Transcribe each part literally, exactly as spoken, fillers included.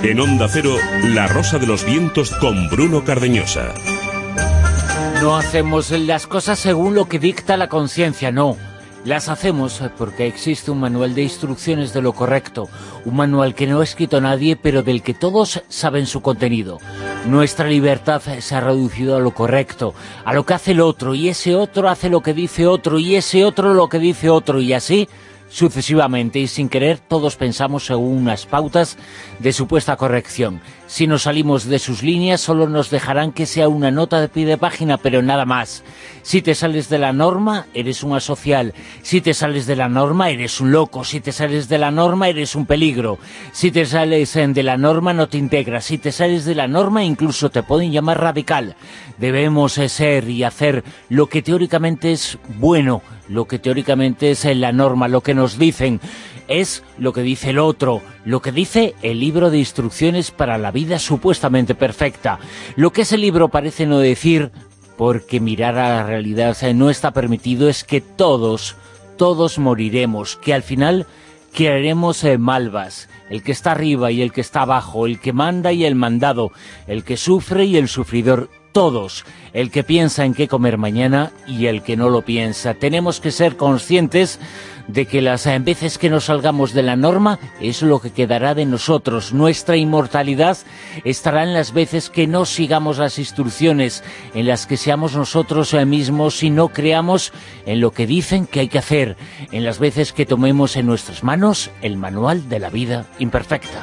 En Onda Cero, La Rosa de los Vientos con Bruno Cardeñosa. No hacemos las cosas según lo que dicta la conciencia, no. Las hacemos porque existe un manual de instrucciones de lo correcto, un manual que no ha escrito nadie, pero del que todos saben su contenido. Nuestra libertad se ha reducido a lo correcto, a lo que hace el otro, y ese otro hace lo que dice otro, y ese otro lo que dice otro, y así sucesivamente, y sin querer todos pensamos según unas pautas de supuesta corrección. Si nos salimos de sus líneas solo nos dejarán que sea una nota de pie de página, pero nada más. Si te sales de la norma, eres un asocial. Si te sales de la norma, eres un loco. Si te sales de la norma, eres un peligro. Si te sales de la norma, no te integras. Si te sales de la norma, incluso te pueden llamar radical. Debemos ser y hacer lo que teóricamente es bueno, lo que teóricamente es la norma, lo que nos dicen. Es lo que dice el otro, lo que dice el libro de instrucciones para la vida supuestamente perfecta. Lo que ese libro parece no decir, porque mirar a la realidad no está permitido, es que todos, todos moriremos, que al final crearemos eh, malvas, el que está arriba y el que está abajo, el que manda y el mandado, el que sufre y el sufridor, todos, el que piensa en qué comer mañana y el que no lo piensa. Tenemos que ser conscientes de que las veces que nos salgamos de la norma es lo que quedará de nosotros. Nuestra inmortalidad estará en las veces que no sigamos las instrucciones, en las que seamos nosotros mismos y no creamos en lo que dicen que hay que hacer, en las veces que tomemos en nuestras manos el manual de la vida imperfecta.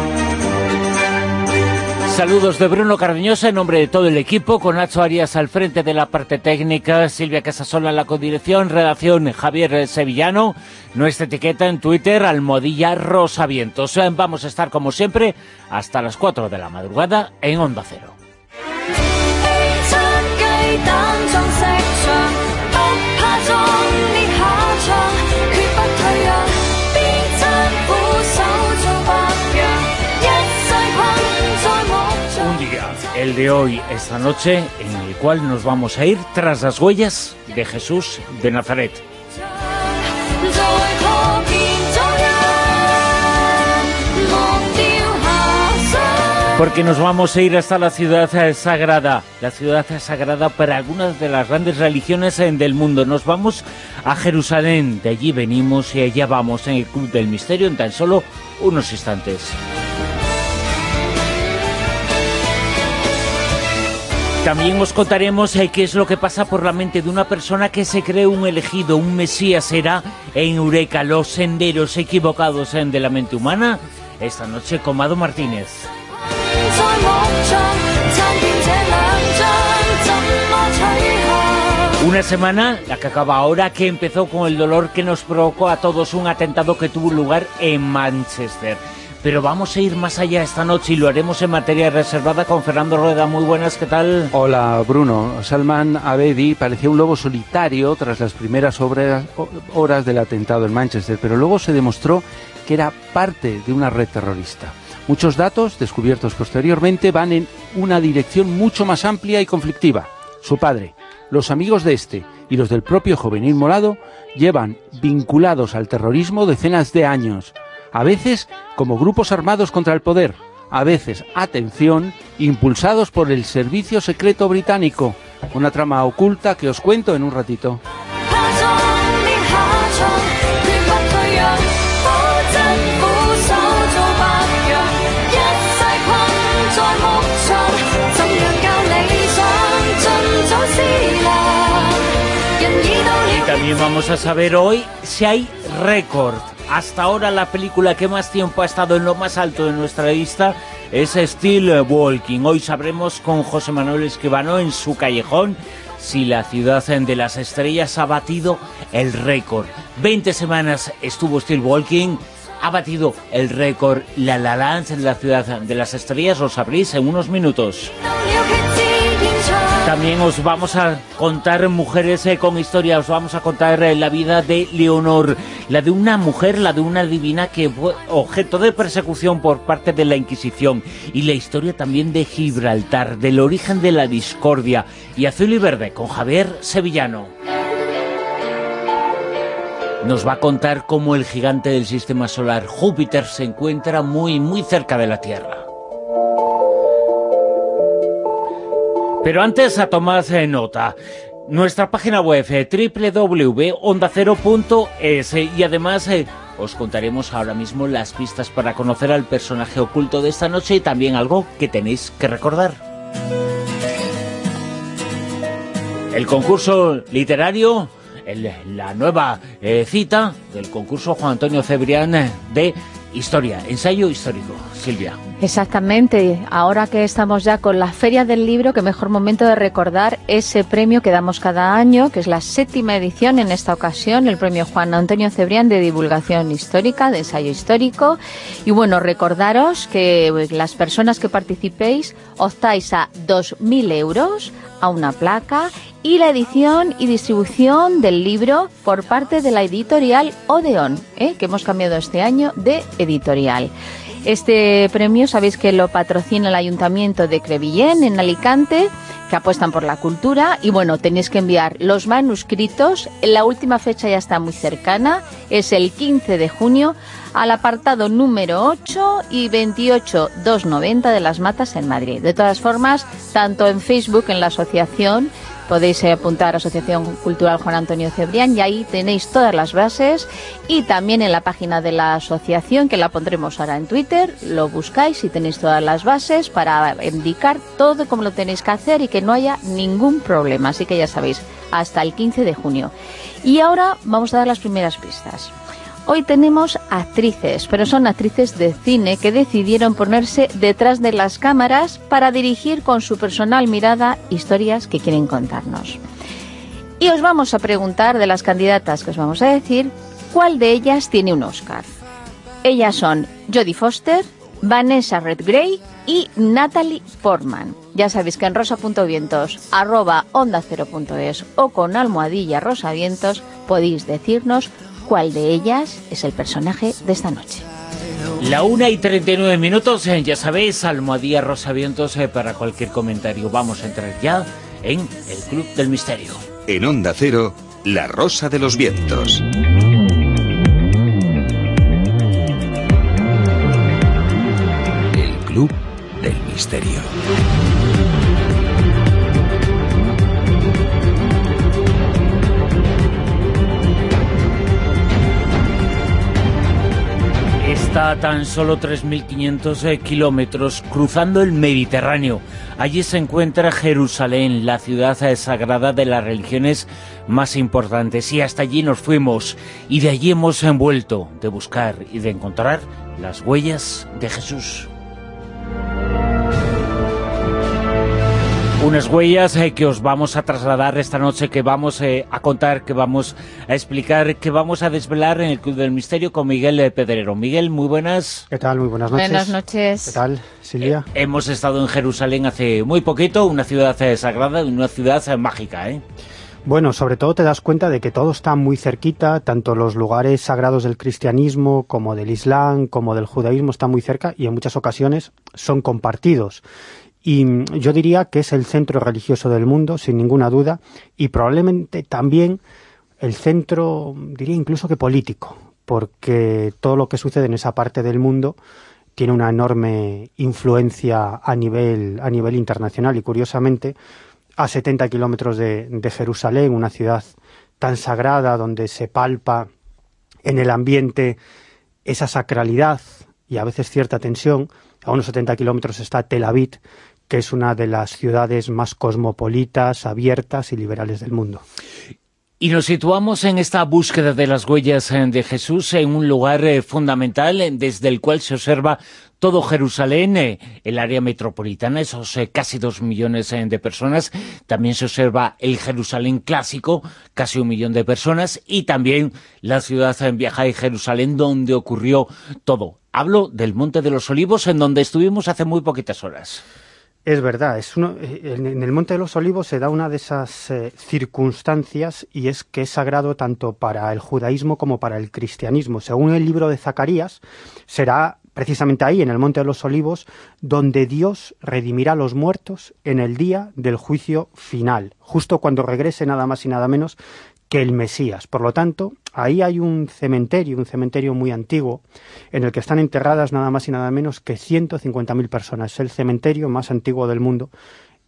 Saludos de Bruno Cardeñosa en nombre de todo el equipo, con Nacho Arias al frente de la parte técnica, Silvia Casasola en la codirección, redacción Javier Sevillano, nuestra etiqueta en Twitter, almohadilla Rosavientos. Vamos a estar como siempre hasta las cuatro de la madrugada en Onda Cero. El de hoy, esta noche, en el cual nos vamos a ir tras las huellas de Jesús de Nazaret. Porque nos vamos a ir hasta la ciudad sagrada, la ciudad sagrada para algunas de las grandes religiones del mundo. Nos vamos a Jerusalén, de allí venimos y allá vamos en el Club del Misterio en tan solo unos instantes. También os contaremos eh, qué es lo que pasa por la mente de una persona que se cree un elegido, un mesías. Será en Eureka, los senderos equivocados eh, de la mente humana, esta noche con Mado Martínez. Una semana, la que acaba ahora, que empezó con el dolor que nos provocó a todos un atentado que tuvo lugar en Manchester. Pero vamos a ir más allá esta noche y lo haremos en materia reservada con Fernando Rueda. Muy buenas, ¿qué tal? Hola, Bruno. Salman Abedi parecía un lobo solitario tras las primeras obras, horas del atentado en Manchester, pero luego se demostró que era parte de una red terrorista. Muchos datos, descubiertos posteriormente, van en una dirección mucho más amplia y conflictiva. Su padre, los amigos de este y los del propio joven inmolado llevan vinculados al terrorismo decenas de años. A veces como grupos armados contra el poder, a veces, atención, impulsados por el Servicio Secreto Británico. Una trama oculta que os cuento en un ratito. Y también vamos a saber hoy si hay récord. Hasta ahora la película que más tiempo ha estado en lo más alto de nuestra lista es Still Walking. Hoy sabremos con José Manuel Escribano en Su Callejón si la ciudad de las estrellas ha batido el récord. veinte semanas estuvo Still Walking, ha batido el récord La La Land en la ciudad de las estrellas. Lo sabréis en unos minutos. También os vamos a contar mujeres eh, con historia, os vamos a contar eh, la vida de Leonor, la de una mujer, la de una divina que fue objeto de persecución por parte de la Inquisición, y la historia también de Gibraltar, del origen de la discordia. Y Azul y Verde con Javier Sevillano. Nos va a contar cómo el gigante del sistema solar, Júpiter, se encuentra muy, muy cerca de la Tierra. Pero antes, a tomad eh, nota. Nuestra página web, eh, doble u doble u doble u punto onda cero punto es, eh, y además eh, os contaremos ahora mismo las pistas para conocer al personaje oculto de esta noche y también algo que tenéis que recordar. El concurso literario, el, la nueva eh, cita del concurso Juan Antonio Cebrián eh, de Historia, ensayo histórico. Silvia. Exactamente. Ahora que estamos ya con la Feria del Libro, qué mejor momento de recordar ese premio que damos cada año, que es la séptima edición en esta ocasión, el premio Juan Antonio Cebrián de Divulgación Histórica, de Ensayo Histórico. Y bueno, recordaros que las personas que participéis optáis a dos mil euros, a una placa y la edición y distribución del libro por parte de la editorial Odeón, ¿eh? que hemos cambiado este año de editorial. Este premio sabéis que lo patrocina el Ayuntamiento de Crevillent, en Alicante, que apuestan por la cultura. Y bueno, tenéis que enviar los manuscritos. La última fecha ya está muy cercana, es el quince de junio, al apartado número ocho y veintiocho mil doscientos noventa de Las Matas en Madrid. De todas formas, tanto en Facebook, en la asociación, podéis apuntar a Asociación Cultural Juan Antonio Cebrián y ahí tenéis todas las bases, y también en la página de la asociación, que la pondremos ahora en Twitter, lo buscáis y tenéis todas las bases para indicar todo cómo lo tenéis que hacer y que no haya ningún problema. Así que ya sabéis, hasta el quince de junio. Y ahora vamos a dar las primeras pistas. Hoy tenemos actrices, pero son actrices de cine que decidieron ponerse detrás de las cámaras para dirigir con su personal mirada historias que quieren contarnos. Y os vamos a preguntar, de las candidatas que os vamos a decir, ¿cuál de ellas tiene un Oscar? Ellas son Jodie Foster, Vanessa Redgrave y Natalie Portman. Ya sabéis que en rosa.vientos arroba onda cero punto es o con almohadilla rosavientos podéis decirnos cuál de ellas es el personaje de esta noche. La una y treinta y nueve minutos, eh, ya sabéis, almohadilla rosavientos eh, para cualquier comentario. Vamos a entrar ya en el Club del Misterio. En Onda Cero, La Rosa de los Vientos. El Club del Misterio. Está a tan solo tres mil quinientos eh, kilómetros cruzando el Mediterráneo. Allí se encuentra Jerusalén, la ciudad eh, sagrada de las religiones más importantes. Y hasta allí nos fuimos. Y de allí hemos envuelto de buscar y de encontrar las huellas de Jesús. Unas huellas eh, que os vamos a trasladar esta noche, que vamos eh, a contar, que vamos a explicar, que vamos a desvelar en el Club del Misterio con Miguel eh, Pedrero. Miguel, muy buenas. ¿Qué tal? Muy buenas noches. Buenas noches. ¿Qué tal, Silvia? Eh, hemos estado en Jerusalén hace muy poquito, una ciudad eh, sagrada, una ciudad eh, mágica, ¿eh? Bueno, sobre todo te das cuenta de que todo está muy cerquita, tanto los lugares sagrados del cristianismo como del islam, como del judaísmo están muy cerca y en muchas ocasiones son compartidos. Y yo diría que es el centro religioso del mundo, sin ninguna duda, y probablemente también el centro, diría incluso que político, porque todo lo que sucede en esa parte del mundo tiene una enorme influencia a nivel, a nivel internacional. Y curiosamente, a setenta kilómetros de, de Jerusalén, una ciudad tan sagrada, donde se palpa en el ambiente esa sacralidad y a veces cierta tensión, a unos setenta kilómetros está Tel Aviv, que es una de las ciudades más cosmopolitas, abiertas y liberales del mundo. Y nos situamos en esta búsqueda de las huellas de Jesús en un lugar eh, fundamental eh, desde el cual se observa todo Jerusalén, eh, el área metropolitana, esos eh, casi dos millones eh, de personas. También se observa el Jerusalén clásico, casi un millón de personas, y también la ciudad eh, vieja de Jerusalén, donde ocurrió todo. Hablo del Monte de los Olivos, en donde estuvimos hace muy poquitas horas. Es verdad, es uno, en el Monte de los Olivos se da una de esas eh, circunstancias, y es que es sagrado tanto para el judaísmo como para el cristianismo. Según el libro de Zacarías, será precisamente ahí, en el Monte de los Olivos, donde Dios redimirá a los muertos en el día del juicio final, justo cuando regrese nada más y nada menos que el Mesías. Por lo tanto, ahí hay un cementerio, un cementerio muy antiguo, en el que están enterradas nada más y nada menos que ciento cincuenta mil personas. Es el cementerio más antiguo del mundo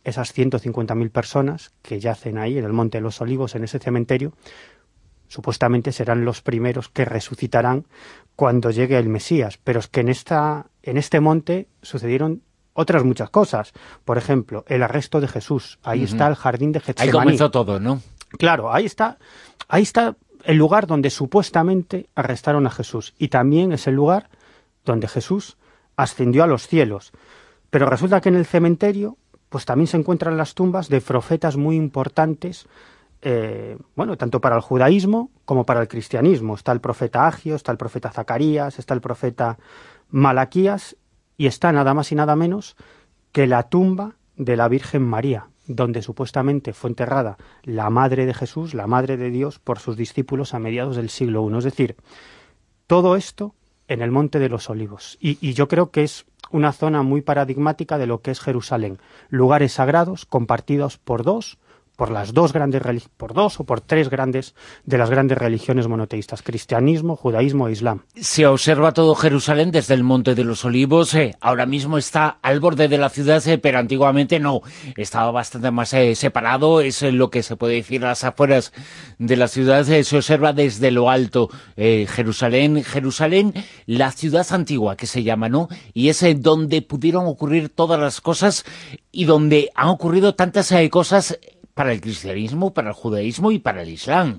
esas ciento cincuenta mil personas que yacen ahí en el Monte de los Olivos, en ese cementerio, supuestamente serán los primeros que resucitarán cuando llegue el Mesías. Pero es que en, esta, en este monte sucedieron otras muchas cosas. Por ejemplo, el arresto de Jesús. Ahí uh-huh. está el jardín de Getsemaní. Ahí comenzó todo, ¿no? Claro, ahí está, ahí está el lugar donde supuestamente arrestaron a Jesús. Y también es el lugar donde Jesús ascendió a los cielos. Pero resulta que en el cementerio pues también se encuentran las tumbas de profetas muy importantes, eh, bueno, tanto para el judaísmo como para el cristianismo. Está el profeta Agio, está el profeta Zacarías, está el profeta Malaquías, y está nada más y nada menos que la tumba de la Virgen María, donde supuestamente fue enterrada la madre de Jesús, la madre de Dios, por sus discípulos a mediados del siglo primero. Es decir, todo esto en el Monte de los Olivos. Y, y yo creo que es una zona muy paradigmática de lo que es Jerusalén. Lugares sagrados compartidos por dos, por las dos grandes por dos o por tres grandes de las grandes religiones monoteístas: cristianismo, judaísmo e islam. Se observa todo Jerusalén desde el Monte de los Olivos. Eh, ahora mismo está al borde de la ciudad, eh, pero antiguamente no. Estaba bastante más eh, separado. Es eh, lo que se puede decir a las afueras de la ciudad. Eh, se observa desde lo alto eh, Jerusalén. Jerusalén, la ciudad antigua que se llama, ¿no? Y es eh, donde pudieron ocurrir todas las cosas y donde han ocurrido tantas eh, cosas para el cristianismo, para el judaísmo y para el islam.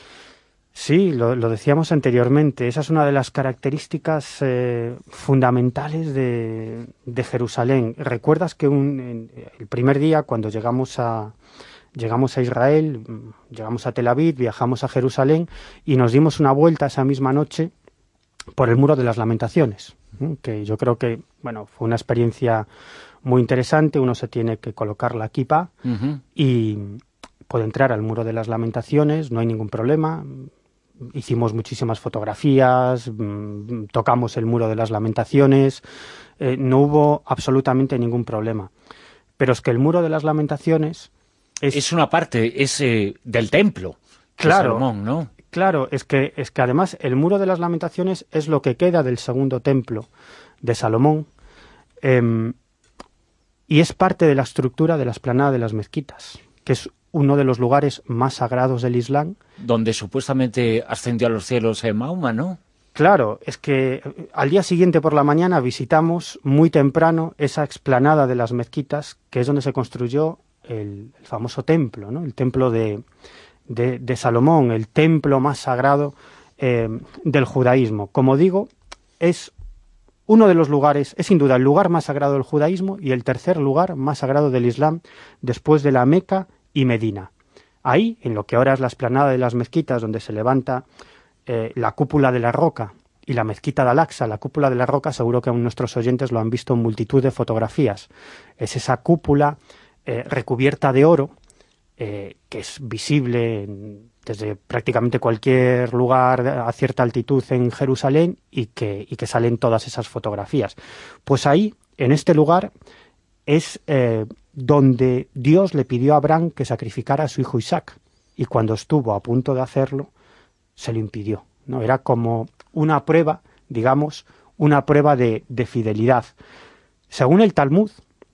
Sí, lo, lo decíamos anteriormente, esa es una de las características eh, fundamentales de, de Jerusalén. ¿Recuerdas que un, en, el primer día, cuando llegamos a, llegamos a Israel, llegamos a Tel Aviv, viajamos a Jerusalén y nos dimos una vuelta esa misma noche por el Muro de las Lamentaciones? ¿eh? Que yo creo que, bueno, fue una experiencia muy interesante. Uno se tiene que colocar la kippah uh-huh. y puede entrar al Muro de las Lamentaciones, no hay ningún problema. Hicimos muchísimas fotografías, mmm, tocamos el Muro de las Lamentaciones, eh, no hubo absolutamente ningún problema. Pero es que el Muro de las Lamentaciones es... Es una parte, es eh, del templo claro, de Salomón, ¿no? Claro, es que, es que además el Muro de las Lamentaciones es lo que queda del segundo templo de Salomón, eh, y es parte de la estructura de la explanada de las mezquitas, que es uno de los lugares más sagrados del Islam. Donde supuestamente ascendió a los cielos en Mahoma, ¿no? Claro, es que al día siguiente por la mañana visitamos muy temprano esa explanada de las mezquitas, que es donde se construyó el, el famoso templo, ¿no? El templo de, de, de Salomón, el templo más sagrado eh, del judaísmo. Como digo, es uno de los lugares, es sin duda el lugar más sagrado del judaísmo y el tercer lugar más sagrado del Islam, después de la Meca y Medina. Ahí, en lo que ahora es la explanada de las mezquitas, donde se levanta eh, la cúpula de la roca y la mezquita de Al-Aqsa, la cúpula de la roca, seguro que aún nuestros oyentes lo han visto en multitud de fotografías. Es esa cúpula eh, recubierta de oro, eh, que es visible en, desde prácticamente cualquier lugar a cierta altitud en Jerusalén y que, y que salen todas esas fotografías. Pues ahí, en este lugar, es eh, donde Dios le pidió a Abraham que sacrificara a su hijo Isaac, y cuando estuvo a punto de hacerlo, se lo impidió, ¿no? Era como una prueba, digamos, una prueba de, de fidelidad. Según el Talmud,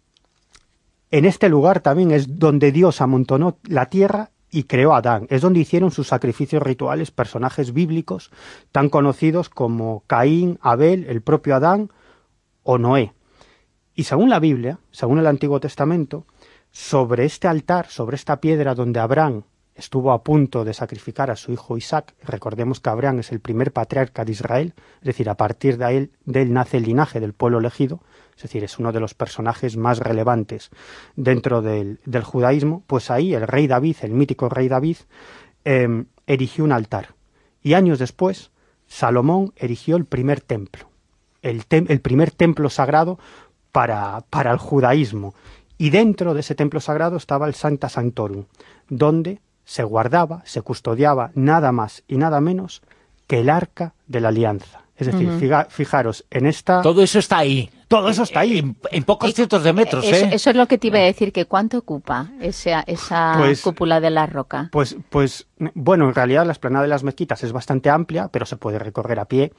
en este lugar también es donde Dios amontonó la tierra y creó a Adán. Es donde hicieron sus sacrificios rituales personajes bíblicos tan conocidos como Caín, Abel, el propio Adán o Noé. Y según la Biblia, según el Antiguo Testamento, sobre este altar, sobre esta piedra donde Abraham estuvo a punto de sacrificar a su hijo Isaac, recordemos que Abraham es el primer patriarca de Israel, es decir, a partir de él, de él nace el linaje del pueblo elegido, es decir, es uno de los personajes más relevantes dentro del, del judaísmo. Pues ahí el rey David, el mítico rey David, eh, erigió un altar. Y años después, Salomón erigió el primer templo, el, tem el primer templo sagrado para, para el judaísmo. Y dentro de ese templo sagrado estaba el Sancta Sanctorum, donde se guardaba, se custodiaba nada más y nada menos que el Arca de la Alianza. Es decir, uh-huh. fija, fijaros, en esta... Todo eso está ahí. Todo eso está ahí. En, en pocos cientos de metros, eso, ¿eh? Eso es lo que te iba a decir, que ¿cuánto ocupa esa, esa pues, cúpula de la roca? Pues, pues, bueno, en realidad la explanada de las mezquitas es bastante amplia, pero se puede recorrer a pie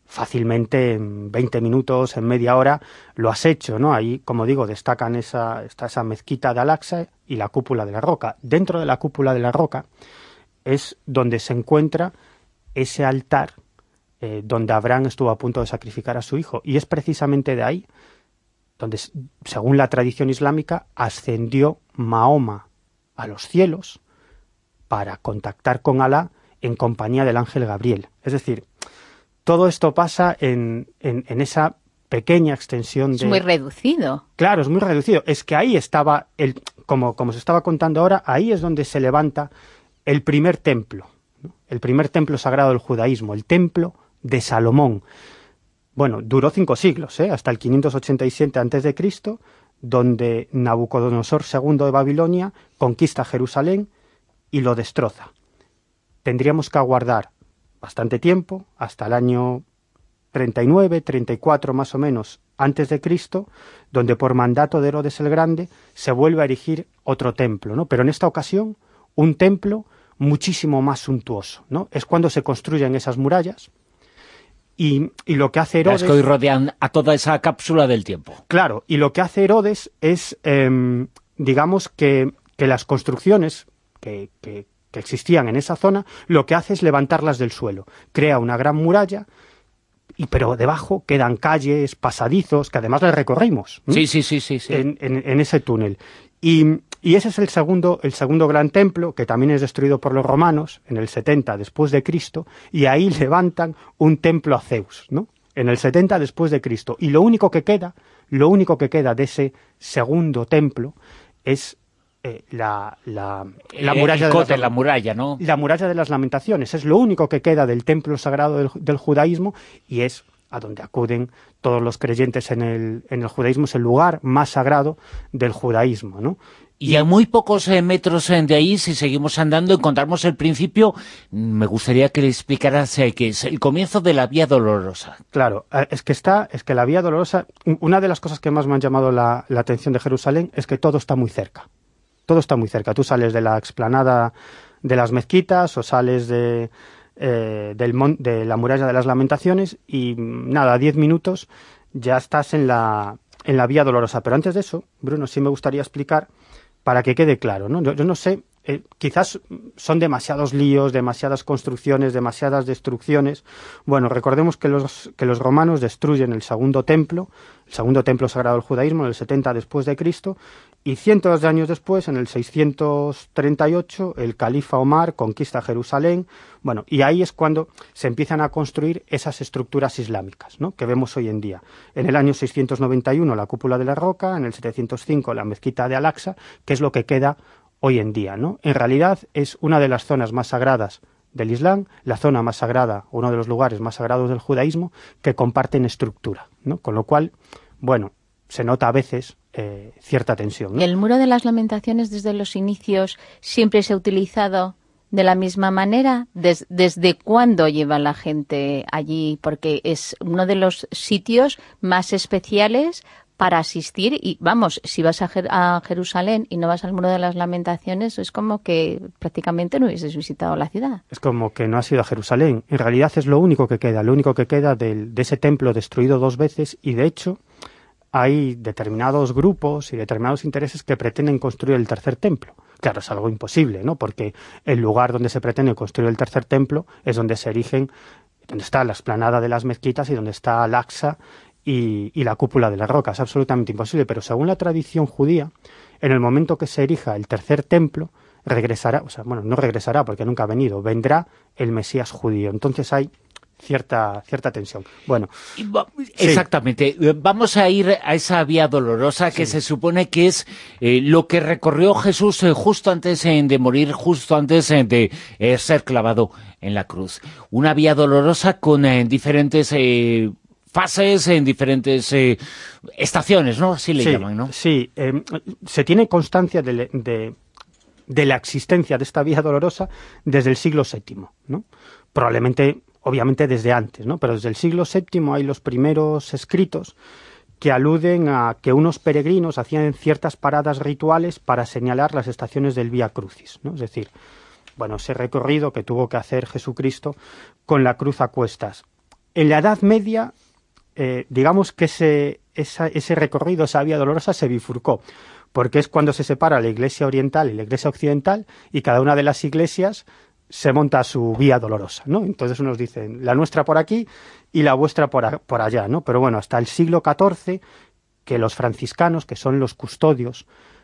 fácilmente en veinte minutos, en media hora, lo has hecho, ¿no? Ahí, como digo, destacan esa, está esa mezquita de Al-Aqsa y la cúpula de la roca. Dentro de la cúpula de la roca es donde se encuentra ese altar eh, donde Abraham estuvo a punto de sacrificar a su hijo, y es precisamente de ahí donde, según la tradición islámica, ascendió Mahoma a los cielos para contactar con Alá en compañía del ángel Gabriel. Es decir, todo esto pasa en, en, en esa pequeña extensión de... Es muy reducido. Claro, es muy reducido. Es que ahí estaba, el, como, como se estaba contando ahora, ahí es donde se levanta el primer templo, ¿no? El primer templo sagrado del judaísmo, el templo de Salomón. Bueno, duró cinco siglos, ¿eh? Hasta el quinientos ochenta y siete antes de Cristo, donde Nabucodonosor segundo de Babilonia conquista Jerusalén y lo destroza. Tendríamos que aguardar bastante tiempo, hasta el año treinta y nueve, treinta y cuatro más o menos antes de Cristo, donde por mandato de Herodes el Grande se vuelve a erigir otro templo, ¿no? Pero en esta ocasión un templo muchísimo más suntuoso, ¿no? Es cuando se construyen esas murallas y, y lo que hace Herodes... Las que hoy rodean a toda esa cápsula del tiempo. Claro, y lo que hace Herodes es, eh, digamos, que, que las construcciones que... que que existían en esa zona, lo que hace es levantarlas del suelo. Crea una gran muralla, y pero debajo quedan calles, pasadizos, que además les recorrimos. Sí, sí, sí, sí, sí. En, en, en ese túnel. Y, y ese es el segundo, el segundo gran templo, que también es destruido por los romanos, en el setenta después de Cristo, y ahí levantan un templo a Zeus, ¿no? En el setenta después de Cristo. Y lo único que queda, lo único que queda de ese segundo templo es Eh, la, la, la, muralla el cote, de las, la muralla, ¿no? La muralla de las lamentaciones. Es lo único que queda del templo sagrado del, del judaísmo, y es a donde acuden todos los creyentes en el, en el judaísmo. Es el lugar más sagrado del judaísmo, ¿no? Y a muy pocos eh, metros eh, de ahí, si seguimos andando, encontramos el principio. Me gustaría que le explicaras eh, que es el comienzo de la Vía Dolorosa. Claro, es que está, es que la Vía Dolorosa, una de las cosas que más me han llamado la, la atención de Jerusalén es que todo está muy cerca. Todo está muy cerca. Tú sales de la explanada de las mezquitas o sales de, eh, del mon de la muralla de las lamentaciones y nada, a diez minutos ya estás en la, en la Vía Dolorosa. Pero antes de eso, Bruno, sí me gustaría explicar para que quede claro, ¿no? Yo, yo no sé, eh, quizás son demasiados líos, demasiadas construcciones, demasiadas destrucciones. Bueno, recordemos que los, que los romanos destruyen el segundo templo, el segundo templo sagrado del judaísmo, en el setenta después de Cristo, y cientos de años después, en el seiscientos treinta y ocho, el califa Omar conquista Jerusalén. Bueno, y ahí es cuando se empiezan a construir esas estructuras islámicas, ¿no?, que vemos hoy en día. En el año seiscientos noventa y uno, la cúpula de la roca, en el setecientos cinco, la mezquita de Al-Aqsa, que es lo que queda hoy en día, ¿no? En realidad es una de las zonas más sagradas del Islam, la zona más sagrada, uno de los lugares más sagrados del judaísmo, que comparten estructura, ¿no? Con lo cual, bueno, se nota a veces eh, cierta tensión, ¿no? ¿El muro de las lamentaciones desde los inicios siempre se ha utilizado de la misma manera? ¿Des, ¿Desde cuándo lleva la gente allí? Porque es uno de los sitios más especiales para asistir, y vamos, si vas a, Jer a Jerusalén y no vas al Muro de las Lamentaciones, es como que prácticamente no hubieses visitado la ciudad. Es como que no has ido a Jerusalén. En realidad es lo único que queda, lo único que queda del, de ese templo destruido dos veces, y de hecho hay determinados grupos y determinados intereses que pretenden construir el tercer templo. Claro, es algo imposible, ¿no? Porque el lugar donde se pretende construir el tercer templo es donde se erigen, donde está la explanada de las mezquitas y donde está Al-Aqsa y, y la cúpula de la roca. Es absolutamente imposible, pero según la tradición judía, en el momento que se erija el tercer templo, regresará, o sea, bueno, no regresará porque nunca ha venido, vendrá el Mesías judío. Entonces hay cierta cierta tensión. Bueno, exactamente. Sí. Vamos a ir a esa Vía Dolorosa que sí. se supone que es eh, lo que recorrió Jesús eh, justo antes eh, de morir, justo antes eh, de eh, ser clavado en la cruz. Una Vía Dolorosa con eh, diferentes eh, fases, en diferentes eh, estaciones, ¿no? Así le sí, llaman, ¿no? Sí, eh, se tiene constancia de, de, de la existencia de esta Vía Dolorosa desde el siglo séptimo, ¿no? Probablemente, obviamente desde antes, ¿no? Pero desde el siglo séptimo hay los primeros escritos que aluden a que unos peregrinos hacían ciertas paradas rituales para señalar las estaciones del Vía Crucis, ¿no? Es decir, bueno, ese recorrido que tuvo que hacer Jesucristo con la cruz a cuestas. En la Edad Media, eh, digamos que ese, esa, ese recorrido, esa vía dolorosa se bifurcó, porque es cuando se separa la Iglesia oriental y la Iglesia occidental, y cada una de las iglesias se monta su vía dolorosa, ¿no? Entonces unos dicen, la nuestra por aquí y la vuestra por, a, por allá, ¿no? Pero bueno, hasta el siglo catorce, que los franciscanos, que son los custodios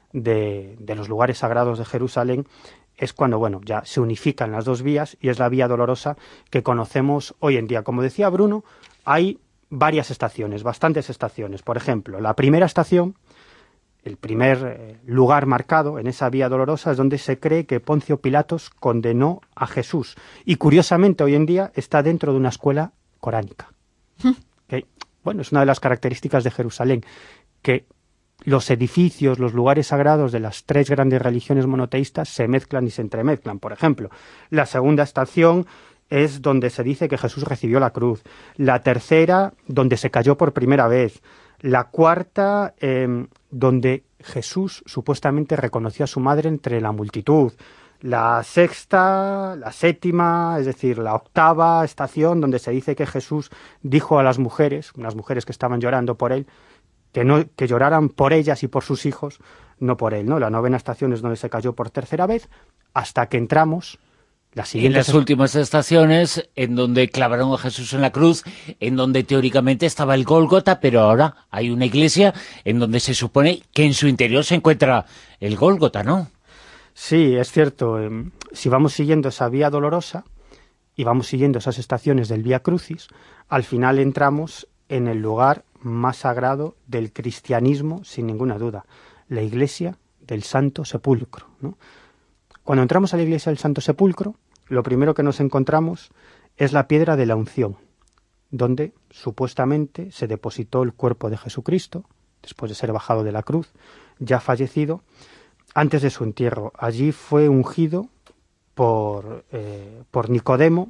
de, de los lugares sagrados de Jerusalén, es cuando, bueno, ya se unifican las dos vías y es la vía dolorosa que conocemos hoy en día. Como decía Bruno, hay varias estaciones, bastantes estaciones. Por ejemplo, la primera estación, el primer eh, lugar marcado en esa vía dolorosa es donde se cree que Poncio Pilatos condenó a Jesús. Y curiosamente hoy en día está dentro de una escuela coránica. Que, bueno, es una de las características de Jerusalén, que los edificios, los lugares sagrados de las tres grandes religiones monoteístas se mezclan y se entremezclan. Por ejemplo, la segunda estación es donde se dice que Jesús recibió la cruz. La tercera, donde se cayó por primera vez. La cuarta, eh, donde Jesús supuestamente reconoció a su madre entre la multitud. La sexta, la séptima, es decir, la octava estación, donde se dice que Jesús dijo a las mujeres, unas mujeres que estaban llorando por él, que no que lloraran por ellas y por sus hijos, no por él, ¿no? La novena estación es donde se cayó por tercera vez, hasta que entramos las siguientes... En las últimas estaciones, en donde clavaron a Jesús en la cruz, en donde teóricamente estaba el Gólgota, pero ahora hay una iglesia en donde se supone que en su interior se encuentra el Gólgota, ¿no? Sí, es cierto. Si vamos siguiendo esa vía dolorosa y vamos siguiendo esas estaciones del Vía Crucis, al final entramos en el lugar más sagrado del cristianismo, sin ninguna duda, la iglesia del Santo Sepulcro, ¿no? Cuando entramos a la iglesia del Santo Sepulcro, lo primero que nos encontramos es la piedra de la unción, donde supuestamente se depositó el cuerpo de Jesucristo, después de ser bajado de la cruz, ya fallecido, antes de su entierro. Allí fue ungido por, eh, por Nicodemo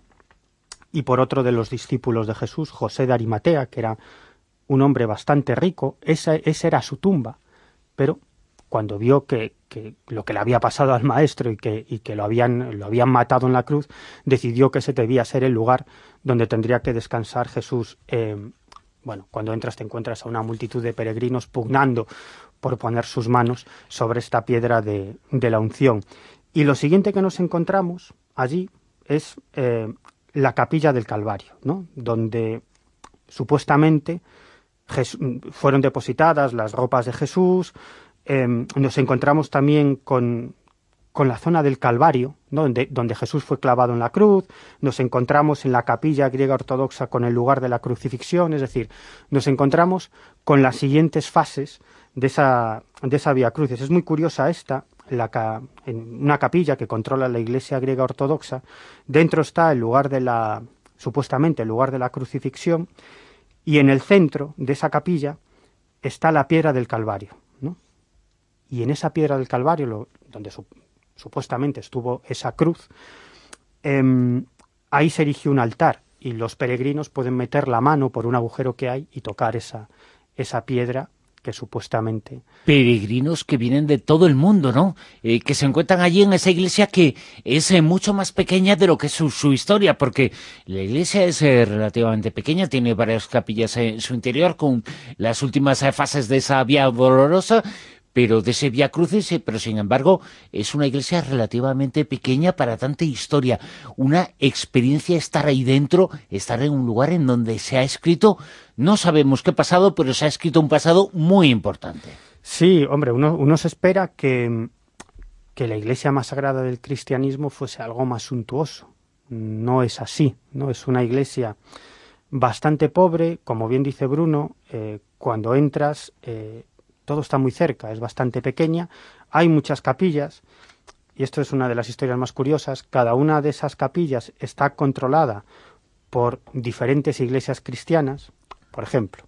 y por otro de los discípulos de Jesús, José de Arimatea, que era un hombre bastante rico. Esa, esa era su tumba, pero cuando vio que, que lo que le había pasado al maestro y que, y que lo, habían, lo habían matado en la cruz, decidió que ese debía ser el lugar donde tendría que descansar Jesús. Eh, bueno, cuando entras te encuentras a una multitud de peregrinos pugnando por poner sus manos sobre esta piedra de, de la unción. Y lo siguiente que nos encontramos allí es eh, la capilla del Calvario, ¿no? Donde supuestamente Jesús, fueron depositadas las ropas de Jesús. Eh, nos encontramos también con, con la zona del Calvario, ¿no? donde, donde Jesús fue clavado en la cruz. Nos encontramos en la capilla griega ortodoxa con el lugar de la crucifixión, es decir, nos encontramos con las siguientes fases de esa, de esa Vía Crucis. Es muy curiosa esta, la, en una capilla que controla la Iglesia griega ortodoxa. Dentro está el lugar de la, supuestamente el lugar de la crucifixión, y en el centro de esa capilla está la piedra del Calvario, ¿no? Y en esa piedra del Calvario, lo, donde su, supuestamente estuvo esa cruz, eh, ahí se erigió un altar, y los peregrinos pueden meter la mano por un agujero que hay y tocar esa, esa piedra que supuestamente... Peregrinos que vienen de todo el mundo, ¿no? Eh, que se encuentran allí en esa iglesia que es eh, mucho más pequeña de lo que es su, su historia, porque la iglesia es eh, relativamente pequeña, tiene varias capillas en su interior con las últimas eh, fases de esa vía dolorosa, pero de ese Vía Crucis, eh, pero sin embargo es una iglesia relativamente pequeña para tanta historia, una experiencia estar ahí dentro, estar en un lugar en donde se ha escrito, no sabemos qué pasado, pero se ha escrito un pasado muy importante. Sí, hombre, uno, uno se espera que, que la iglesia más sagrada del cristianismo fuese algo más suntuoso. No es así, ¿no? Es una iglesia bastante pobre, como bien dice Bruno, eh, cuando entras... Eh, todo está muy cerca, es bastante pequeña, hay muchas capillas, y esto es una de las historias más curiosas. Cada una de esas capillas está controlada por diferentes iglesias cristianas. Por ejemplo,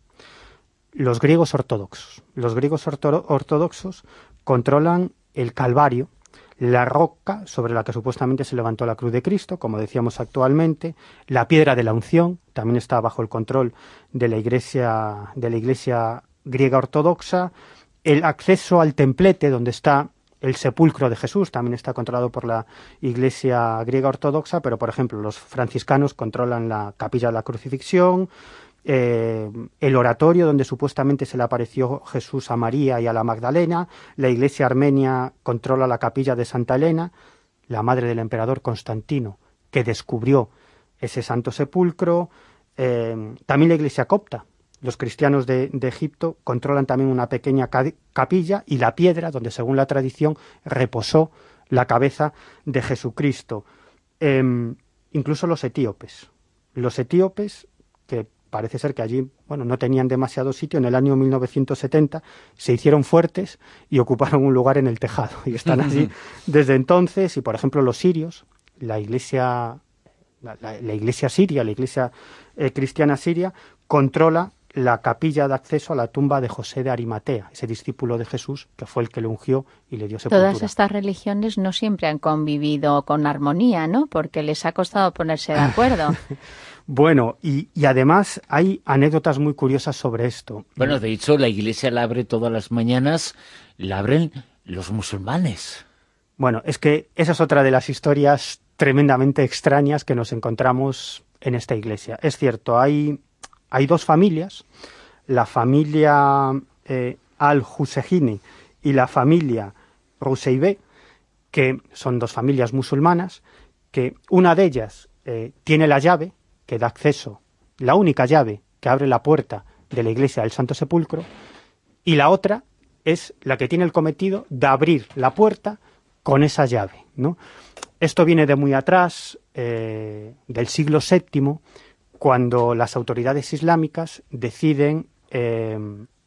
los griegos ortodoxos. Los griegos orto- ortodoxos controlan el Calvario, la roca sobre la que supuestamente se levantó la cruz de Cristo, como decíamos actualmente, la piedra de la unción, también está bajo el control de la iglesia, de la iglesia griega ortodoxa, el acceso al templete, donde está el sepulcro de Jesús también está controlado por la Iglesia griega ortodoxa, pero por ejemplo los franciscanos controlan la capilla de la crucifixión, eh, el oratorio donde supuestamente se le apareció Jesús a María y a la Magdalena, la Iglesia armenia controla la capilla de Santa Elena, la madre del emperador Constantino, que descubrió ese santo sepulcro, eh, también la Iglesia copta. Los cristianos de, de Egipto controlan también una pequeña ca capilla y la piedra donde, según la tradición, reposó la cabeza de Jesucristo. Eh, incluso los etíopes. Los etíopes, que parece ser que allí bueno, no tenían demasiado sitio, en el año mil novecientos setenta se hicieron fuertes y ocuparon un lugar en el tejado. Y están allí desde entonces. Y, por ejemplo, los sirios, la iglesia, la, la, la iglesia siria, la iglesia eh, cristiana siria, controla la capilla de acceso a la tumba de José de Arimatea, ese discípulo de Jesús que fue el que le ungió y le dio sepultura. Todas estas religiones no siempre han convivido con armonía, ¿no? Porque les ha costado ponerse de acuerdo. Bueno, y, y además hay anécdotas muy curiosas sobre esto. Bueno, de hecho, la iglesia la abre todas las mañanas, la abren los musulmanes. Bueno, es que esa es otra de las historias tremendamente extrañas que nos encontramos en esta iglesia. Es cierto, hay... Hay dos familias, la familia eh, al-Husejini y la familia Ruseibe, que son dos familias musulmanas, que una de ellas eh, tiene la llave que da acceso, la única llave que abre la puerta de la iglesia del Santo Sepulcro, y la otra es la que tiene el cometido de abrir la puerta con esa llave, ¿no? Esto viene de muy atrás, eh, del siglo séptimo, cuando las autoridades islámicas deciden eh,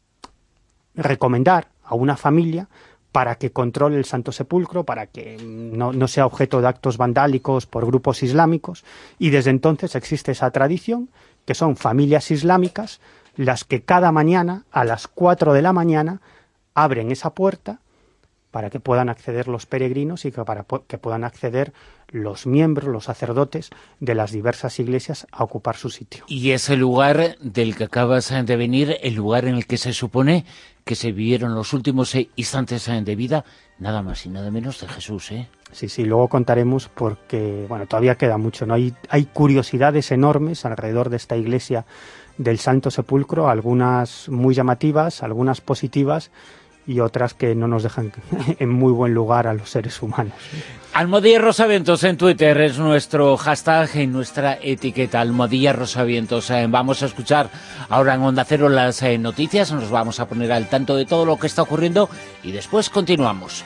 recomendar a una familia para que controle el Santo Sepulcro, para que no, no sea objeto de actos vandálicos por grupos islámicos, y desde entonces existe esa tradición, que son familias islámicas las que cada mañana, a las cuatro de la mañana, abren esa puerta para que puedan acceder los peregrinos y que para que puedan acceder los miembros, los sacerdotes de las diversas iglesias a ocupar su sitio. Y ese lugar del que acabas de venir, el lugar en el que se supone que se vivieron los últimos instantes de vida, nada más y nada menos de Jesús, ¿eh? Sí, sí, luego contaremos porque, bueno, todavía queda mucho, ¿no? Hay, hay curiosidades enormes alrededor de esta iglesia del Santo Sepulcro, algunas muy llamativas, algunas positivas, y otras que no nos dejan en muy buen lugar a los seres humanos. Almohadilla Rosavientos en Twitter es nuestro hashtag y nuestra etiqueta, Almohadilla Rosavientos. Eh, vamos a escuchar ahora en Onda Cero las eh, noticias, nos vamos a poner al tanto de todo lo que está ocurriendo y después continuamos.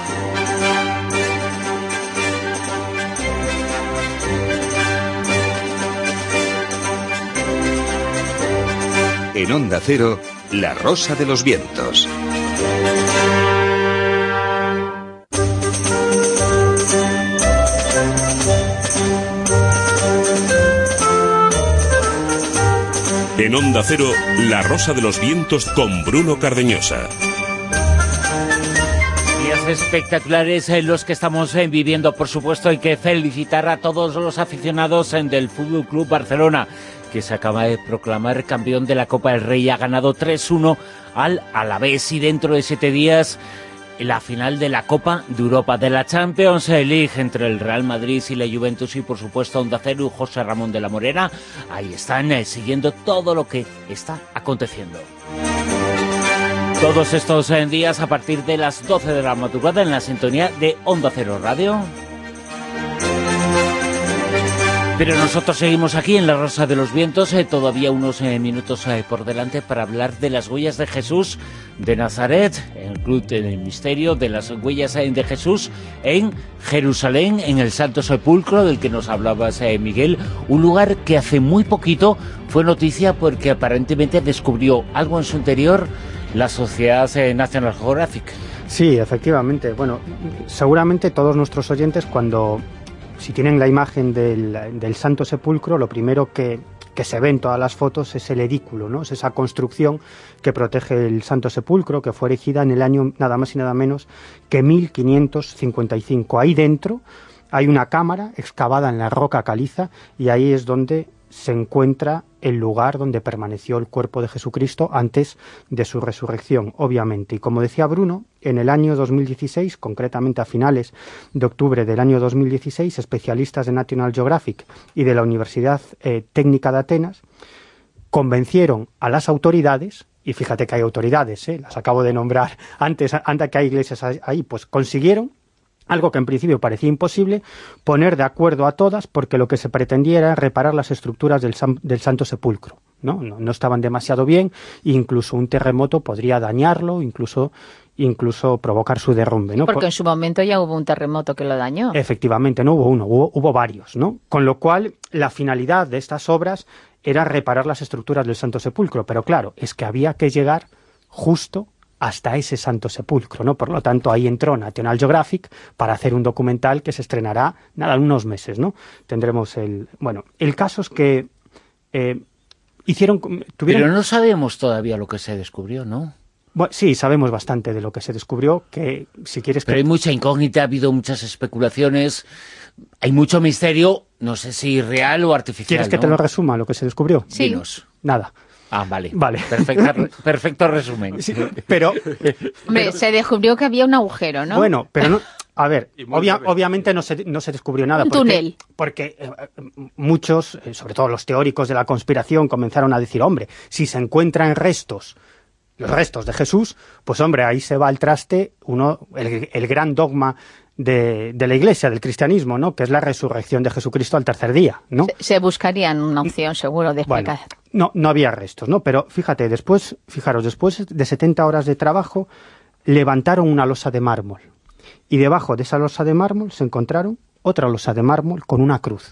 En Onda Cero, La Rosa de los Vientos. En Onda Cero, La Rosa de los Vientos con Bruno Cardeñosa. Días espectaculares en los que estamos eh, viviendo. Por supuesto, hay que felicitar a todos los aficionados eh, del Fútbol Club Barcelona, que se acaba de proclamar campeón de la Copa del Rey. Ha ganado tres uno al Alavés y dentro de siete días la final de la Copa de Europa, de la Champions League entre el Real Madrid y la Juventus y por supuesto Onda Cero y José Ramón de la Morena. Ahí están eh, siguiendo todo lo que está aconteciendo. Todos estos eh, días a partir de las doce de la madrugada en la sintonía de Onda Cero Radio. Pero nosotros seguimos aquí en La Rosa de los Vientos, eh, todavía unos eh, minutos eh, por delante para hablar de las huellas de Jesús de Nazaret, el Club del Misterio de las huellas eh, de Jesús en Jerusalén, en el Santo Sepulcro, del que nos hablabas, eh, Miguel, un lugar que hace muy poquito fue noticia porque aparentemente descubrió algo en su interior la Sociedad eh, National Geographic. Sí, efectivamente. Bueno, seguramente todos nuestros oyentes cuando... Si tienen la imagen del, del Santo Sepulcro, lo primero que, que se ve en todas las fotos es el edículo, ¿no? Es esa construcción que protege el Santo Sepulcro, que fue erigida en el año nada más y nada menos que mil quinientos cincuenta y cinco. Ahí dentro hay una cámara excavada en la roca caliza y ahí es donde se encuentra el lugar donde permaneció el cuerpo de Jesucristo antes de su resurrección, obviamente. Y como decía Bruno, en el año dos mil dieciséis, concretamente a finales de octubre del año dos mil dieciséis, especialistas de National Geographic y de la Universidad eh, Técnica de Atenas convencieron a las autoridades, y fíjate que hay autoridades, ¿eh? las acabo de nombrar antes, antes que hay iglesias ahí, pues consiguieron algo que en principio parecía imposible, poner de acuerdo a todas, porque lo que se pretendía era reparar las estructuras del, San, del Santo Sepulcro, ¿no? No, no estaban demasiado bien, e incluso un terremoto podría dañarlo, incluso incluso provocar su derrumbe, ¿no? Porque en su momento ya hubo un terremoto que lo dañó. Efectivamente, no hubo uno, hubo, hubo varios, ¿no? Con lo cual, la finalidad de estas obras era reparar las estructuras del Santo Sepulcro, pero claro, es que había que llegar justo hasta ese Santo Sepulcro, ¿no? Por lo tanto, ahí entró National Geographic para hacer un documental que se estrenará, nada, en unos meses, ¿no? Tendremos el... Bueno, el caso es que eh, hicieron... Tuvieron... Pero no sabemos todavía lo que se descubrió, ¿no? Bueno, sí, sabemos bastante de lo que se descubrió, que si quieres... Pero que... hay mucha incógnita, ha habido muchas especulaciones, hay mucho misterio, no sé si real o artificial, ¿Quieres que ¿no? te lo resuma, lo que se descubrió? Sí. Dinos. Nada. Ah, vale. Vale. Perfecta, perfecto resumen. Sí, pero... Hombre, pero... se descubrió que había un agujero, ¿no? Bueno, pero no... A ver, obvia, obviamente no se, no se descubrió nada. Un porque, túnel. Porque eh, muchos, eh, sobre todo los teóricos de la conspiración, comenzaron a decir, hombre, si se encuentran restos, los restos de Jesús, pues hombre, ahí se va al traste uno, el, el gran dogma de, de la Iglesia, del cristianismo, ¿no? Que es la resurrección de Jesucristo al tercer día, ¿no? Se, se buscarían una opción, seguro, de explicar. Bueno, no, no había restos, ¿no? Pero fíjate, después, fijaros, después de setenta horas de trabajo, levantaron una losa de mármol. Y debajo de esa losa de mármol se encontraron otra losa de mármol con una cruz,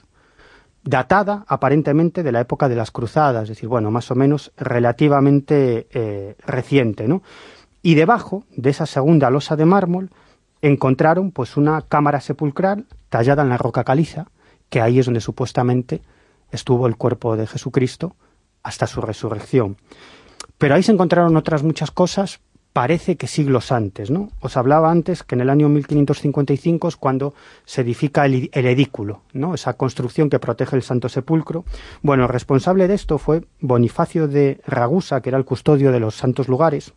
datada aparentemente de la época de las cruzadas, es decir, bueno, más o menos relativamente eh, reciente, ¿no? Y debajo de esa segunda losa de mármol encontraron pues una cámara sepulcral tallada en la roca caliza, que ahí es donde supuestamente estuvo el cuerpo de Jesucristo hasta su resurrección. Pero ahí se encontraron otras muchas cosas, parece que siglos antes, ¿no? Os hablaba antes que en el año mil quinientos cincuenta y cinco es cuando se edifica el, el edículo, ¿no? Esa construcción que protege el Santo Sepulcro. Bueno, el responsable de esto fue Bonifacio de Ragusa, que era el custodio de los santos lugares.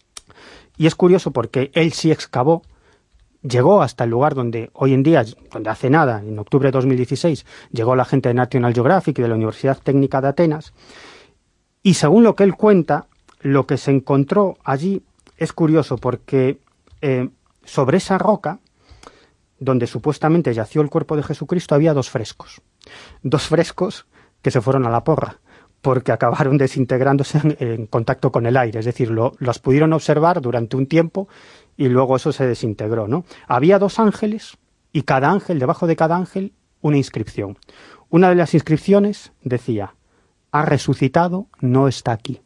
Y es curioso porque él sí excavó, llegó hasta el lugar donde hoy en día, donde hace nada, en octubre de dos mil dieciséis, llegó la gente de National Geographic y de la Universidad Técnica de Atenas. Y según lo que él cuenta, lo que se encontró allí es curioso porque eh, sobre esa roca, donde supuestamente yació el cuerpo de Jesucristo, había dos frescos. Dos frescos que se fueron a la porra, porque acabaron desintegrándose en, en contacto con el aire. Es decir, lo, los pudieron observar durante un tiempo y luego eso se desintegró, ¿no? Había dos ángeles y cada ángel, debajo de cada ángel, una inscripción. Una de las inscripciones decía, ha resucitado, no está aquí.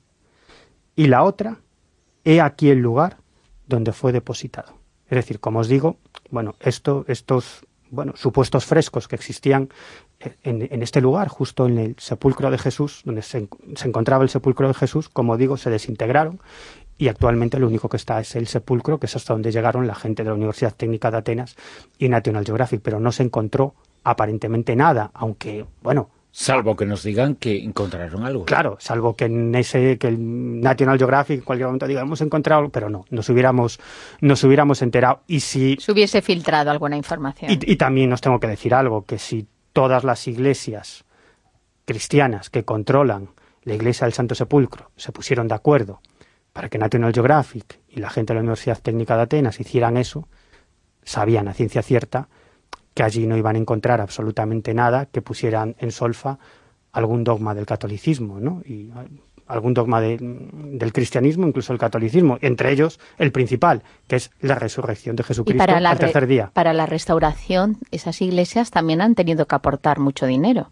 Y la otra, he aquí el lugar donde fue depositado. Es decir, como os digo, bueno, esto, estos bueno, supuestos frescos que existían en, en este lugar, justo en el sepulcro de Jesús, donde se, se encontraba el sepulcro de Jesús, como digo, se desintegraron y actualmente lo único que está es el sepulcro, que es hasta donde llegaron la gente de la Universidad Técnica de Atenas y National Geographic, pero no se encontró aparentemente nada, aunque, bueno... Salvo que nos digan que encontraron algo. Claro, salvo que en ese que el National Geographic en cualquier momento diga hemos encontrado, pero no, nos hubiéramos nos hubiéramos enterado. Y si se hubiese filtrado alguna información. Y, y también os tengo que decir algo, que si todas las iglesias cristianas que controlan la iglesia del Santo Sepulcro se pusieron de acuerdo para que National Geographic y la gente de la Universidad Técnica de Atenas hicieran eso, sabían a ciencia cierta que allí no iban a encontrar absolutamente nada que pusieran en solfa algún dogma del catolicismo, ¿no? Y algún dogma de, del cristianismo, incluso el catolicismo, entre ellos el principal, que es la resurrección de Jesucristo al tercer día. Para la restauración, esas iglesias también han tenido que aportar mucho dinero.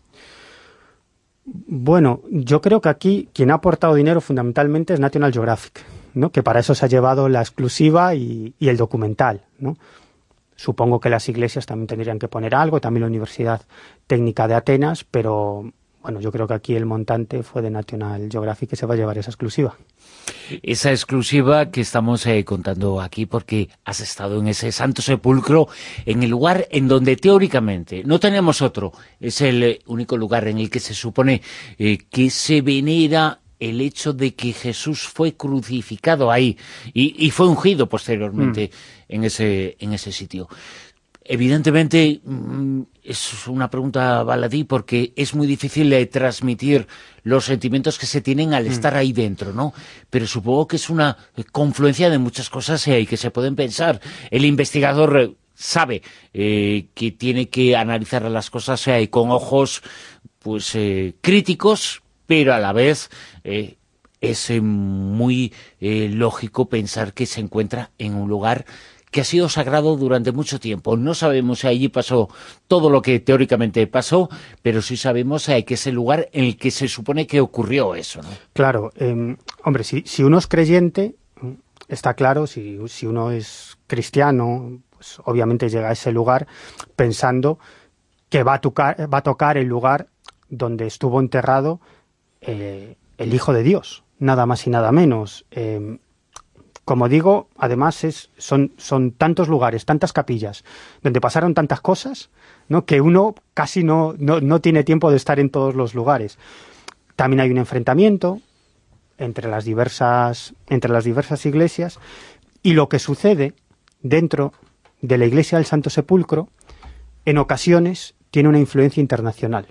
Bueno, yo creo que aquí quien ha aportado dinero fundamentalmente es National Geographic, ¿no? Que para eso se ha llevado la exclusiva y, y el documental, ¿no? Supongo que las iglesias también tendrían que poner algo, también la Universidad Técnica de Atenas, pero bueno, yo creo que aquí el montante fue de National Geographic, que se va a llevar esa exclusiva. esa exclusiva que estamos eh, contando aquí, porque has estado en ese Santo Sepulcro, en el lugar en donde teóricamente no tenemos otro, es el eh, único lugar en el que se supone eh, que se venera el hecho de que Jesús fue crucificado ahí y, y fue ungido posteriormente mm. en ese en ese sitio. Evidentemente, es una pregunta baladí porque es muy difícil de transmitir los sentimientos que se tienen al estar ahí dentro, ¿no? Pero supongo que es una confluencia de muchas cosas eh, que se pueden pensar. El investigador sabe eh, que tiene que analizar las cosas eh, con ojos pues eh, críticos, pero a la vez eh, es eh, muy eh, lógico pensar que se encuentra en un lugar que ha sido sagrado durante mucho tiempo. No sabemos si allí pasó todo lo que teóricamente pasó, pero sí sabemos eh, que es el lugar en el que se supone que ocurrió eso, ¿no? Claro, eh, hombre, si, si uno es creyente, está claro, si, si uno es cristiano, pues obviamente llega a ese lugar pensando que va a tocar, va a tocar el lugar donde estuvo enterrado eh, el Hijo de Dios, nada más y nada menos. Eh, Como digo, además es, son, son tantos lugares, tantas capillas, donde pasaron tantas cosas, ¿no?, que uno casi no, no, no tiene tiempo de estar en todos los lugares. También hay un enfrentamiento entre las diversas, entre las diversas iglesias, y lo que sucede dentro de la iglesia del Santo Sepulcro, en ocasiones, tiene una influencia internacional.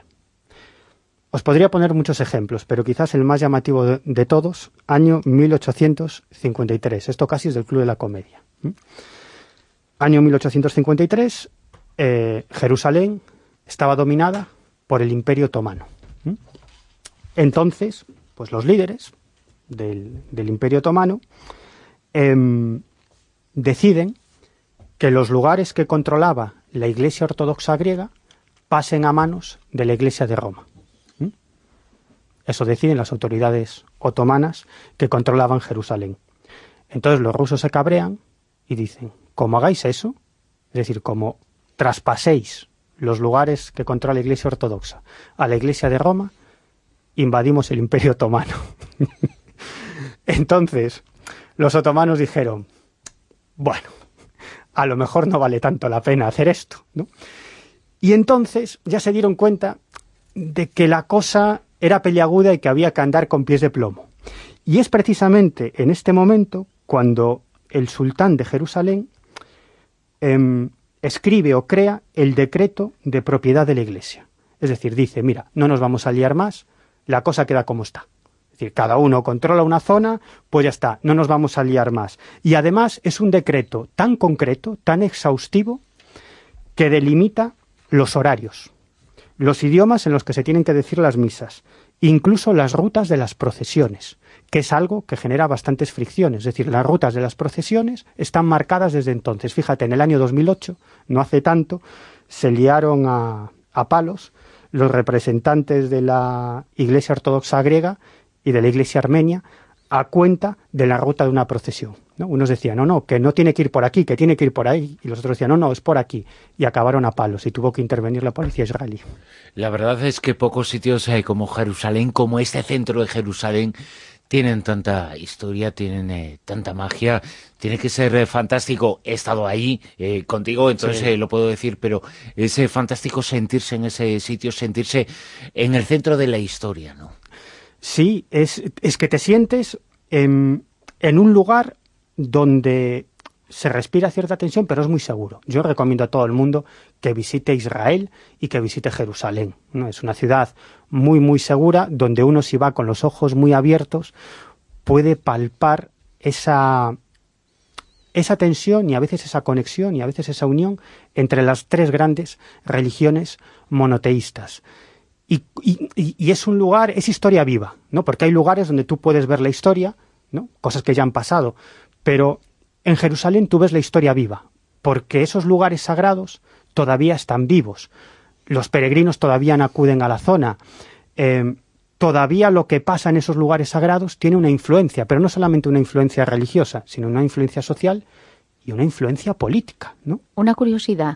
Os podría poner muchos ejemplos, pero quizás el más llamativo de, de todos, año mil ochocientos cincuenta y tres. Esto casi es del Club de la Comedia. ¿Mm? Año mil ochocientos cincuenta y tres, eh, Jerusalén estaba dominada por el Imperio Otomano. ¿Mm? Entonces, pues los líderes del, del Imperio Otomano eh, deciden que los lugares que controlaba la Iglesia Ortodoxa griega pasen a manos de la Iglesia de Roma. Eso deciden las autoridades otomanas que controlaban Jerusalén. Entonces los rusos se cabrean y dicen, como hagáis eso, es decir, como traspaséis los lugares que controla la Iglesia Ortodoxa a la Iglesia de Roma, invadimos el Imperio Otomano. Entonces los otomanos dijeron, bueno, a lo mejor no vale tanto la pena hacer esto, ¿no? Y entonces ya se dieron cuenta de que la cosa era peliaguda y que había que andar con pies de plomo. Y es precisamente en este momento cuando el sultán de Jerusalén eh, escribe o crea el decreto de propiedad de la Iglesia. Es decir, dice, mira, no nos vamos a liar más, la cosa queda como está. Es decir, cada uno controla una zona, pues ya está, no nos vamos a liar más. Y además es un decreto tan concreto, tan exhaustivo, que delimita los horarios, los idiomas en los que se tienen que decir las misas, incluso las rutas de las procesiones, que es algo que genera bastantes fricciones. Es decir, las rutas de las procesiones están marcadas desde entonces. Fíjate, en el año dos mil ocho, no hace tanto, se liaron a, a palos los representantes de la Iglesia Ortodoxa griega y de la Iglesia armenia a cuenta de la ruta de una procesión, ¿no? Unos decían, no, no, que no tiene que ir por aquí, que tiene que ir por ahí, y los otros decían, no, no, es por aquí, y acabaron a palos, y tuvo que intervenir la policía israelí. La verdad es que pocos sitios eh, como Jerusalén, como este centro de Jerusalén, tienen tanta historia, tienen eh, tanta magia, tiene que ser eh, fantástico. He estado ahí eh, contigo, entonces sí. eh, lo puedo decir, pero es eh, fantástico sentirse en ese sitio, sentirse en el centro de la historia, ¿no? Sí, es, es que te sientes en, en un lugar donde se respira cierta tensión, pero es muy seguro. Yo recomiendo a todo el mundo que visite Israel y que visite Jerusalén, ¿no? Es una ciudad muy, muy segura, donde uno, si va con los ojos muy abiertos, puede palpar esa, esa tensión y a veces esa conexión y a veces esa unión entre las tres grandes religiones monoteístas. Y, y, y es un lugar, es historia viva, ¿no? Porque hay lugares donde tú puedes ver la historia, ¿no? Cosas que ya han pasado, pero en Jerusalén tú ves la historia viva, porque esos lugares sagrados todavía están vivos. Los peregrinos todavía no acuden a la zona. Eh, todavía lo que pasa en esos lugares sagrados tiene una influencia, pero no solamente una influencia religiosa, sino una influencia social y una influencia política, ¿no? Una curiosidad.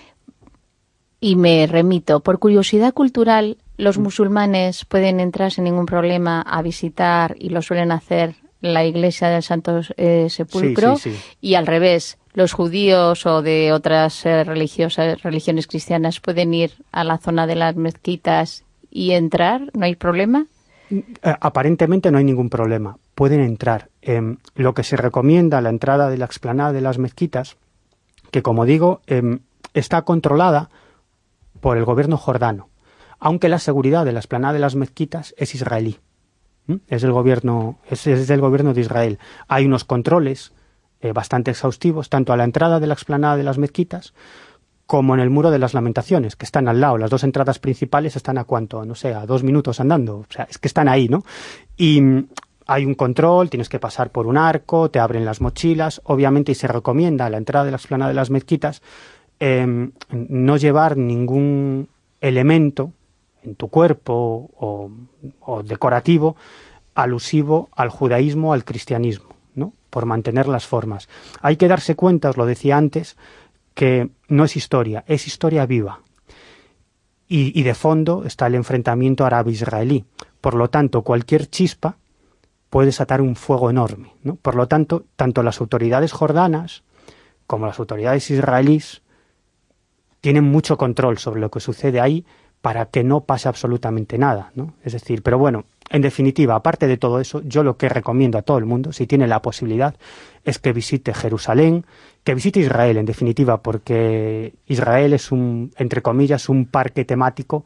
Y me remito, por curiosidad cultural, ¿los musulmanes pueden entrar sin ningún problema a visitar, y lo suelen hacer, la iglesia del Santo eh, Sepulcro, sí, sí, sí. y al revés, los judíos o de otras eh, religiosas, religiones cristianas pueden ir a la zona de las mezquitas y entrar, ¿no hay problema? Aparentemente no hay ningún problema, pueden entrar. Eh, lo que se recomienda, la entrada de la explanada de las mezquitas, que como digo, eh, está controlada por el gobierno jordano, aunque la seguridad de la explanada de las mezquitas es israelí. ¿Mm? Es el gobierno, es, es del gobierno de Israel. Hay unos controles eh, bastante exhaustivos, tanto a la entrada de la explanada de las mezquitas como en el Muro de las Lamentaciones, que están al lado. Las dos entradas principales están a cuánto, no sé, a dos minutos andando. O sea, es que están ahí, ¿no? Y hay un control, tienes que pasar por un arco, te abren las mochilas, obviamente, y se recomienda a la entrada de la explanada de las mezquitas eh, no llevar ningún elemento en tu cuerpo o, o decorativo alusivo al judaísmo o al cristianismo, ¿no? Por mantener las formas. Hay que darse cuenta, os lo decía antes, que no es historia, es historia viva. Y, y de fondo está el enfrentamiento árabe-israelí. Por lo tanto, cualquier chispa puede desatar un fuego enorme, ¿no? Por lo tanto, tanto las autoridades jordanas como las autoridades israelíes tienen mucho control sobre lo que sucede ahí para que no pase absolutamente nada, ¿no? Es decir, pero bueno, en definitiva, aparte de todo eso, yo lo que recomiendo a todo el mundo, si tiene la posibilidad, es que visite Jerusalén, que visite Israel, en definitiva, porque Israel es un, entre comillas, un parque temático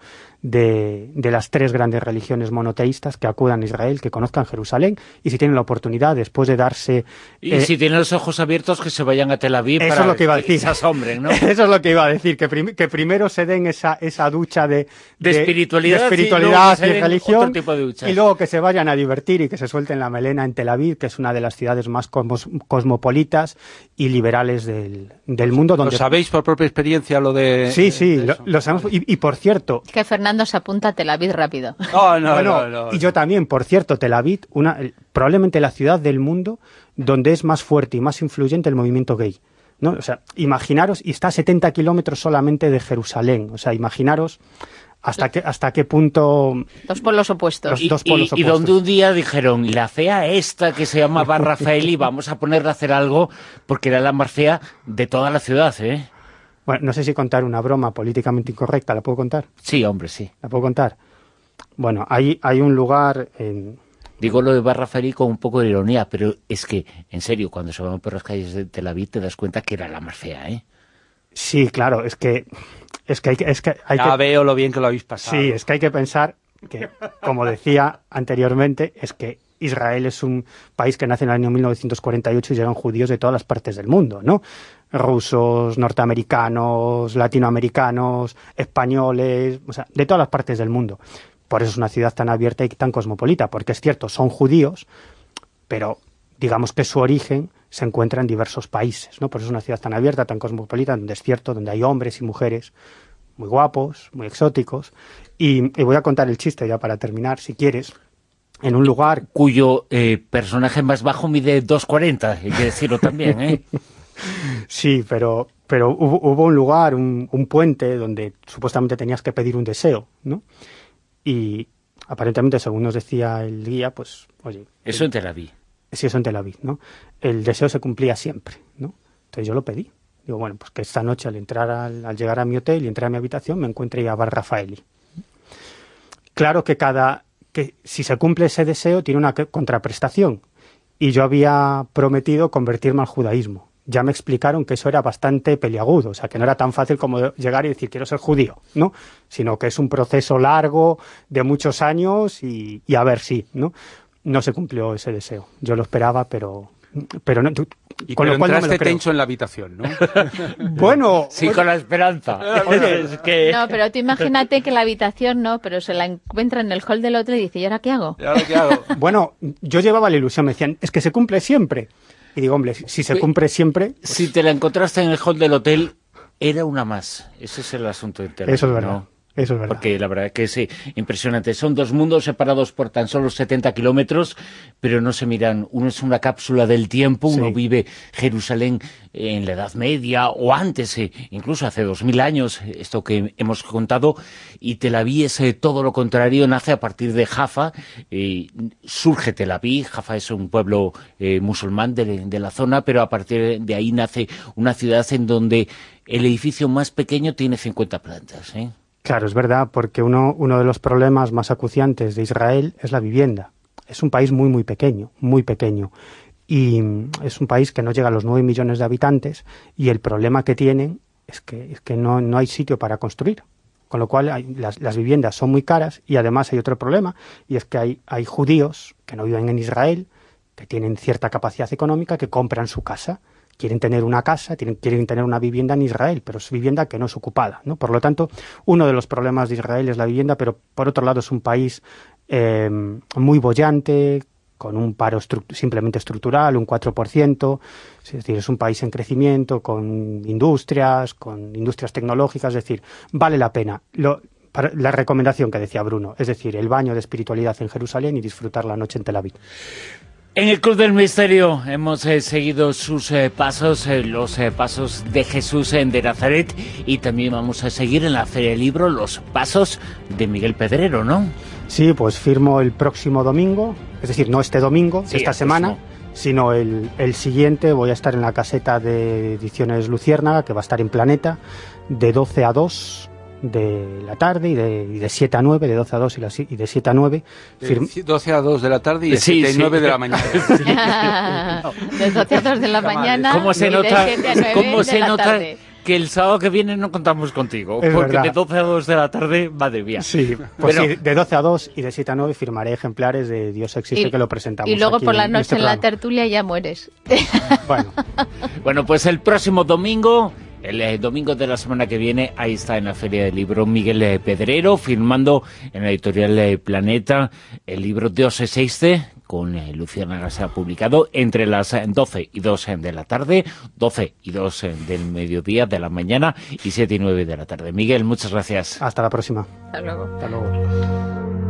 de, de las tres grandes religiones monoteístas, que acudan a Israel, que conozcan Jerusalén, y si tienen la oportunidad, después de darse... Y eh, si tienen los ojos abiertos, que se vayan a Tel Aviv eso para es lo que iba a decir. que se asombren, ¿no? Eso es lo que iba a decir, que, prim que primero se den esa, esa ducha de, de, de espiritualidad, de espiritualidad y, y religión, otro tipo de duchas. Y luego que se vayan a divertir y que se suelten la melena en Tel Aviv, que es una de las ciudades más cosmos, cosmopolitas y liberales del, del mundo. Donde... ¿Lo sabéis por propia experiencia lo de...? Sí, sí, de lo, lo sabemos. Y, y por cierto... Que Fernando se apunta a Tel Aviv rápido. Oh, no, bueno, no, no, y yo también, por cierto, Tel Aviv, una, probablemente la ciudad del mundo donde es más fuerte y más influyente el movimiento gay, ¿no? O sea, imaginaros, y está a setenta kilómetros solamente de Jerusalén, o sea, imaginaros hasta qué, hasta qué punto... Dos polos opuestos. Los dos polos y, y, opuestos. y donde un día dijeron, la fea esta que se llama Bar Rafaeli, vamos a ponerla a hacer algo, porque era la más fea de toda la ciudad, ¿eh? Bueno, no sé si contar una broma políticamente incorrecta, ¿la puedo contar? Sí, hombre, sí. ¿La puedo contar? Bueno, hay, hay un lugar... en Digo lo de Bar Rafaeli con un poco de ironía, pero es que, en serio, cuando se van por las calles de Tel Aviv te das cuenta que era la más fea, ¿eh? Sí, claro, es que... Es que hay que... Es que hay ya que... veo lo bien que lo habéis pasado. Sí, es que hay que pensar que, como decía anteriormente, es que Israel es un país que nace en el año mil novecientos cuarenta y ocho y llegan judíos de todas las partes del mundo, ¿no? Rusos, norteamericanos, latinoamericanos, españoles, o sea, de todas las partes del mundo. Por eso es una ciudad tan abierta y tan cosmopolita, porque es cierto, son judíos, pero digamos que su origen se encuentra en diversos países, ¿no? Por eso es una ciudad tan abierta, tan cosmopolita, donde es cierto, donde hay hombres y mujeres muy guapos, muy exóticos. Y, y voy a contar el chiste ya para terminar, si quieres, en un lugar... Cuyo eh, personaje más bajo mide dos cuarenta, hay que decirlo también, ¿eh? Sí, pero, pero hubo, hubo un lugar, un, un puente, donde supuestamente tenías que pedir un deseo, ¿no? Y aparentemente, según nos decía el guía, pues, oye... Eso en Tel Aviv. Sí, eso en Tel Aviv, ¿no? El deseo se cumplía siempre, ¿no? Entonces yo lo pedí. Digo, bueno, pues que esta noche al entrar al, al llegar a mi hotel y entrar a mi habitación me encuentre ya Bar Rafaeli. Claro que cada... que si se cumple ese deseo tiene una contraprestación. Y yo había prometido convertirme al judaísmo. Ya me explicaron que eso era bastante peliagudo, o sea, que no era tan fácil como llegar y decir quiero ser judío, ¿no? Sino que es un proceso largo, de muchos años y, y a ver si, ¿no? No se cumplió ese deseo. Yo lo esperaba, pero... pero no, y con pero lo cual entraste no me lo creo. tenso en la habitación, ¿no? Bueno... Sí, con la esperanza. Oye, es que... No, pero tú imagínate que la habitación no, pero se la encuentra en el hall del hotel y dice, ¿y ahora qué hago? ¿Y ahora qué hago? Bueno, yo llevaba la ilusión, me decían, es que se cumple siempre. Y digo, hombre, si se cumple siempre... Pues... Si te la encontraste en el hall del hotel, era una más. Ese es el asunto entero. Eso es verdad. ¿no? Eso es verdad. Porque la verdad que es eh, impresionante. Son dos mundos separados por tan solo setenta kilómetros, pero no se miran. Uno es una cápsula del tiempo, uno Sí. vive Jerusalén en la Edad Media o antes, eh, incluso hace dos mil años, esto que hemos contado, y Tel Aviv es eh, todo lo contrario, nace a partir de Jaffa, eh, surge Tel Aviv, Jaffa es un pueblo eh, musulmán de, de la zona, pero a partir de ahí nace una ciudad en donde el edificio más pequeño tiene cincuenta plantas, ¿eh? Claro, es verdad, porque uno, uno de los problemas más acuciantes de Israel es la vivienda. Es un país muy, muy pequeño, muy pequeño. Y es un país que no llega a los nueve millones de habitantes, y el problema que tienen es que, es que no, no hay sitio para construir. Con lo cual hay, las, las viviendas son muy caras, y además hay otro problema, y es que hay, hay judíos que no viven en Israel, que tienen cierta capacidad económica, que compran su casa. Quieren tener una casa, tienen, quieren tener una vivienda en Israel, pero es vivienda que no es ocupada, ¿no? Por lo tanto, uno de los problemas de Israel es la vivienda, pero por otro lado es un país eh, muy boyante, con un paro estru- simplemente estructural, un cuatro por ciento, es decir, es un país en crecimiento, con industrias, con industrias tecnológicas, es decir, vale la pena. Lo, para, la recomendación que decía Bruno, es decir, el baño de espiritualidad en Jerusalén y disfrutar la noche en Tel Aviv. En el Club del Misterio hemos eh, seguido sus eh, pasos, eh, los eh, pasos de Jesús en de Nazaret, y también vamos a seguir en la Feria del Libro los pasos de Miguel Pedrero, ¿no? Sí, pues firmo el próximo domingo, es decir, no este domingo, Sí, esta el semana, próximo. sino el, el siguiente. Voy a estar en la caseta de Ediciones Luciérnaga, que va a estar en Planeta, de doce a dos de la tarde y de, y de siete a nueve, de doce a dos y, la, y de siete a nueve. De doce a dos de la tarde y de Sí, siete a sí. nueve de la mañana. De doce a dos de la mañana ¿Cómo se y nota, de siete a nueve cómo de se la nota tarde. que el sábado que viene no contamos contigo? Es Porque verdad. de doce a dos de la tarde, madre mía. Sí, pues Pero- sí, de doce a dos y de siete a nueve firmaré ejemplares de Dios existe, Y- que lo presentamos Y luego aquí por la en noche este en la programa. tertulia ya mueres. Bueno, Bueno, pues el próximo domingo, el eh, domingo de la semana que viene, ahí está en la Feria del Libro Miguel eh, Pedrero, firmando en la editorial eh, Planeta el libro Dios existe, con eh, Luciérnaga. Se ha publicado entre las eh, doce y dos eh, de la tarde, doce y dos eh, del mediodía, de la mañana, y siete y nueve de la tarde. Miguel, muchas gracias. hasta la próxima. Hasta luego. Hasta luego.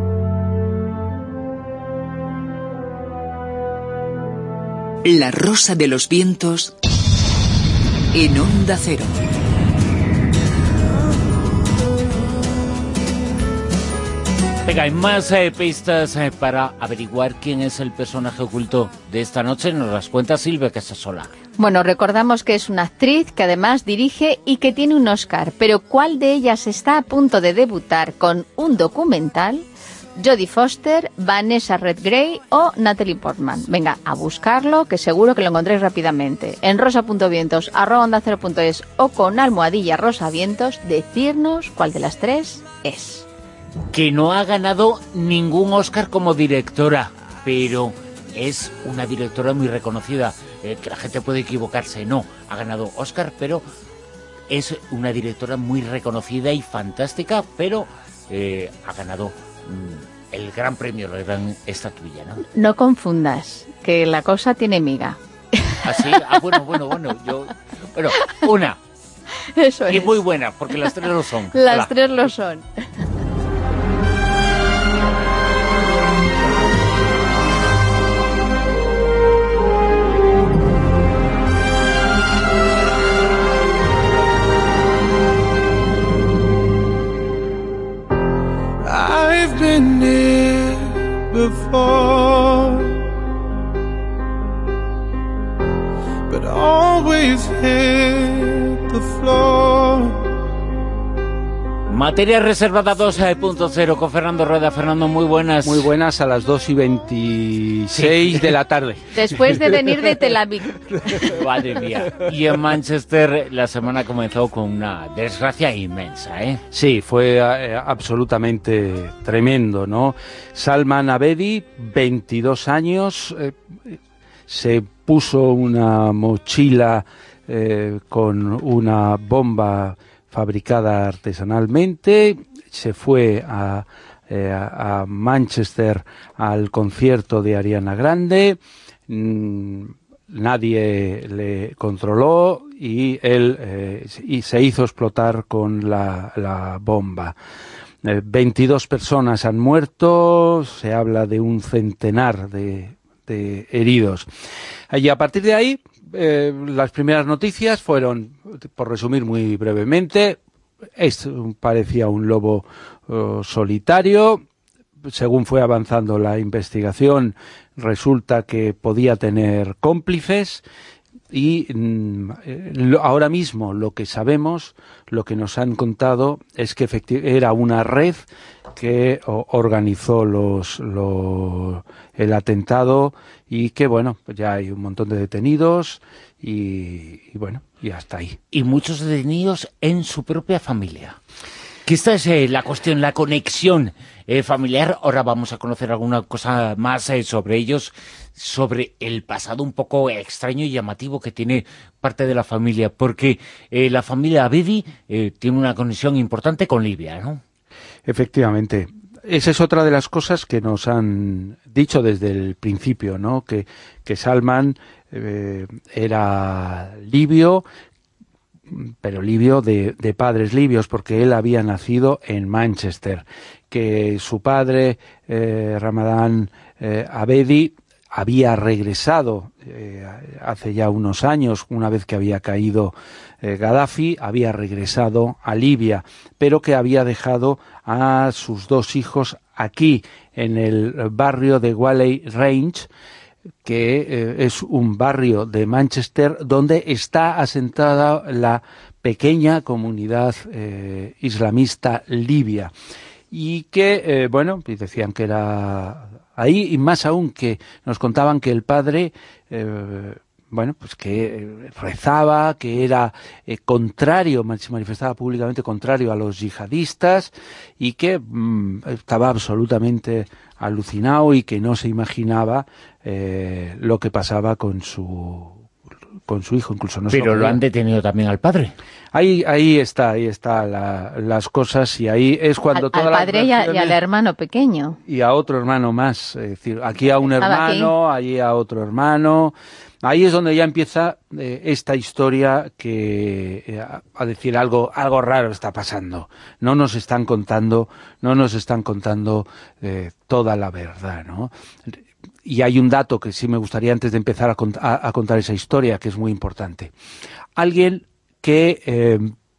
La Rosa de los Vientos en Onda Cero. Venga, hay más eh, pistas eh, para averiguar quién es el personaje oculto de esta noche. Nos las cuenta Silvia Casasola. Bueno, recordamos que es una actriz que además dirige y que tiene un Oscar, pero ¿cuál de ellas está a punto de debutar con un documental? Jodie Foster, Vanessa Redgrave o Natalie Portman. Venga, a buscarlo, que seguro que lo encontréis rápidamente. En rosa.vientos, arroba onda cero punto es o con almohadilla rosavientos, decirnos cuál de las tres es. Que no ha ganado ningún Oscar como directora, pero es una directora muy reconocida. Eh, que la gente puede equivocarse, no, ha ganado Oscar, pero es una directora muy reconocida y fantástica, pero eh, ha ganado mm, el gran premio, la gran estatuilla, ¿no? No confundas, que la cosa tiene miga. Así, ah, bueno, bueno, bueno, yo, bueno, una, Eso y es. muy buena, porque las tres lo son. Las Hola. tres lo son. I've been here before, but always hit the floor. Materia reservada dos punto cero con Fernando Rueda. Fernando, muy buenas. Muy buenas, a las dos y veintiséis Sí. de la tarde. Después de venir de Tel Aviv. Madre mía. Y en Manchester la semana comenzó con una desgracia inmensa, ¿eh? Sí, fue eh, absolutamente tremendo, ¿no? Salman Abedi, veintidós años, eh, se puso una mochila eh, con una bomba fabricada artesanalmente, se fue a, eh, a Manchester al concierto de Ariana Grande, mmm, nadie le controló y él eh, y se hizo explotar con la, la bomba. Eh, veintidós personas han muerto, se habla de un centenar de, de heridos. Y a partir de ahí, eh, las primeras noticias fueron, por resumir muy brevemente, es, parecía un lobo uh, solitario. Según fue avanzando la investigación, resulta que podía tener cómplices. Y mm, ahora mismo lo que sabemos, lo que nos han contado, es que era una red que organizó los, los, el atentado y que, bueno, ya hay un montón de detenidos y, y bueno, y hasta ahí. Y muchos detenidos en su propia familia. Que esta es eh, la cuestión, la conexión eh, familiar. Ahora vamos a conocer alguna cosa más eh, sobre ellos, sobre el pasado un poco extraño y llamativo que tiene parte de la familia, porque eh, la familia Abedi eh, tiene una conexión importante con Libia, ¿no? Efectivamente. Esa es otra de las cosas que nos han dicho desde el principio, ¿no? Que, que Salman eh, era libio, pero libio de, de padres libios, porque él había nacido en Manchester, que su padre, eh, Ramadán eh, Abedi, había regresado eh, hace ya unos años, una vez que había caído eh, Gaddafi, había regresado a Libia, pero que había dejado a sus dos hijos aquí, en el barrio de Whalley Range, que eh, es un barrio de Manchester donde está asentada la pequeña comunidad eh, islamista libia, y que, eh, bueno, decían que era ahí, y más aún que nos contaban que el padre, eh, bueno, pues que rezaba, que era eh, contrario, se manifestaba públicamente contrario a los yihadistas, y que mmm, estaba absolutamente alucinado y que no se imaginaba eh, lo que pasaba con su con su hijo, incluso no. Pero lo han detenido también al padre. Ahí ahí está, ahí está la, las cosas, y ahí es cuando al, todas al padre las y, a, y al hermano pequeño. Y a otro hermano más, es decir, aquí a un hermano, allí a otro hermano. Ahí es donde ya empieza eh, esta historia que, eh, a decir, algo algo raro está pasando. No nos están contando, no nos están contando eh, toda la verdad, ¿no? Y hay un dato que sí me gustaría, antes de empezar a, cont a, a contar esa historia, que es muy importante. Alguien que eh,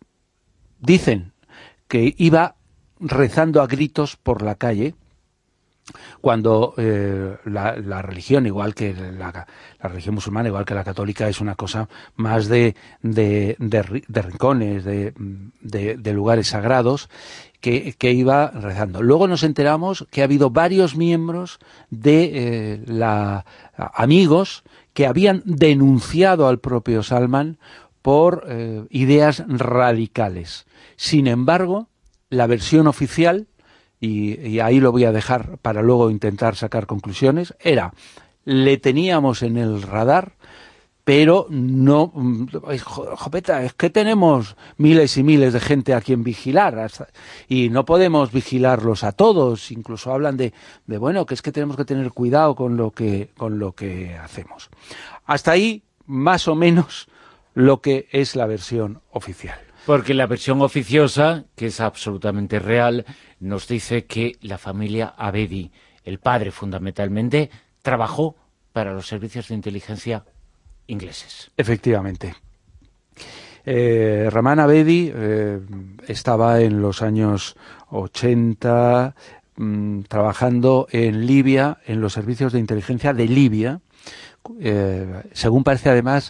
dicen que iba rezando a gritos por la calle, cuando eh, la, la religión, igual que la, la religión musulmana, igual que la católica, es una cosa más de, de, de, de rincones, de, de, de lugares sagrados, que, que iba rezando. Luego nos enteramos que ha habido varios miembros de eh, la amigos que habían denunciado al propio Salman por eh, ideas radicales. Sin embargo, la versión oficial, Y, y ahí lo voy a dejar para luego intentar sacar conclusiones, era, le teníamos en el radar, pero no, jopeta, es que tenemos miles y miles de gente a quien vigilar, hasta, y no podemos vigilarlos a todos. Incluso hablan de, de, bueno, que es que tenemos que tener cuidado con lo que, con lo que hacemos. Hasta ahí, más o menos, lo que es la versión oficial. Porque la versión oficiosa, que es absolutamente real, nos dice que la familia Abedi, el padre fundamentalmente, trabajó para los servicios de inteligencia ingleses. Efectivamente. Eh, Rahman Abedi eh, estaba en los años ochenta mmm, trabajando en Libia, en los servicios de inteligencia de Libia. Eh, según parece, además,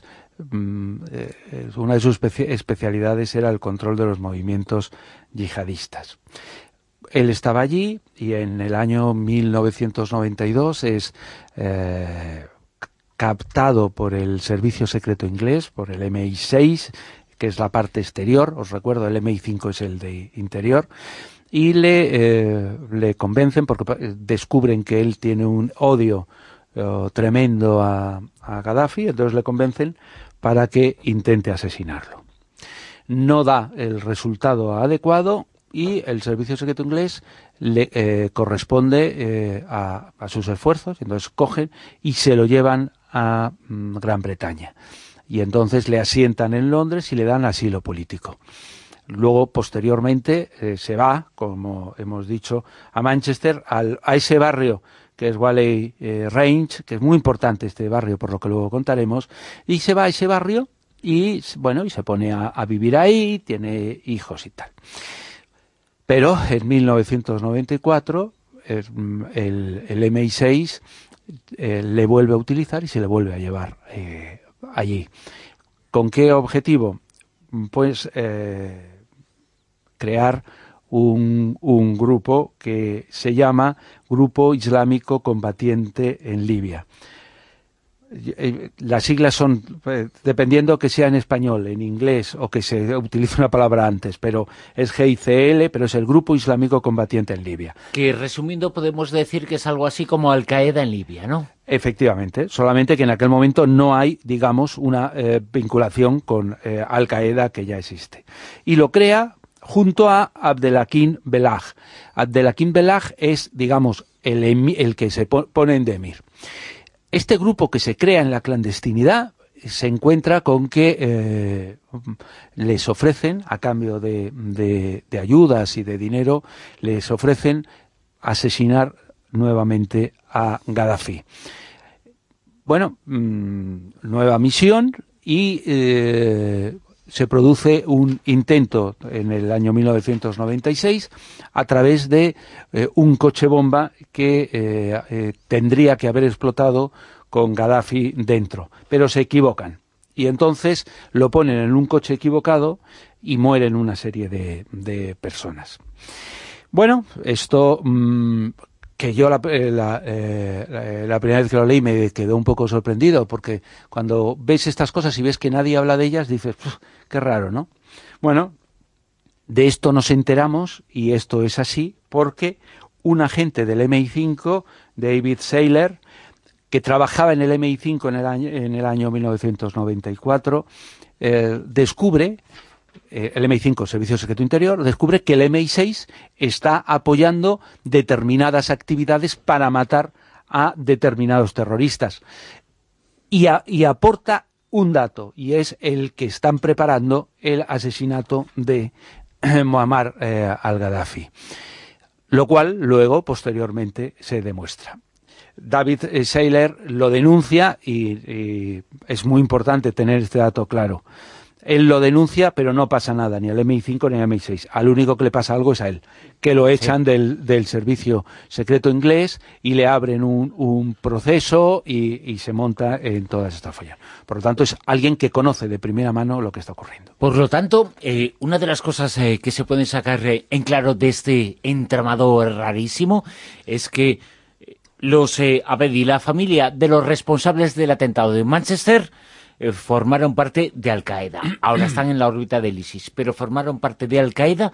una de sus especialidades era el control de los movimientos yihadistas. Él estaba allí y en el año mil novecientos noventa y dos es eh, captado por el servicio secreto inglés, por el M I seis, que es la parte exterior. Os recuerdo, el M I cinco es el de interior, y le, eh, le convencen, porque descubren que él tiene un odio eh, tremendo a, a Gaddafi, entonces le convencen para que intente asesinarlo. No da el resultado adecuado y el servicio secreto inglés le eh, corresponde eh, a, a sus esfuerzos, entonces cogen y se lo llevan a mm, Gran Bretaña. y entonces le asientan en Londres y le dan asilo político. Luego, posteriormente, eh, se va, como hemos dicho, a Manchester, al, a ese barrio que es Whalley eh, Range, que es muy importante este barrio, por lo que luego contaremos, y se va a ese barrio y, bueno, y se pone a, a vivir ahí, tiene hijos y tal. Pero en mil novecientos noventa y cuatro el, el M I seis eh, le vuelve a utilizar y se le vuelve a llevar eh, allí. ¿Con qué objetivo? Pues eh, crear un, un grupo que se llama Grupo Islámico Combatiente en Libia. Las siglas son, dependiendo que sea en español, en inglés o que se utilice una palabra antes, pero es G I C L, pero es el Grupo Islámico Combatiente en Libia. Que resumiendo podemos decir que es algo así como Al-Qaeda en Libia, ¿no? Efectivamente, solamente que en aquel momento no hay, digamos, una eh, vinculación con eh, Al-Qaeda que ya existe. Y lo crea junto a Abdelhakim Belaj. Abdelhakim Belaj es, digamos, el, el que se pone en emir. Este grupo que se crea en la clandestinidad se encuentra con que eh, les ofrecen, a cambio de, de, de ayudas y de dinero, les ofrecen asesinar nuevamente a Gaddafi. Bueno, mmm, nueva misión y eh, se produce un intento en el año mil novecientos noventa y seis a través de eh, un coche bomba que eh, eh, tendría que haber explotado con Gaddafi dentro, pero se equivocan y entonces lo ponen en un coche equivocado y mueren una serie de, de personas. Bueno, esto mmm, que yo la, la, eh, la primera vez que lo leí me quedó un poco sorprendido, porque cuando ves estas cosas y ves que nadie habla de ellas, dices, qué raro, ¿no? Bueno, de esto nos enteramos, y esto es así, porque un agente del M I cinco, David Seiler, que trabajaba en el M I cinco en el año, en el año mil novecientos noventa y cuatro, eh, descubre... el M I cinco, Servicio Secreto Interior, descubre que el M I seis está apoyando determinadas actividades para matar a determinados terroristas. Y, a, y aporta un dato, y es el que están preparando el asesinato de eh, Muammar eh, al-Gaddafi. Lo cual luego, posteriormente, se demuestra. David Seiler lo denuncia y, y es muy importante tener este dato claro. Él lo denuncia, pero no pasa nada, ni al M I cinco ni al M I seis. Al único que le pasa algo es a él, que lo echan sí. del, del servicio secreto inglés y le abren un, un proceso y, y se monta en todas estas fallas. Por lo tanto, es alguien que conoce de primera mano lo que está ocurriendo. Por lo tanto, eh, una de las cosas eh, que se pueden sacar eh, en claro de este entramado rarísimo es que los eh, Abedi, la familia de los responsables del atentado de Manchester, Eh, formaron parte de Al-Qaeda. Ahora están en la órbita del ISIS, pero formaron parte de Al-Qaeda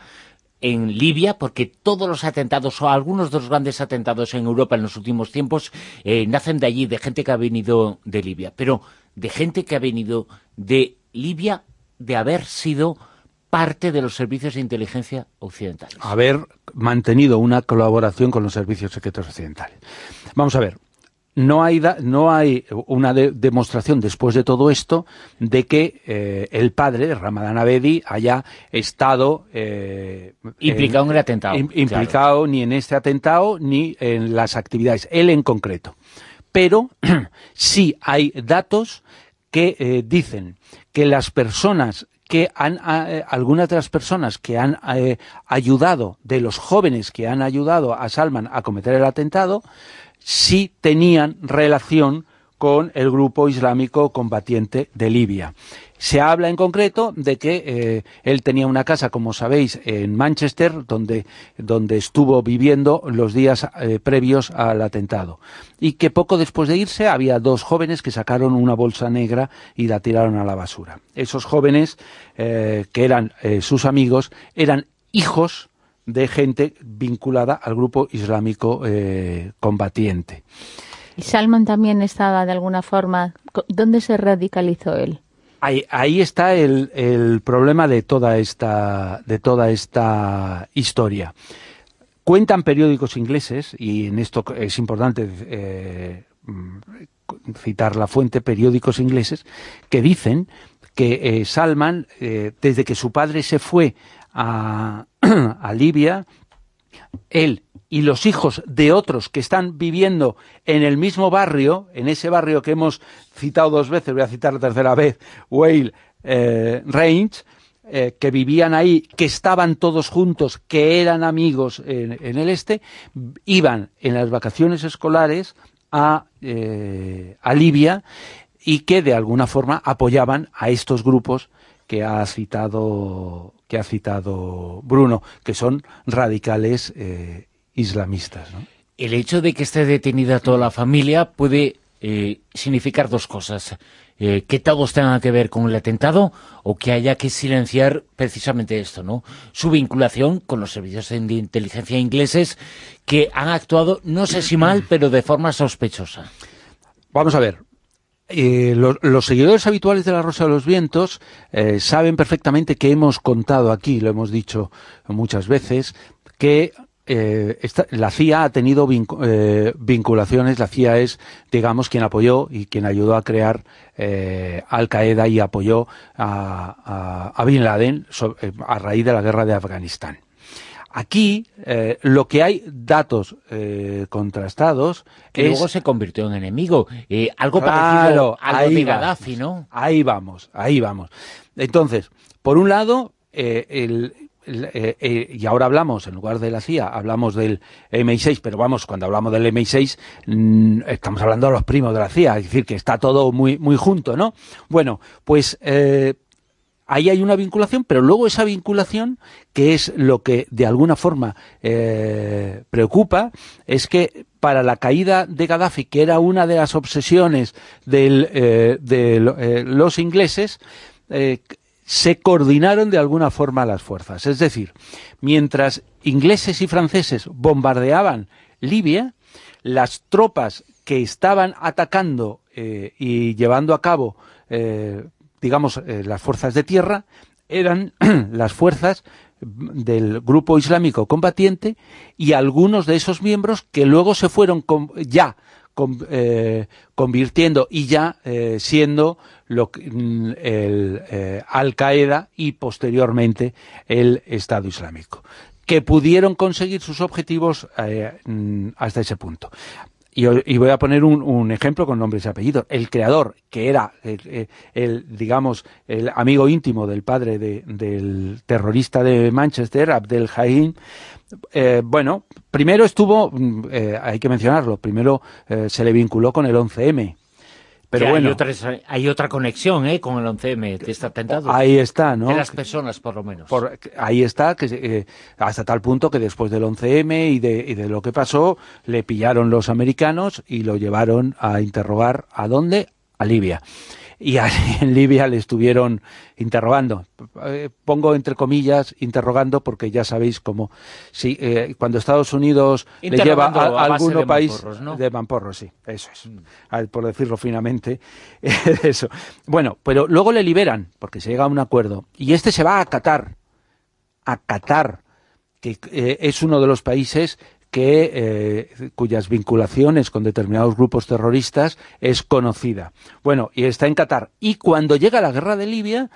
en Libia, porque todos los atentados, o algunos de los grandes atentados en Europa en los últimos tiempos, eh, nacen de allí, de gente que ha venido de Libia, pero de gente que ha venido de Libia de haber sido parte de los servicios de inteligencia occidentales. Haber mantenido una colaboración con los servicios secretos occidentales. Vamos a ver. No hay, da, no hay una de, demostración después de todo esto de que eh, el padre, Ramadán Abedi, haya estado eh, implicado en, en el atentado. In, implicado claro. Ni en este atentado ni en las actividades, él en concreto. Pero sí hay datos que eh, dicen que las personas que han, eh, algunas de las personas que han eh, ayudado, de los jóvenes que han ayudado a Salman a cometer el atentado, sí tenían relación con el grupo islámico combatiente de Libia. Se habla en concreto de que eh, él tenía una casa, como sabéis, en Manchester, donde, donde estuvo viviendo los días eh, previos al atentado. Y que poco después de irse había dos jóvenes que sacaron una bolsa negra y la tiraron a la basura. Esos jóvenes, eh, que eran eh, sus amigos, eran hijos de gente vinculada al grupo islámico eh, combatiente. ¿Y Salman también estaba de alguna forma? ¿Dónde se radicalizó él? Ahí, ahí está el, el problema de toda esta, de toda esta historia. Cuentan periódicos ingleses, y en esto es importante eh, citar la fuente, periódicos ingleses, que dicen que eh, Salman, eh, desde que su padre se fue a, a Libia, él y los hijos de otros que están viviendo en el mismo barrio, en ese barrio que hemos citado dos veces, voy a citar la tercera vez, Whale eh, Range, eh, que vivían ahí, que estaban todos juntos, que eran amigos en, en el este, iban en las vacaciones escolares a, eh, a Libia, y que de alguna forma apoyaban a estos grupos que ha citado que ha citado Bruno, que son radicales eh, islamistas, ¿no? El hecho de que esté detenida toda la familia puede eh, significar dos cosas. Eh, que todos tengan que ver con el atentado, o que haya que silenciar precisamente esto, ¿no? Su vinculación con los servicios de inteligencia ingleses, que han actuado, no sé si mal, pero de forma sospechosa. Vamos a ver. Eh, los, los seguidores habituales de La Rosa de los Vientos eh, saben perfectamente que hemos contado aquí, lo hemos dicho muchas veces, que eh, esta, la C I A ha tenido vincu eh, vinculaciones. La C I A es, digamos, quien apoyó y quien ayudó a crear eh, Al-Qaeda y apoyó a, a, a Bin Laden so, eh, a raíz de la guerra de Afganistán. Aquí eh, lo que hay datos eh, contrastados que es... luego se convirtió en enemigo, eh, algo claro, parecido a lo de Gaddafi, ¿no? Ahí vamos, ahí vamos. Entonces, por un lado, eh, el, el, eh, eh, y ahora hablamos, en lugar de la C I A, hablamos del M I seis, pero vamos, cuando hablamos del M I seis, mmm, estamos hablando de los primos de la C I A, es decir, que está todo muy, muy junto, ¿no? Bueno, pues... Eh, ahí hay una vinculación, pero luego esa vinculación, que es lo que de alguna forma eh, preocupa, es que para la caída de Gaddafi, que era una de las obsesiones del, eh, de eh, los ingleses, eh, se coordinaron de alguna forma las fuerzas. Es decir, mientras ingleses y franceses bombardeaban Libia, las tropas que estaban atacando eh, y llevando a cabo eh, digamos, eh, las fuerzas de tierra, eran las fuerzas del grupo islámico combatiente, y algunos de esos miembros que luego se fueron con, ya con, eh, convirtiendo y ya eh, siendo lo que, el eh, Al-Qaeda y posteriormente el Estado Islámico, que pudieron conseguir sus objetivos eh, hasta ese punto. Y, y voy a poner un, un ejemplo con nombres y apellidos. El creador, que era el, el digamos, el amigo íntimo del padre de, del terrorista de Manchester, Abdel Haim, eh, bueno, primero estuvo, eh, hay que mencionarlo, primero eh, se le vinculó con el once eme. Pero sí, bueno, hay otra, hay otra conexión ¿eh? con el once eme de este atentado. Ahí está, ¿no? De las personas, por lo menos. Por, ahí está, que eh, hasta tal punto que después del once eme y de, y de lo que pasó, le pillaron los americanos y lo llevaron a interrogar. ¿A dónde? A Libia. Y en Libia le estuvieron interrogando. Eh, pongo entre comillas interrogando, porque ya sabéis cómo si eh, cuando Estados Unidos le lleva a, a, a algún país mamporros, ¿no? De mamporros, sí, eso es, mm. a, por decirlo finamente, eso. Bueno, pero luego le liberan porque se llega a un acuerdo y este se va a Qatar, a Qatar, que eh, es uno de los países que eh, cuyas vinculaciones con determinados grupos terroristas es conocida. Bueno, y está en Qatar. Y cuando llega la guerra de Libia,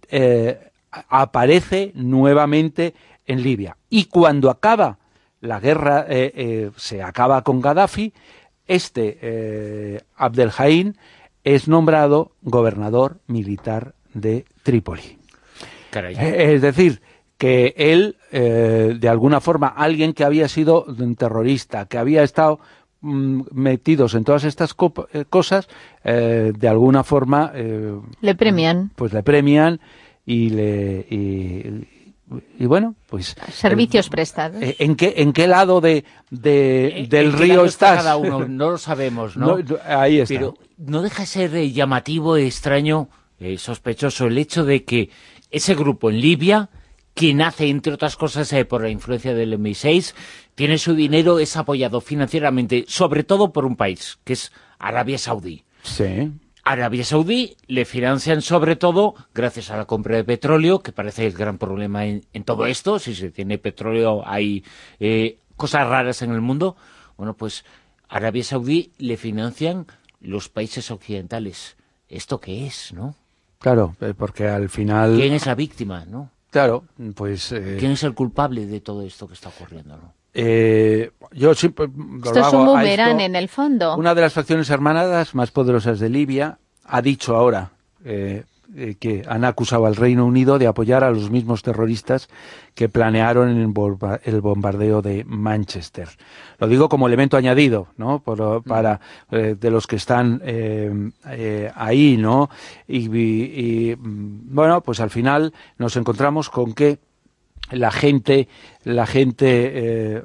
eh, aparece nuevamente en Libia. Y cuando acaba la guerra, eh, eh, se acaba con Gaddafi, este eh, Abdel Haim es nombrado gobernador militar de Trípoli. Caray. Es decir, que él, eh, de alguna forma, alguien que había sido un terrorista, que había estado mm, metidos en todas estas co eh, cosas, eh, de alguna forma... Eh, le premian. Pues le premian y le... Y, y bueno, pues... Servicios el, prestados. ¿En qué, en qué lado de, de, del ¿En río estás? Cada uno? No lo sabemos, ¿no? no ahí está. Pero no deja de ser eh, llamativo, extraño, eh, sospechoso el hecho de que ese grupo en Libia, que nace, entre otras cosas, eh, por la influencia del eme i seis, tiene su dinero, es apoyado financieramente, sobre todo por un país, que es Arabia Saudí. Sí. Arabia Saudí le financian sobre todo gracias a la compra de petróleo, que parece el gran problema en, en todo esto. Si se tiene petróleo hay eh, cosas raras en el mundo. Bueno, pues Arabia Saudí le financian los países occidentales. ¿Esto qué es, no? Claro, porque al final... ¿Quién es la víctima, no? Claro, pues... Eh... ¿Quién es el culpable de todo esto que está ocurriendo, no? Eh, yo siempre esto es un boomerang en el fondo. Una de las facciones hermanadas más poderosas de Libia ha dicho ahora eh, eh, que han acusado al Reino Unido de apoyar a los mismos terroristas que planearon el, bomba el bombardeo de Manchester. Lo digo como elemento añadido, ¿no? Por, para eh, de los que están eh, eh, ahí, ¿no? Y, y, y bueno, pues al final nos encontramos con que la gente, la gente, eh,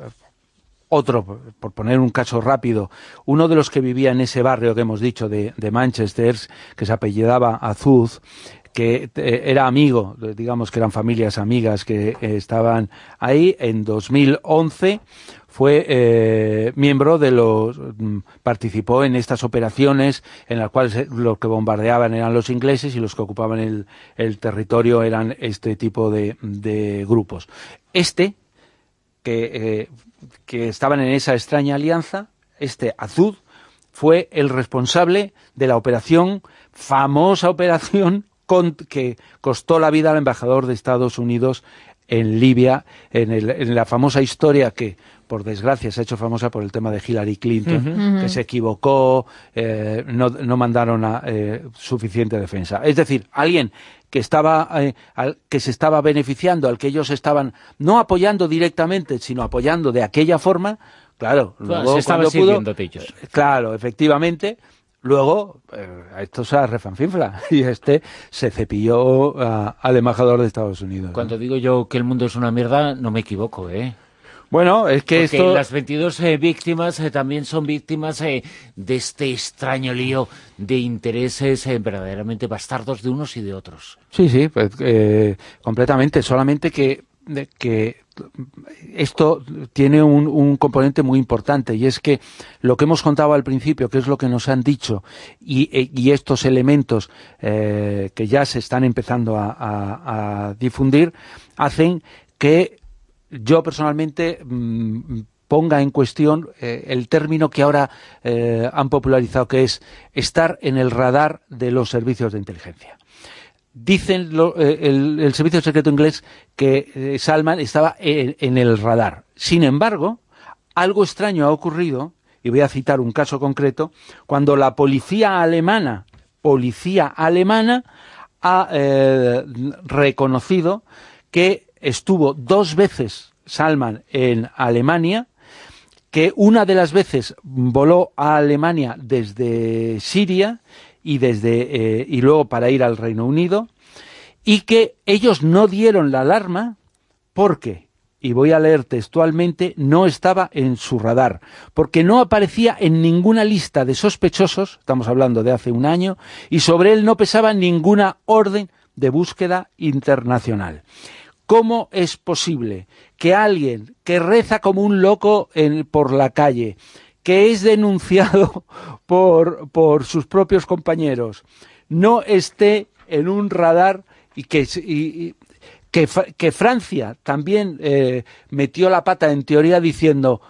otro, por poner un caso rápido, uno de los que vivía en ese barrio que hemos dicho de, de Manchester, que se apellidaba Azuz, que eh, era amigo, digamos que eran familias amigas que eh, estaban ahí, en dos mil once fue eh, miembro de los, participó en estas operaciones en las cuales los que bombardeaban eran los ingleses y los que ocupaban el, el territorio eran este tipo de, de grupos. Este, que, eh, que estaban en esa extraña alianza, este Azud, fue el responsable de la operación, famosa operación, con, que costó la vida al embajador de Estados Unidos en Libia, en, el, en la famosa historia que, por desgracia, se ha hecho famosa por el tema de Hillary Clinton, uh-huh. que se equivocó, eh, no, no mandaron a, eh, suficiente defensa. Es decir, alguien que estaba eh, al, que se estaba beneficiando, al que ellos estaban no apoyando directamente, sino apoyando de aquella forma, claro, luego se estaba sirviendo de ellos. Claro, efectivamente. Luego, eh, esto se refanfinfla y este se cepilló uh, al embajador de Estados Unidos. Cuando ¿no? digo yo que el mundo es una mierda, no me equivoco, ¿eh? Bueno, es que Porque esto... las veintidós eh, víctimas eh, también son víctimas eh, de este extraño lío de intereses eh, verdaderamente bastardos de unos y de otros. Sí, sí, pues, eh, completamente. Solamente que, de, que esto tiene un, un componente muy importante, y es que lo que hemos contado al principio, que es lo que nos han dicho, y, y estos elementos eh, que ya se están empezando a, a, a difundir, hacen que yo personalmente mmm, ponga en cuestión eh, el término que ahora eh, han popularizado, que es estar en el radar de los servicios de inteligencia. Dicen lo, eh, el, el servicio secreto inglés que eh, Salman estaba en, en el radar. Sin embargo, algo extraño ha ocurrido, y voy a citar un caso concreto, cuando la policía alemana, policía alemana ha eh, reconocido que estuvo dos veces Salman en Alemania, que una de las veces voló a Alemania desde Siria y desde eh, y luego para ir al Reino Unido, y que ellos no dieron la alarma porque, y voy a leer textualmente, no estaba en su radar, porque no aparecía en ninguna lista de sospechosos, estamos hablando de hace un año, y sobre él no pesaba ninguna orden de búsqueda internacional. ¿Cómo es posible que alguien que reza como un loco en, por la calle, que es denunciado por, por sus propios compañeros, no esté en un radar y que, y, que, que Francia también eh, metió la pata en teoría diciendo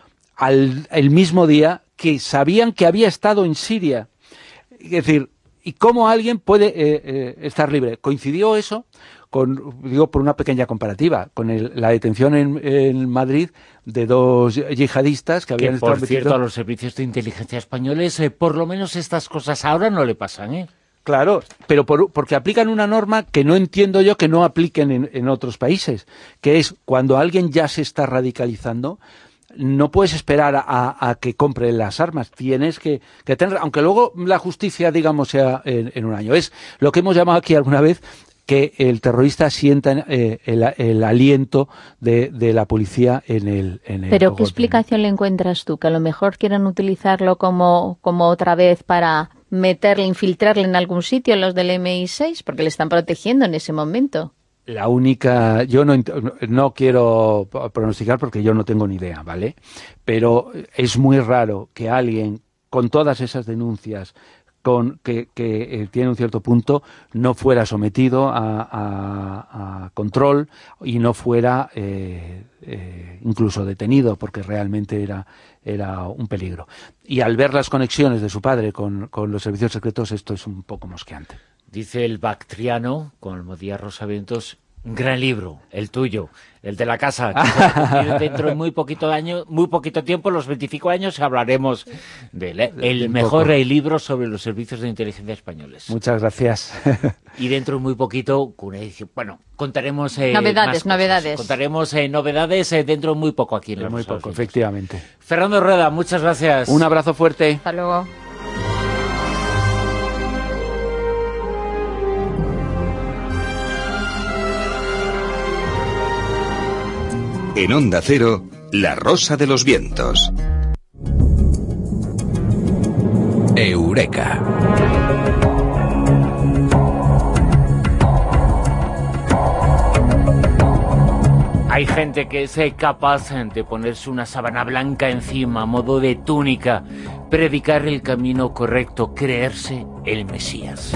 al el mismo día que sabían que había estado en Siria? Es decir, ¿y cómo alguien puede eh, eh, estar libre? ¿Coincidió eso? Con, digo, por una pequeña comparativa, con el, la detención en, en Madrid de dos yihadistas que habían que, estado... por cierto, a los servicios de inteligencia españoles, eh, por lo menos estas cosas ahora no le pasan, ¿eh? Claro, pero por, porque aplican una norma que no entiendo yo que no apliquen en, en otros países, que es cuando alguien ya se está radicalizando, no puedes esperar a, a, a que compre las armas, tienes que, que tener, aunque luego la justicia, digamos, sea en, en un año. Es lo que hemos llamado aquí alguna vez que el terrorista sienta eh, el, el aliento de, de la policía en el, en el ¿Pero golpe. qué explicación le encuentras tú? ¿Que a lo mejor quieren utilizarlo como, como otra vez para meterle, infiltrarle en algún sitio los del eme i seis? Porque le están protegiendo en ese momento. La única... Yo no, no quiero pronosticar porque yo no tengo ni idea, ¿vale? Pero es muy raro que alguien con todas esas denuncias, con que, que eh, tiene un cierto punto, no fuera sometido a, a, a control y no fuera eh, eh, incluso detenido, porque realmente era, era un peligro. Y al ver las conexiones de su padre con, con los servicios secretos, esto es un poco mosqueante. Dice el Bactriano, con Almodía Rosavientos, un gran libro, el tuyo, el de la casa. Que dentro de muy poquito año, muy poquito tiempo, los veinticinco años, hablaremos de él, ¿eh? El mejor libro sobre los servicios de inteligencia españoles. Muchas gracias. Y dentro de muy poquito, con una edición, bueno, contaremos eh, novedades, más novedades. Contaremos eh, novedades eh, dentro de muy poco aquí en la Muy poco, efectivamente. Fernando Rueda, muchas gracias. Un abrazo fuerte. Hasta luego. En Onda Cero, La Rosa de los Vientos. Eureka. Hay gente que es capaz de ponerse una sábana blanca encima, a modo de túnica, predicar el camino correcto, creerse el Mesías.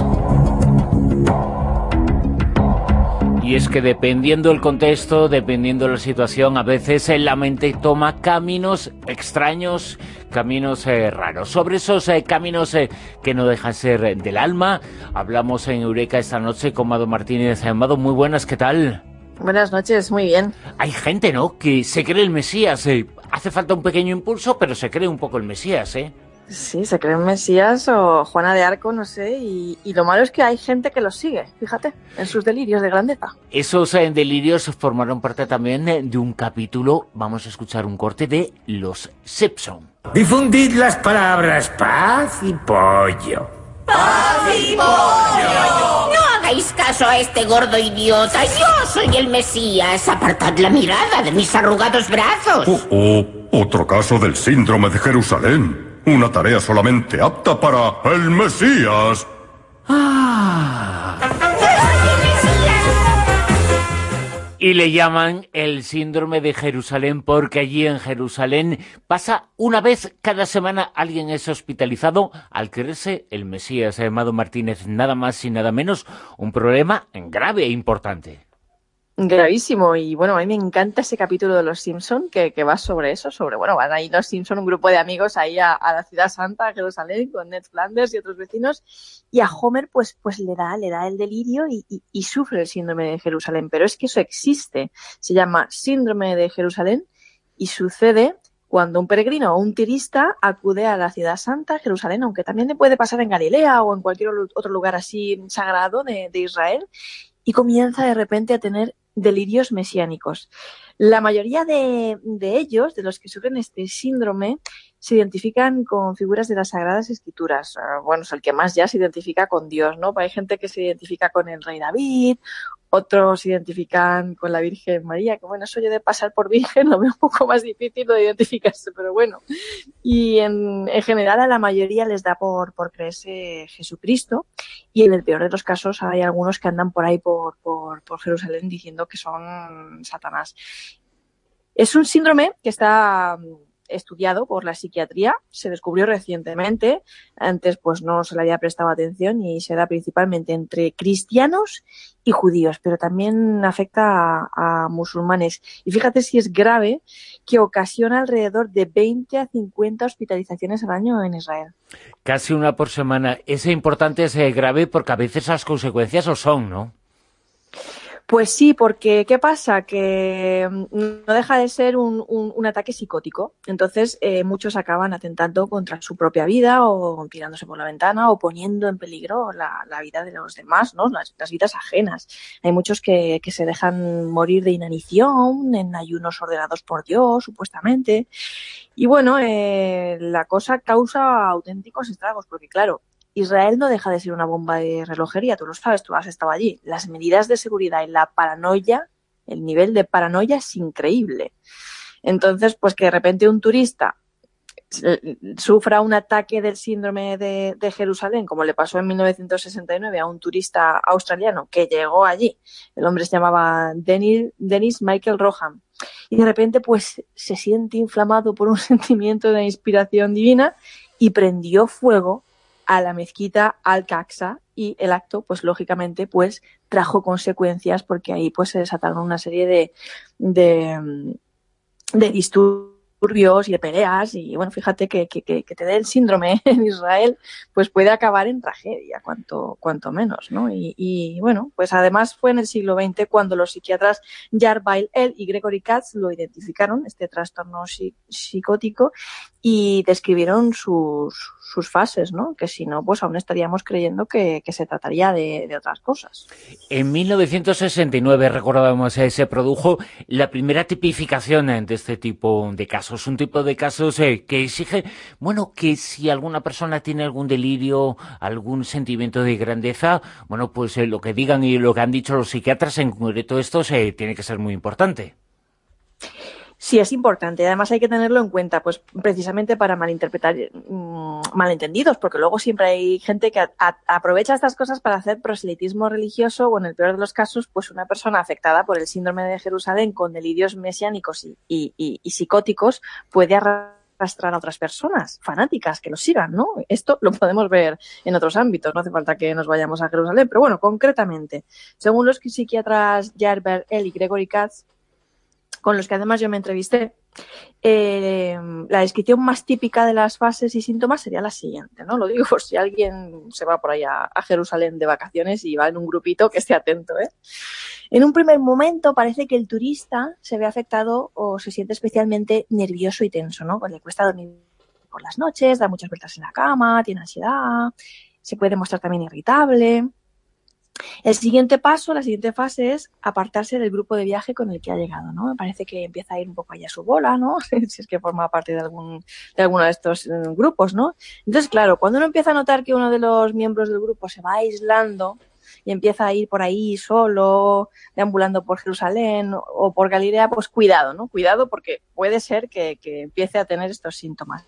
Y es que dependiendo del contexto, dependiendo de la situación, a veces la mente toma caminos extraños, caminos eh, raros. Sobre esos eh, caminos eh, que no dejan ser eh, del alma, hablamos en Eureka esta noche con Mado Martínez. Mado, muy buenas, ¿qué tal? Buenas noches, muy bien. Hay gente, ¿no?, que se cree el Mesías. Eh. Hace falta un pequeño impulso, pero se cree un poco el Mesías, ¿eh? Sí, se cree en Mesías o Juana de Arco, no sé, y, y lo malo es que hay gente que los sigue, fíjate, en sus delirios de grandeza. Esos eh, delirios formaron parte también eh, de un capítulo, vamos a escuchar un corte de Los Simpson. Difundid las palabras paz y pollo. ¡Paz y pollo! No hagáis caso a este gordo idiota, yo soy el Mesías, apartad la mirada de mis arrugados brazos. Oh, oh, otro caso del síndrome de Jerusalén. Una tarea solamente apta para el Mesías. Ah. Y le llaman el síndrome de Jerusalén porque allí en Jerusalén pasa una vez cada semana alguien es hospitalizado al creerse el Mesías. Mado Martínez, nada más y nada menos, un problema grave e importante. Gravísimo, y bueno, a mí me encanta ese capítulo de Los Simpson que, que va sobre eso, sobre, bueno, van ahí Los Simpson, un grupo de amigos ahí a, a la ciudad santa, a Jerusalén, con Ned Flanders y otros vecinos, y a Homer pues, pues le da, le da el delirio y, y, y sufre el síndrome de Jerusalén, pero es que eso existe, se llama síndrome de Jerusalén y sucede cuando un peregrino o un turista acude a la ciudad santa, Jerusalén, aunque también le puede pasar en Galilea o en cualquier otro lugar así sagrado de, de Israel, y comienza de repente a tener delirios mesiánicos. La mayoría de, de ellos, de los que sufren este síndrome, se identifican con figuras de las Sagradas Escrituras. Uh, bueno, es el que más ya se identifica con Dios, ¿no? Hay gente que se identifica con el rey David, otros se identifican con la Virgen María, que bueno, eso yo de pasar por virgen lo veo un poco más difícil de identificarse, pero bueno. Y en, en general a la mayoría les da por, por creerse Jesucristo, y en el peor de los casos hay algunos que andan por ahí por, por, por Jerusalén diciendo que son Satanás. Es un síndrome que está estudiado por la psiquiatría, se descubrió recientemente, antes pues no se le había prestado atención y se da principalmente entre cristianos y judíos, pero también afecta a, a musulmanes. Y fíjate si es grave, que ocasiona alrededor de veinte a cincuenta hospitalizaciones al año en Israel. Casi una por semana. Es importante, es grave, porque a veces las consecuencias lo son, ¿no? Pues sí, porque ¿qué pasa? Que no deja de ser un, un, un ataque psicótico. Entonces, eh, muchos acaban atentando contra su propia vida o tirándose por la ventana o poniendo en peligro la, la vida de los demás, ¿no? Las, las vidas ajenas. Hay muchos que, que se dejan morir de inanición, en ayunos ordenados por Dios, supuestamente. Y bueno, eh, la cosa causa auténticos estragos, porque claro, Israel no deja de ser una bomba de relojería, tú lo sabes, tú has estado allí. Las medidas de seguridad y la paranoia, el nivel de paranoia es increíble. Entonces, pues que de repente un turista sufra un ataque del síndrome de, de Jerusalén, como le pasó en mil novecientos sesenta y nueve a un turista australiano que llegó allí. El hombre se llamaba Dennis, Dennis Michael Rohan. Y de repente, pues, se siente inflamado por un sentimiento de inspiración divina y prendió fuego a la mezquita Al-Aqsa, y el acto, pues lógicamente, pues trajo consecuencias, porque ahí pues se desataron una serie de, de, de disturbios y de peleas, y bueno, fíjate que, que, que te dé el síndrome en Israel, pues puede acabar en tragedia, cuanto, cuanto menos, ¿no? Y, y bueno, pues además fue en el siglo veinte cuando los psiquiatras Yair Bail-El y Gregory Katz lo identificaron, este trastorno psicótico, y describieron sus, sus fases, ¿no? Que si no, pues aún estaríamos creyendo que, que se trataría de, de otras cosas. En mil novecientos sesenta y nueve, recordábamos, eh, se produjo la primera tipificación eh, de este tipo de casos. Un tipo de casos eh, que exige, bueno, que si alguna persona tiene algún delirio, algún sentimiento de grandeza, bueno, pues eh, lo que digan y lo que han dicho los psiquiatras, en concreto estos, eh, tiene que ser muy importante. Sí, es importante. Además hay que tenerlo en cuenta, pues precisamente para malinterpretar mmm, malentendidos, porque luego siempre hay gente que a, a, aprovecha estas cosas para hacer proselitismo religioso, o en el peor de los casos, pues una persona afectada por el síndrome de Jerusalén con delirios mesiánicos y, y, y, y psicóticos puede arrastrar a otras personas fanáticas que lo sigan, ¿no? Esto lo podemos ver en otros ámbitos, no hace falta que nos vayamos a Jerusalén, pero bueno, concretamente, según los psiquiatras Yair Bail-El y Gregory Katz, con los que además yo me entrevisté, eh, la descripción más típica de las fases y síntomas sería la siguiente, ¿no? Lo digo por si alguien se va por ahí a, a Jerusalén de vacaciones y va en un grupito, que esté atento, ¿eh? En un primer momento parece que el turista se ve afectado o se siente especialmente nervioso y tenso, ¿no? Pues le cuesta dormir por las noches, da muchas vueltas en la cama, tiene ansiedad, se puede mostrar también irritable. El siguiente paso, la siguiente fase es apartarse del grupo de viaje con el que ha llegado, ¿no? Me parece que empieza a ir un poco allá a su bola, ¿no? Si es que forma parte de algún de alguno de estos uh, grupos, ¿no? Entonces, claro, cuando uno empieza a notar que uno de los miembros del grupo se va aislando y empieza a ir por ahí solo, deambulando por Jerusalén o por Galilea, pues cuidado, ¿no? Cuidado, porque puede ser que, que empiece a tener estos síntomas.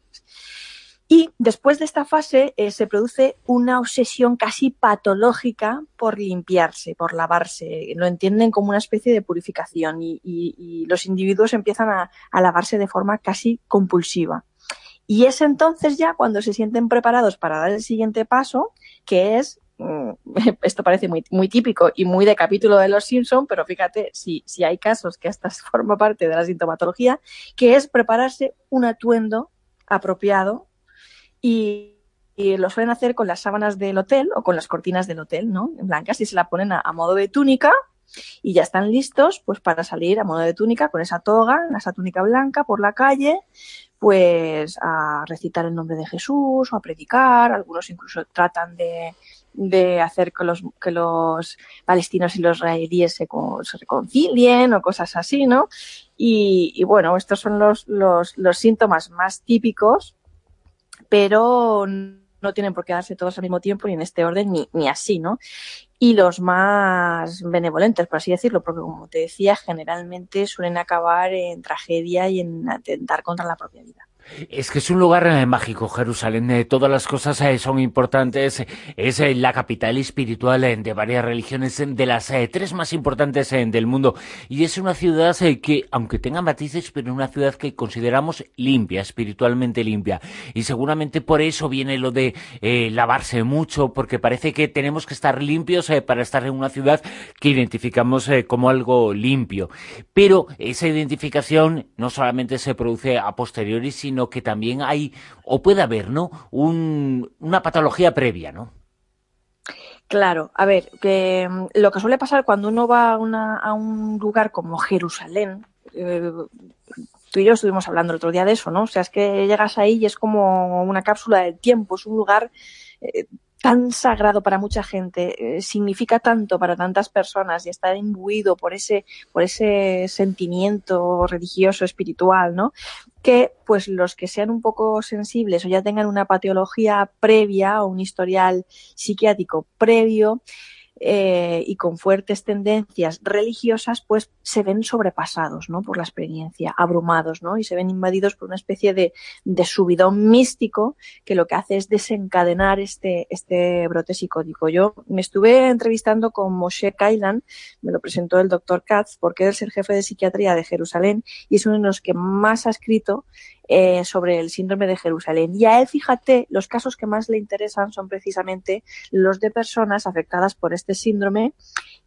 Y después de esta fase eh, se produce una obsesión casi patológica por limpiarse, por lavarse. Lo entienden como una especie de purificación y, y, y los individuos empiezan a, a lavarse de forma casi compulsiva. Y es entonces ya cuando se sienten preparados para dar el siguiente paso, que es, esto parece muy, muy típico y muy de capítulo de Los Simpson, pero fíjate si, si hay casos que esta forma parte de la sintomatología, que es prepararse un atuendo apropiado. Y, y lo suelen hacer con las sábanas del hotel o con las cortinas del hotel, ¿no? En blancas, y se la ponen a, a modo de túnica y ya están listos pues para salir a modo de túnica con esa toga, esa túnica blanca por la calle, pues a recitar el nombre de Jesús o a predicar. Algunos incluso tratan de, de hacer que los, que los palestinos y los israelíes se, se reconcilien o cosas así, ¿no? Y, y bueno, estos son los, los, los síntomas más típicos, pero no tienen por qué darse todos al mismo tiempo, ni en este orden, ni, ni así, ¿no? Y los más benevolentes, por así decirlo, porque como te decía, generalmente suelen acabar en tragedia y en atentar contra la propia vida. Es que es un lugar eh, mágico, Jerusalén. Eh, todas las cosas eh, son importantes. Es eh, la capital espiritual eh, de varias religiones, eh, de las eh, tres más importantes eh, del mundo. Y es una ciudad eh, que, aunque tenga matices, pero una ciudad que consideramos limpia, espiritualmente limpia. Y seguramente por eso viene lo de eh, lavarse mucho, porque parece que tenemos que estar limpios eh, para estar en una ciudad que identificamos eh, como algo limpio. Pero esa identificación no solamente se produce a posteriori, sino sino que también hay, o puede haber, ¿no?, Un, una patología previa, ¿no? Claro, a ver, que lo que suele pasar cuando uno va a, una, a un lugar como Jerusalén, eh, tú y yo estuvimos hablando el otro día de eso, ¿no? O sea, es que llegas ahí y es como una cápsula del tiempo, es un lugar eh, tan sagrado para mucha gente, eh, significa tanto para tantas personas y estar imbuido por ese, por ese sentimiento religioso, espiritual, ¿no?, que pues los que sean un poco sensibles o ya tengan una patología previa o un historial psiquiátrico previo eh, y con fuertes tendencias religiosas, pues se ven sobrepasados, ¿no?, por la experiencia, abrumados, ¿no?, y se ven invadidos por una especie de, de subidón místico que lo que hace es desencadenar este, este brote psicótico. Yo me estuve entrevistando con Moshe Kailan, me lo presentó el doctor Katz, porque él es el jefe de psiquiatría de Jerusalén y es uno de los que más ha escrito eh, sobre el síndrome de Jerusalén. Y a él, fíjate, los casos que más le interesan son precisamente los de personas afectadas por este síndrome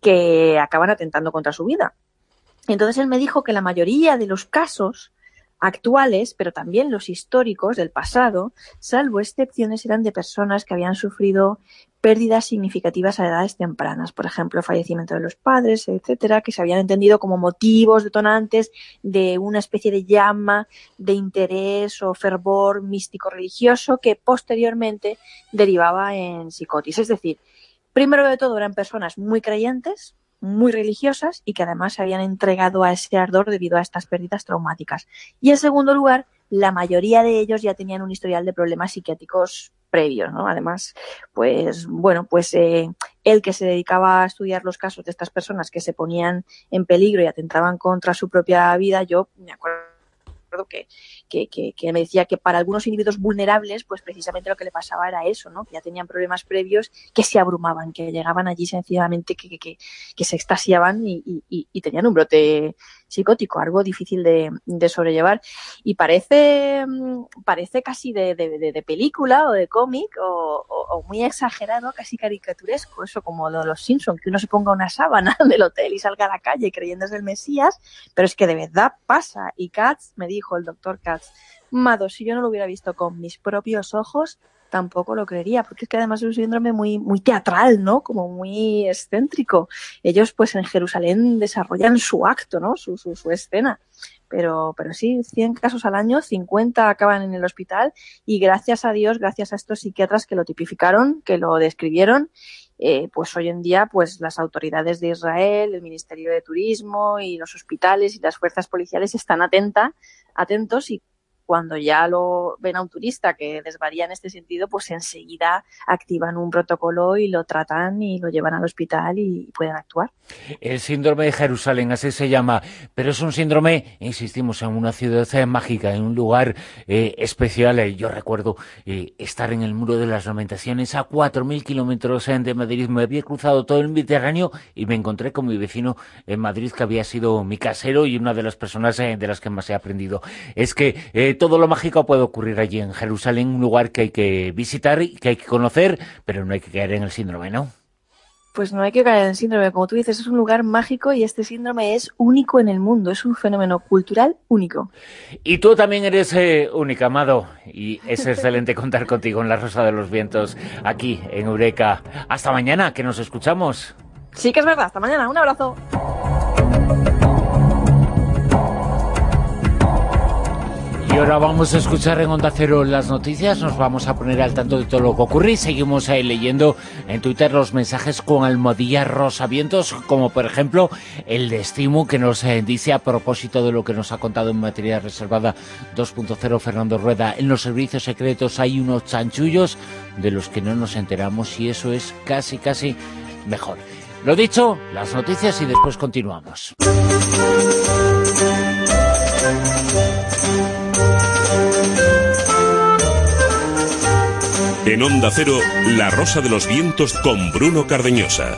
que acaban atentando contra su vida. Entonces él me dijo que la mayoría de los casos actuales, pero también los históricos del pasado, salvo excepciones, eran de personas que habían sufrido pérdidas significativas a edades tempranas, por ejemplo, el fallecimiento de los padres, etcétera, que se habían entendido como motivos detonantes de una especie de llama de interés o fervor místico religioso que posteriormente derivaba en psicosis. Es decir, primero de todo eran personas muy creyentes, muy religiosas y que además se habían entregado a ese ardor debido a estas pérdidas traumáticas. Y en segundo lugar, la mayoría de ellos ya tenían un historial de problemas psiquiátricos previos, ¿no? Además, pues bueno, pues eh, él que se dedicaba a estudiar los casos de estas personas que se ponían en peligro y atentaban contra su propia vida, yo me acuerdo que, que, que, que me decía que para algunos individuos vulnerables, pues precisamente lo que le pasaba era eso, ¿no? Que ya tenían problemas previos, que se abrumaban, que llegaban allí sencillamente, que, que, que, que se extasiaban y, y, y tenían un brote psicótico, algo difícil de, de sobrellevar. Y parece, parece casi de, de, de, de película o de cómic o, o, o muy exagerado, casi caricaturesco, eso como lo de los Simpsons, que uno se ponga una sábana del hotel y salga a la calle creyéndose el Mesías, pero es que de verdad pasa. Y Katz me dijo, el doctor Katz, Mado, si yo no lo hubiera visto con mis propios ojos, tampoco lo creería, porque es que además es un síndrome muy, muy teatral, ¿no? Como muy excéntrico. Ellos, pues, en Jerusalén desarrollan su acto, ¿no? Su, su, su escena. Pero, pero sí, cien casos al año, cincuenta acaban en el hospital y gracias a Dios, gracias a estos psiquiatras que lo tipificaron, que lo describieron, eh, pues hoy en día, pues las autoridades de Israel, el Ministerio de Turismo y los hospitales y las fuerzas policiales están atenta, atentos y cuando ya lo ven a un turista que desvaría en este sentido, pues enseguida activan un protocolo y lo tratan y lo llevan al hospital y pueden actuar. El síndrome de Jerusalén, así se llama, pero es un síndrome, insistimos, en una ciudad mágica, en un lugar eh, especial. Yo recuerdo eh, estar en el Muro de las Lamentaciones a cuatro mil kilómetros de Madrid. Me había cruzado todo el Mediterráneo y me encontré con mi vecino en Madrid, que había sido mi casero y una de las personas eh, de las que más he aprendido. Es que eh, todo lo mágico puede ocurrir allí en Jerusalén, un lugar que hay que visitar y que hay que conocer, pero no hay que caer en el síndrome, ¿no? Pues no hay que caer en el síndrome, como tú dices, es un lugar mágico y este síndrome es único en el mundo, es un fenómeno cultural único. Y tú también eres eh, única, Amado, y es excelente contar contigo en La Rosa de los Vientos, aquí en Eureka. Hasta mañana, que nos escuchamos. Sí que es verdad, hasta mañana, un abrazo. Y ahora vamos a escuchar en Onda Cero las noticias, nos vamos a poner al tanto de todo lo que ocurre y seguimos ahí leyendo en Twitter los mensajes con almohadilla rosavientos, como por ejemplo el de Estimu, que nos eh, dice a propósito de lo que nos ha contado en materia reservada dos punto cero Fernando Rueda, en los servicios secretos hay unos chanchullos de los que no nos enteramos y eso es casi casi mejor. Lo dicho, las noticias y después continuamos. En Onda Cero, La Rosa de los Vientos con Bruno Cardeñosa.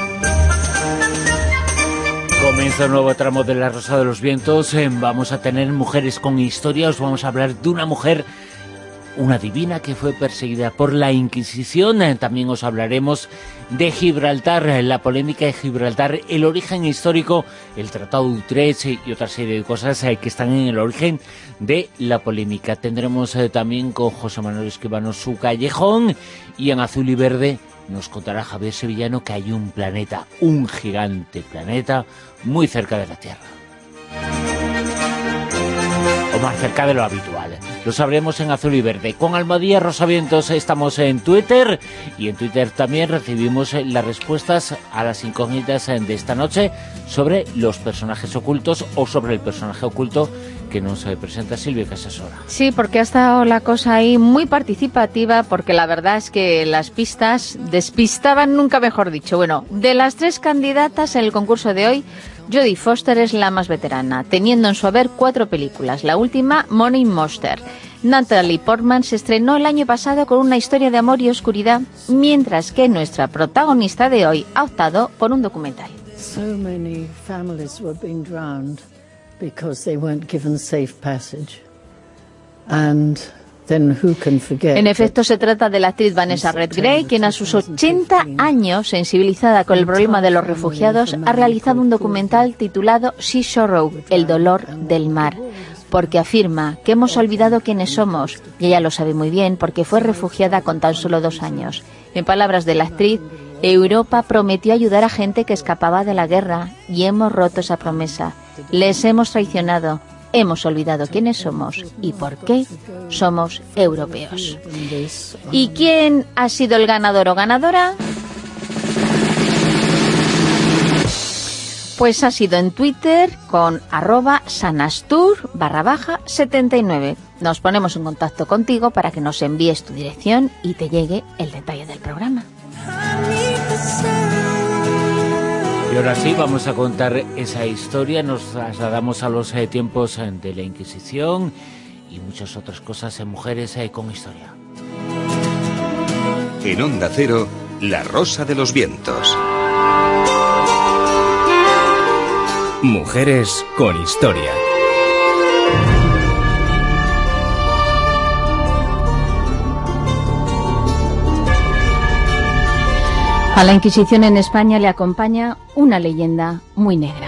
Comienza un nuevo tramo de La Rosa de los Vientos. Vamos a tener mujeres con historia. Os vamos a hablar de una mujer, una divina que fue perseguida por la Inquisición. También os hablaremos de Gibraltar, la polémica de Gibraltar, el origen histórico, el Tratado de Utrecht y otra serie de cosas que están en el origen de la polémica. Tendremos también con José Manuel Escribano su callejón y en Azul y Verde nos contará Javier Sevillano que hay un planeta, un gigante planeta muy cerca de la Tierra. O más cerca de lo habitual. Lo sabremos en Azul y Verde. Con Almohadilla Rosavientos estamos en Twitter y en Twitter también recibimos las respuestas a las incógnitas de esta noche sobre los personajes ocultos o sobre el personaje oculto que nos presenta Silvia Casasora. Sí, porque ha estado la cosa ahí muy participativa, porque la verdad es que las pistas despistaban, nunca mejor dicho. Bueno, de las tres candidatas en el concurso de hoy, Jodie Foster es la más veterana, teniendo en su haber cuatro películas. La última, Money Monster. Natalie Portman se estrenó el año pasado con una historia de amor y oscuridad, mientras que nuestra protagonista de hoy ha optado por un documental. So many families were being drowned because they weren't given safe passage. En efecto, se trata de la actriz Vanessa Redgrave, quien a sus ochenta años, sensibilizada con el problema de los refugiados, ha realizado un documental titulado Sea Sorrow, el dolor del mar, porque afirma que hemos olvidado quiénes somos, y ella lo sabe muy bien porque fue refugiada con tan solo dos años. En palabras de la actriz, Europa prometió ayudar a gente que escapaba de la guerra y hemos roto esa promesa. Les hemos traicionado. Hemos olvidado quiénes somos y por qué somos europeos. ¿Y quién ha sido el ganador o ganadora? Pues ha sido en Twitter con arroba sanastur barra baja setenta y nueve. Nos ponemos en contacto contigo para que nos envíes tu dirección y te llegue el detalle del programa. Y ahora sí, vamos a contar esa historia. Nos trasladamos a los eh, tiempos eh, de la Inquisición y muchas otras cosas en Mujeres eh, con Historia. En Onda Cero, La Rosa de los Vientos. Mujeres con Historia. A la Inquisición en España le acompaña una leyenda muy negra.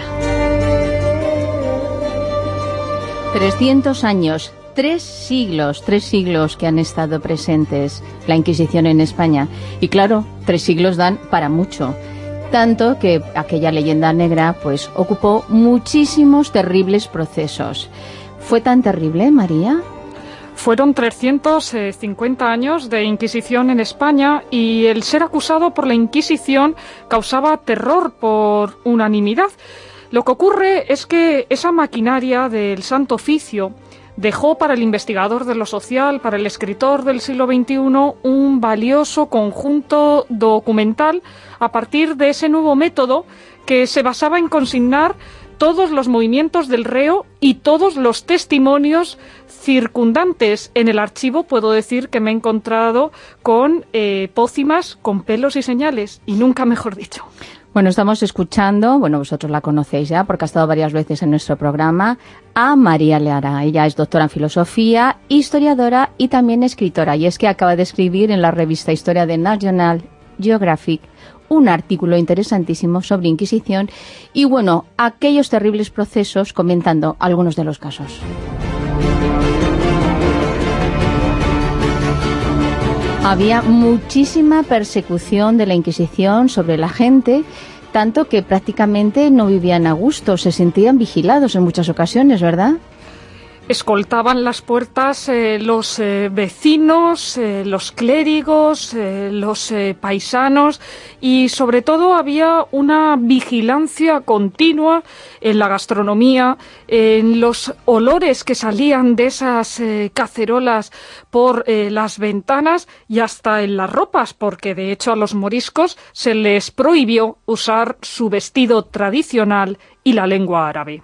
trescientos años, tres siglos, tres siglos que han estado presentes la Inquisición en España. Y claro, tres siglos dan para mucho. Tanto que aquella leyenda negra pues ocupó muchísimos terribles procesos. ¿Fue tan terrible, María? Fueron trescientos cincuenta años de Inquisición en España y el ser acusado por la Inquisición causaba terror por unanimidad. Lo que ocurre es que esa maquinaria del Santo Oficio dejó para el investigador de lo social, para el escritor del siglo veintiuno, un valioso conjunto documental a partir de ese nuevo método que se basaba en consignar todos los movimientos del reo y todos los testimonios circundantes. En el archivo puedo decir que me he encontrado con eh, pócimas con pelos y señales, y nunca mejor dicho. Bueno, estamos escuchando, bueno, vosotros la conocéis ya porque ha estado varias veces en nuestro programa, a María Lara. Ella es doctora en filosofía, historiadora y también escritora, y es que acaba de escribir en la revista Historia de National Geographic un artículo interesantísimo sobre Inquisición y, bueno, aquellos terribles procesos, comentando algunos de los casos. Había muchísima persecución de la Inquisición sobre la gente, tanto que prácticamente no vivían a gusto, se sentían vigilados en muchas ocasiones, ¿verdad? Escoltaban las puertas eh, los eh, vecinos, eh, los clérigos, eh, los eh, paisanos, y sobre todo había una vigilancia continua en la gastronomía, en los olores que salían de esas eh, cacerolas por eh, las ventanas y hasta en las ropas, porque de hecho a los moriscos se les prohibió usar su vestido tradicional y la lengua árabe.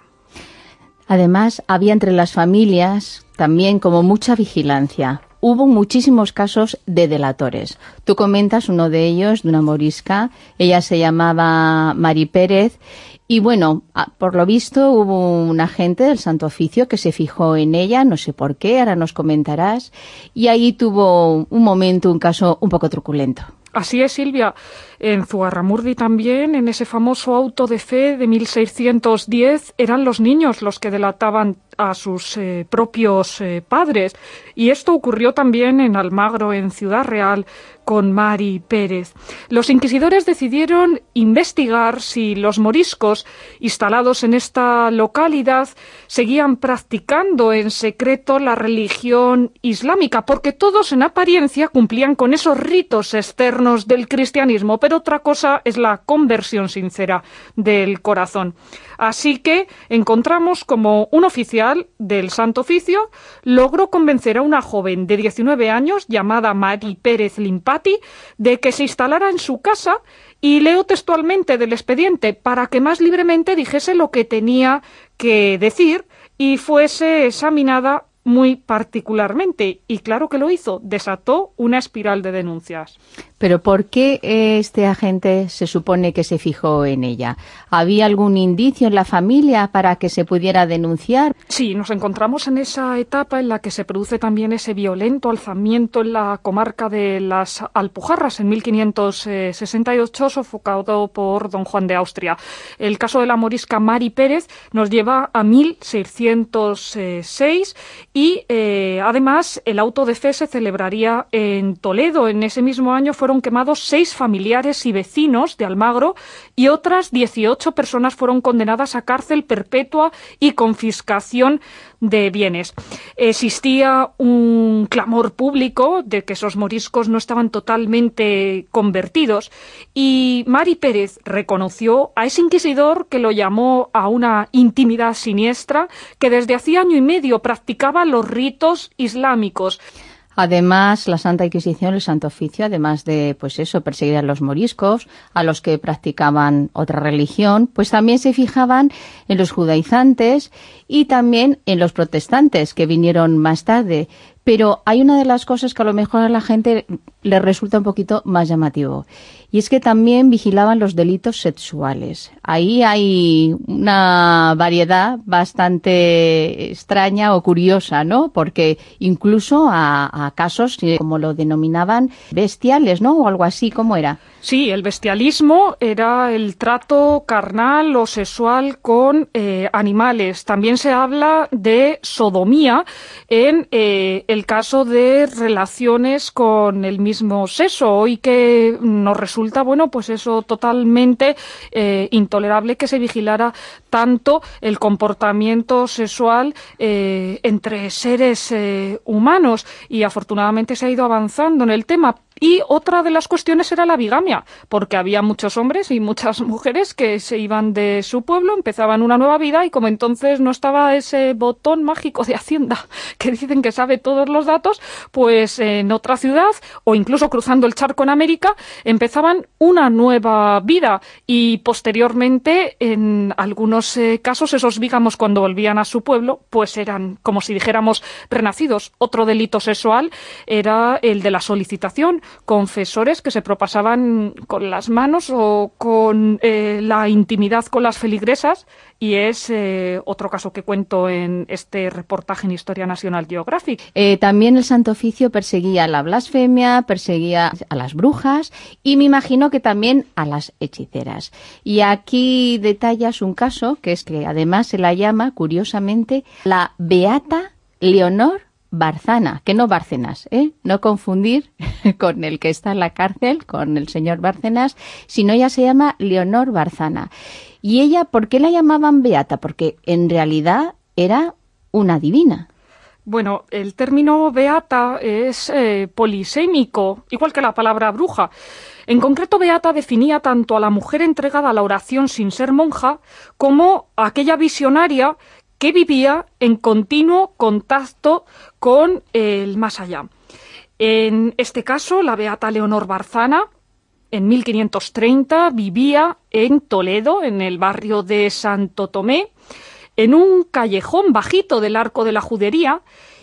Además, había entre las familias también como mucha vigilancia. Hubo muchísimos casos de delatores. Tú comentas uno de ellos, de una morisca. Ella se llamaba Mari Pérez. Y bueno, por lo visto hubo un agente del Santo Oficio que se fijó en ella, no sé por qué, ahora nos comentarás. Y ahí tuvo un momento, un caso un poco truculento. Así es, Silvia. En Zugarramurdi también, en ese famoso auto de fe de mil seiscientos diez, eran los niños los que delataban a sus eh, propios eh, padres. Y esto ocurrió también en Almagro, en Ciudad Real, con Mari Pérez. Los inquisidores decidieron investigar si los moriscos instalados en esta localidad seguían practicando en secreto la religión islámica, porque todos en apariencia cumplían con esos ritos externos del cristianismo, pero otra cosa es la conversión sincera del corazón. Así que encontramos como un oficial del Santo Oficio logró convencer a una joven de diecinueve años llamada Mari Pérez Limpati de que se instalara en su casa, y leo textualmente del expediente, para que más libremente dijese lo que tenía que decir y fuese examinada muy particularmente. Y claro que lo hizo, desató una espiral de denuncias. Pero ¿por qué este agente se supone que se fijó en ella? ¿Había algún indicio en la familia para que se pudiera denunciar? Sí, nos encontramos en esa etapa en la que se produce también ese violento alzamiento en la comarca de las Alpujarras en mil quinientos sesenta y ocho, sofocado por don Juan de Austria. El caso de la morisca Mari Pérez nos lleva a mil seiscientos seis y eh, además el auto de fe se celebraría en Toledo. En ese mismo año fueron fueron quemados seis familiares y vecinos de Almagro y otras dieciocho personas fueron condenadas a cárcel perpetua y confiscación de bienes. Existía un clamor público de que esos moriscos no estaban totalmente convertidos y Mari Pérez reconoció a ese inquisidor que lo llamó a una intimidad siniestra, que desde hacía año y medio practicaba los ritos islámicos. Además, la Santa Inquisición, el Santo Oficio, además de, pues eso, perseguir a los moriscos, a los que practicaban otra religión, pues también se fijaban en los judaizantes y también en los protestantes, que vinieron más tarde. Pero hay una de las cosas que a lo mejor a la gente le resulta un poquito más llamativo, y es que también vigilaban los delitos sexuales. Ahí hay una variedad bastante extraña o curiosa, ¿no? Porque incluso a, a casos, como lo denominaban, bestiales, ¿no? O algo así, ¿cómo era? Sí, el bestialismo era el trato carnal o sexual con eh, animales. También se habla de sodomía en eh, el caso de relaciones con el mismo sexo, hoy que nos resulta, bueno, pues eso totalmente eh, intolerable que se vigilara tanto el comportamiento sexual eh, entre seres eh, humanos, y afortunadamente se ha ido avanzando en el tema. Y otra de las cuestiones era la bigamia, porque había muchos hombres y muchas mujeres que se iban de su pueblo, empezaban una nueva vida, y como entonces no estaba ese botón mágico de Hacienda que dicen que sabe todos los datos, pues en otra ciudad o incluso cruzando el charco en América empezaban una nueva vida, y posteriormente en algunos eh, casos esos bígamos, cuando volvían a su pueblo, pues eran como si dijéramos renacidos. Otro delito sexual era el de la solicitación, confesores que se propasaban con las manos o con eh, la intimidad con las feligresas, y es eh, otro caso que cuento en este reportaje en Historia National Geographic. Eh, también el Santo Oficio perseguía la blasfemia, perseguía a las brujas y me imagino que también a las hechiceras. Y aquí detallas un caso que es que además se la llama, curiosamente, la Beata Leonor Barzana, que no Bárcenas, ¿eh? No confundir con el que está en la cárcel, con el señor Bárcenas, sino ella se llama Leonor Barzana. Y ella, ¿por qué la llamaban beata? Porque en realidad era una divina. Bueno, el término beata es eh, polisémico, igual que la palabra bruja. En concreto, beata definía tanto a la mujer entregada a la oración sin ser monja, como a aquella visionaria que vivía en continuo contacto con el más allá. En este caso, la beata Leonor Barzana, en mil quinientos treinta, vivía en Toledo, en el barrio de Santo Tomé, en un callejón bajito del Arco de la Judería,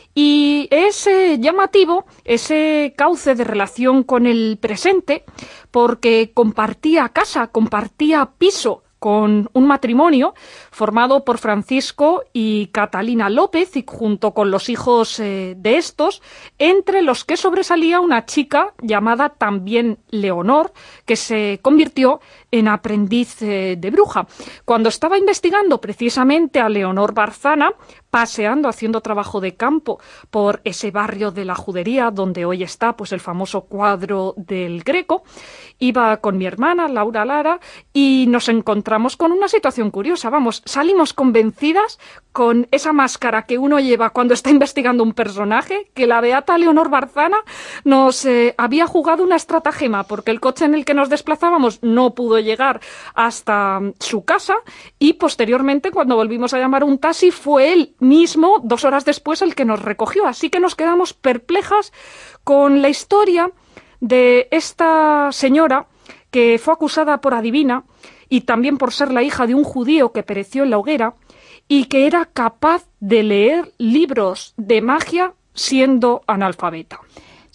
y es eh, llamativo ese cauce de relación con el presente, porque compartía casa, compartía piso con un matrimonio formado por Francisco y Catalina López, y junto con los hijos eh, de estos, entre los que sobresalía una chica llamada también Leonor, que se convirtió en aprendiz eh, de bruja. Cuando estaba investigando precisamente a Leonor Barzana, paseando, haciendo trabajo de campo por ese barrio de la Judería, donde hoy está pues el famoso cuadro del Greco, iba con mi hermana, Laura Lara, y nos encontramos con una situación curiosa. Vamos, salimos convencidas con esa máscara que uno lleva cuando está investigando un personaje, que la beata Leonor Barzana nos eh, había jugado una estratagema, porque el coche en el que nos desplazábamos no pudo llegar hasta su casa, y posteriormente, cuando volvimos a llamar un taxi, fue él mismo, dos horas después, el que nos recogió. Así que nos quedamos perplejas con la historia de esta señora que fue acusada por adivina y también por ser la hija de un judío que pereció en la hoguera, y que era capaz de leer libros de magia siendo analfabeta.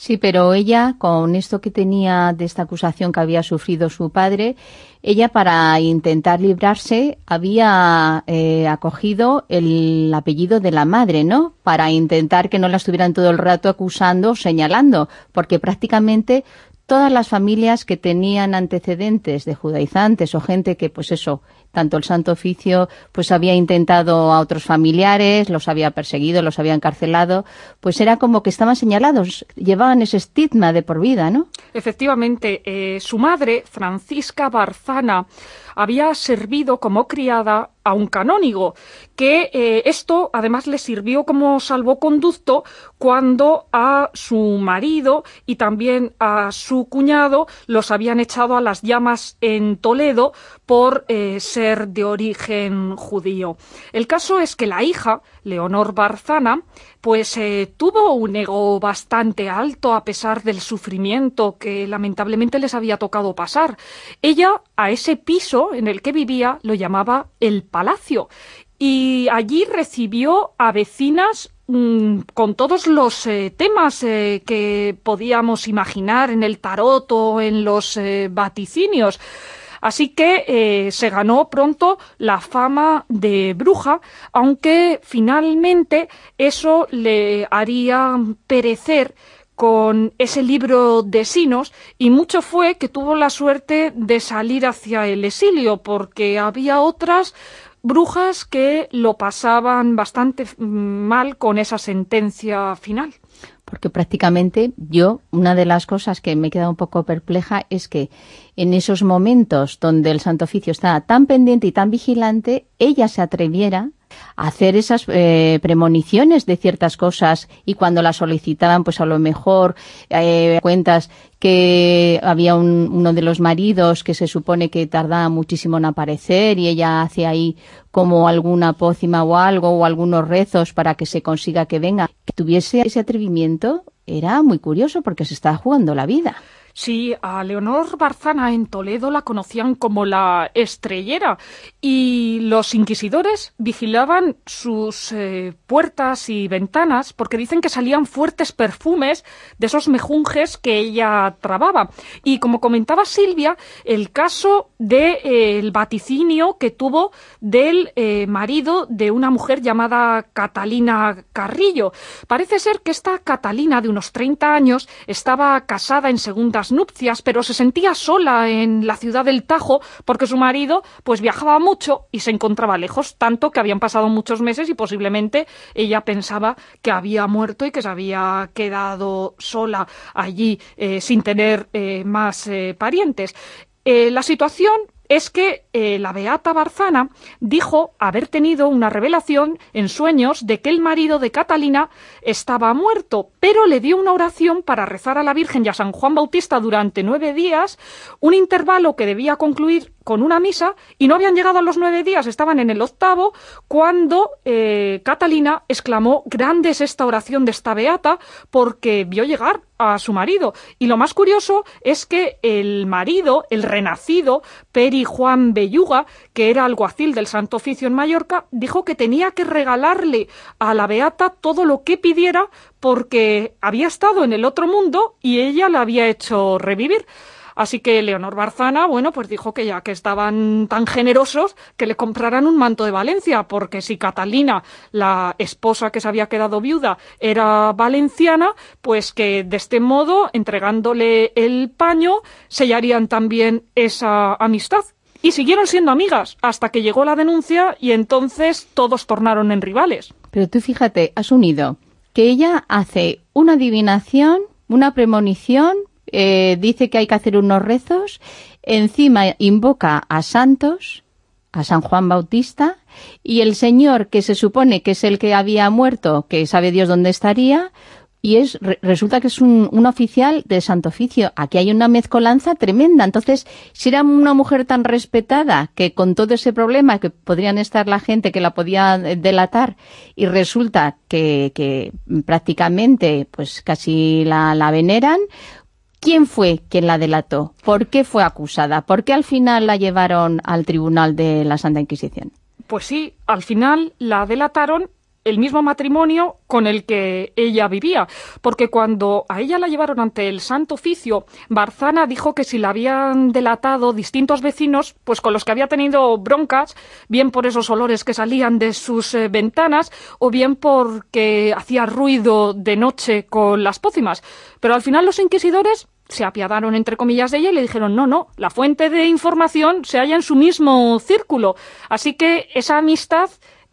Sí, pero ella, con esto que tenía de esta acusación que había sufrido su padre, ella, para intentar librarse, había eh, acogido el apellido de la madre, ¿no? Para intentar que no la estuvieran todo el rato acusando, señalando, porque prácticamente todas las familias que tenían antecedentes de judaizantes o gente que, pues eso, tanto el Santo Oficio pues había intentado a otros familiares, los había perseguido, los había encarcelado, pues era como que estaban señalados, llevaban ese estigma de por vida, ¿no? Efectivamente, eh, su madre, Francisca Barzana, había servido como criada a un canónigo, que eh, esto además le sirvió como salvoconducto cuando a su marido y también a su cuñado los habían echado a las llamas en Toledo por eh, ser de origen judío. El caso es que la hija, Leonor Barzana, pues eh, tuvo un ego bastante alto a pesar del sufrimiento que lamentablemente les había tocado pasar. Ella, a ese piso en el que vivía, lo llamaba el Palacio, y allí recibió a vecinas mmm, con todos los eh, temas eh, que podíamos imaginar en el tarot o en los eh, vaticinios. Así que eh, se ganó pronto la fama de bruja, aunque finalmente eso le haría perecer con ese libro de Sinos, y mucho fue que tuvo la suerte de salir hacia el exilio, porque había otras brujas que lo pasaban bastante mal con esa sentencia final. Porque prácticamente yo, una de las cosas que me he quedado un poco perpleja es que en esos momentos donde el Santo Oficio estaba tan pendiente y tan vigilante, ella se atreviera a hacer esas eh, premoniciones de ciertas cosas, y cuando la solicitaban, pues a lo mejor eh, cuentas que había un, uno de los maridos que se supone que tardaba muchísimo en aparecer y ella hace ahí como alguna pócima o algo, o algunos rezos para que se consiga que venga. Que tuviese ese atrevimiento era muy curioso, porque se estaba jugando la vida. Sí, a Leonor Barzana en Toledo la conocían como la Estrellera, y los inquisidores vigilaban sus eh, puertas y ventanas porque dicen que salían fuertes perfumes de esos mejunjes que ella trababa. Y como comentaba Silvia, el caso del eh, vaticinio que tuvo del eh, marido de una mujer llamada Catalina Carrillo. Parece ser que esta Catalina, de unos treinta años, estaba casada en segunda nupcias, pero se sentía sola en la ciudad del Tajo porque su marido pues viajaba mucho y se encontraba lejos, tanto que habían pasado muchos meses y posiblemente ella pensaba que había muerto y que se había quedado sola allí eh, sin tener eh, más eh, parientes. Eh, la situación es que eh, la beata Barzana dijo haber tenido una revelación en sueños de que el marido de Catalina estaba muerto, pero le dio una oración para rezar a la Virgen y a San Juan Bautista durante nueve días, un intervalo que debía concluir con una misa, y no habían llegado a los nueve días, estaban en el octavo, cuando eh, Catalina exclamó: grande es esta oración de esta beata, porque vio llegar a su marido. Y lo más curioso es que el marido, el renacido, Peri Juan Belluga, que era alguacil del Santo Oficio en Mallorca, dijo que tenía que regalarle a la beata todo lo que pidiera porque había estado en el otro mundo y ella la había hecho revivir. Así que Leonor Barzana, bueno, pues dijo que ya que estaban tan generosos, que le compraran un manto de Valencia, porque si Catalina, la esposa que se había quedado viuda, era valenciana, pues que de este modo, entregándole el paño, sellarían también esa amistad. Y siguieron siendo amigas hasta que llegó la denuncia y entonces todos tornaron en rivales. Pero tú fíjate, has unido que ella hace una adivinación, una premonición, Eh, dice que hay que hacer unos rezos, encima invoca a santos, a San Juan Bautista, y el señor que se supone que es el que había muerto, que sabe Dios dónde estaría, y es re, resulta que es un, un oficial del Santo Oficio. Aquí hay una mezcolanza tremenda. Entonces, si era una mujer tan respetada, que con todo ese problema, que podrían estar la gente que la podía delatar, y resulta que, que prácticamente pues casi la, la veneran, ¿quién fue quien la delató? ¿Por qué fue acusada? ¿Por qué al final la llevaron al tribunal de la Santa Inquisición? Pues sí, al final la delataron el mismo matrimonio con el que ella vivía, porque cuando a ella la llevaron ante el Santo Oficio, Barzana dijo que si la habían delatado distintos vecinos, pues con los que había tenido broncas, bien por esos olores que salían de sus eh, ventanas, o bien porque hacía ruido de noche con las pócimas. Pero al final los inquisidores se apiadaron, entre comillas, de ella y le dijeron, no, no, la fuente de información se halla en su mismo círculo. Así que esa amistad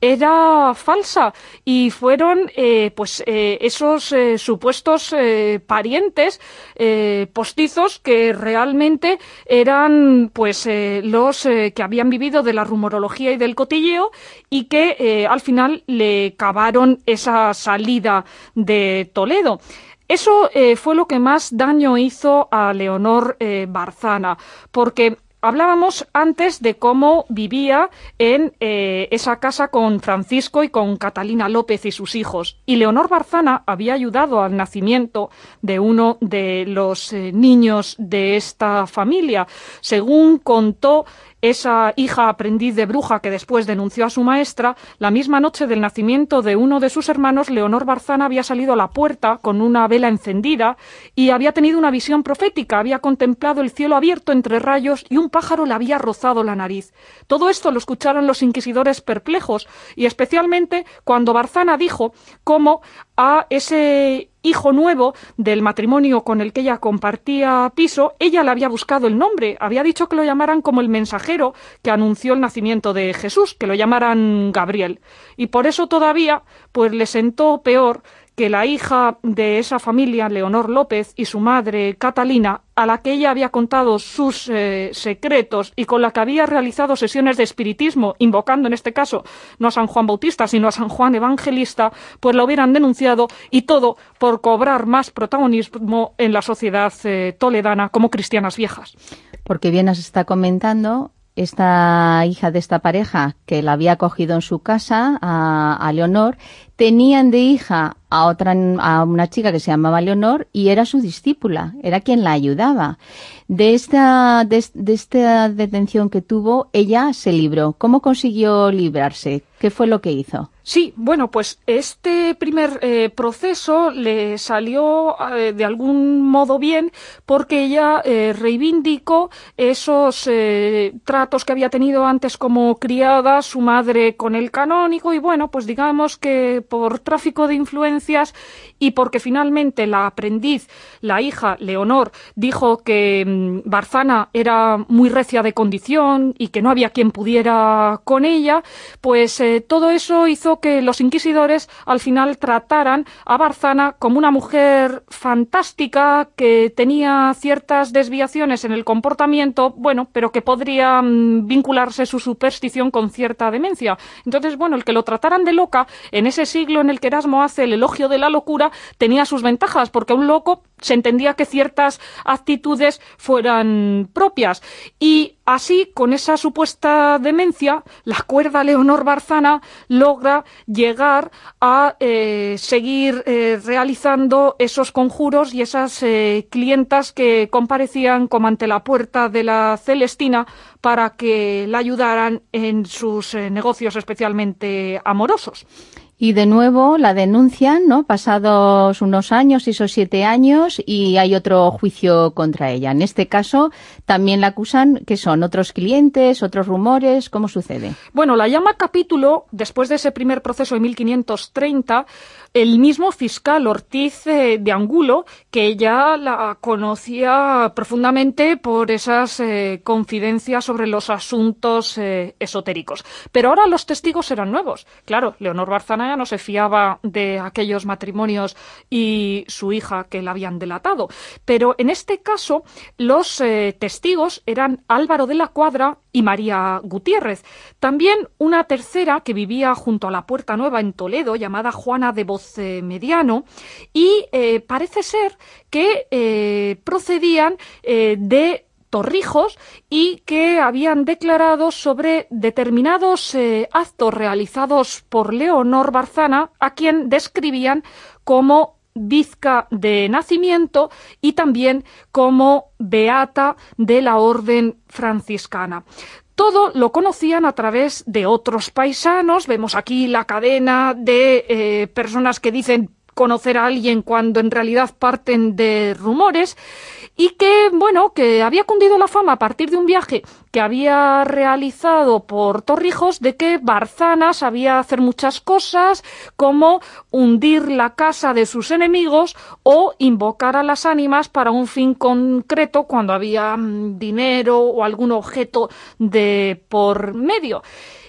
era falsa y fueron eh, pues eh, esos eh, supuestos eh, parientes eh, postizos que realmente eran pues eh, los eh, que habían vivido de la rumorología y del cotilleo y que eh, al final le cavaron esa salida de Toledo. Eso eh, fue lo que más daño hizo a Leonor eh, Barzana, porque hablábamos antes de cómo vivía en eh, esa casa con Francisco y con Catalina López y sus hijos. Y Leonor Barzana había ayudado al nacimiento de uno de los eh, niños de esta familia. Según contó esa hija aprendiz de bruja que después denunció a su maestra, la misma noche del nacimiento de uno de sus hermanos, Leonor Barzana había salido a la puerta con una vela encendida y había tenido una visión profética, había contemplado el cielo abierto entre rayos y un pájaro le había rozado la nariz. Todo esto lo escucharon los inquisidores perplejos y especialmente cuando Barzana dijo cómo a ese hijo nuevo del matrimonio con el que ella compartía piso, ella le había buscado el nombre, había dicho que lo llamaran como el mensajero que anunció el nacimiento de Jesús, que lo llamaran Gabriel. Y por eso todavía pues le sentó peor que la hija de esa familia, Leonor López, y su madre, Catalina, a la que ella había contado sus eh, secretos y con la que había realizado sesiones de espiritismo, invocando en este caso no a San Juan Bautista, sino a San Juan Evangelista, pues la hubieran denunciado y todo por cobrar más protagonismo en la sociedad eh, toledana como cristianas viejas. Porque bien nos está comentando esta hija de esta pareja que la había acogido en su casa, a, a Leonor, tenían de hija a otra, a una chica que se llamaba Leonor y era su discípula, era quien la ayudaba. De esta, de, de esta detención que tuvo, ella se libró. ¿Cómo consiguió librarse? ¿Qué fue lo que hizo? Sí, bueno, pues este primer eh, proceso le salió eh, de algún modo bien porque ella eh, reivindicó esos eh, tratos que había tenido antes como criada su madre con el canónigo y bueno, pues digamos que por tráfico de influencias y porque finalmente la aprendiz, la hija Leonor, dijo que mmm, Barzana era muy recia de condición y que no había quien pudiera con ella, pues eh, todo eso hizo que los inquisidores al final trataran a Barzana como una mujer fantástica que tenía ciertas desviaciones en el comportamiento, bueno, pero que podría mmm, vincularse su superstición con cierta demencia. Entonces, bueno, el que lo trataran de loca en ese siglo en el que Erasmo hace el elogio de la locura tenía sus ventajas, porque a un loco se entendía que ciertas actitudes fueran propias. Y así, con esa supuesta demencia, la cuerda Leonor Barzana logra llegar a eh, seguir eh, realizando esos conjuros y esas eh, clientas que comparecían como ante la puerta de la Celestina para que la ayudaran en sus eh, negocios, especialmente amorosos. Y de nuevo la denuncian, ¿no? Pasados unos años, esos siete años, y hay otro juicio contra ella. En este caso también la acusan, ¿qué son? ¿Otros clientes, otros rumores? ¿Cómo sucede? Bueno, la llama capítulo, después de ese primer proceso de mil quinientos treinta, el mismo fiscal Ortiz eh, de Angulo, que ya la conocía profundamente por esas eh, confidencias sobre los asuntos eh, esotéricos. Pero ahora los testigos eran nuevos. Claro, Leonor Barzana ya no se fiaba de aquellos matrimonios y su hija que la habían delatado. Pero en este caso, los eh, testigos eran Álvaro de la Cuadra y María Gutiérrez. También una tercera que vivía junto a la Puerta Nueva en Toledo, llamada Juana de Voz eh, Mediano, y eh, parece ser que eh, procedían eh, de Torrijos y que habían declarado sobre determinados eh, actos realizados por Leonor Barzana, a quien describían como bizca de nacimiento y también como beata de la orden franciscana. Todo lo conocían a través de otros paisanos. Vemos aquí la cadena de eh, personas que dicen conocer a alguien cuando en realidad parten de rumores, y que, bueno, que había cundido la fama a partir de un viaje que había realizado por Torrijos de que Barzana sabía hacer muchas cosas, como hundir la casa de sus enemigos o invocar a las ánimas para un fin concreto cuando había mmm, dinero o algún objeto de por medio.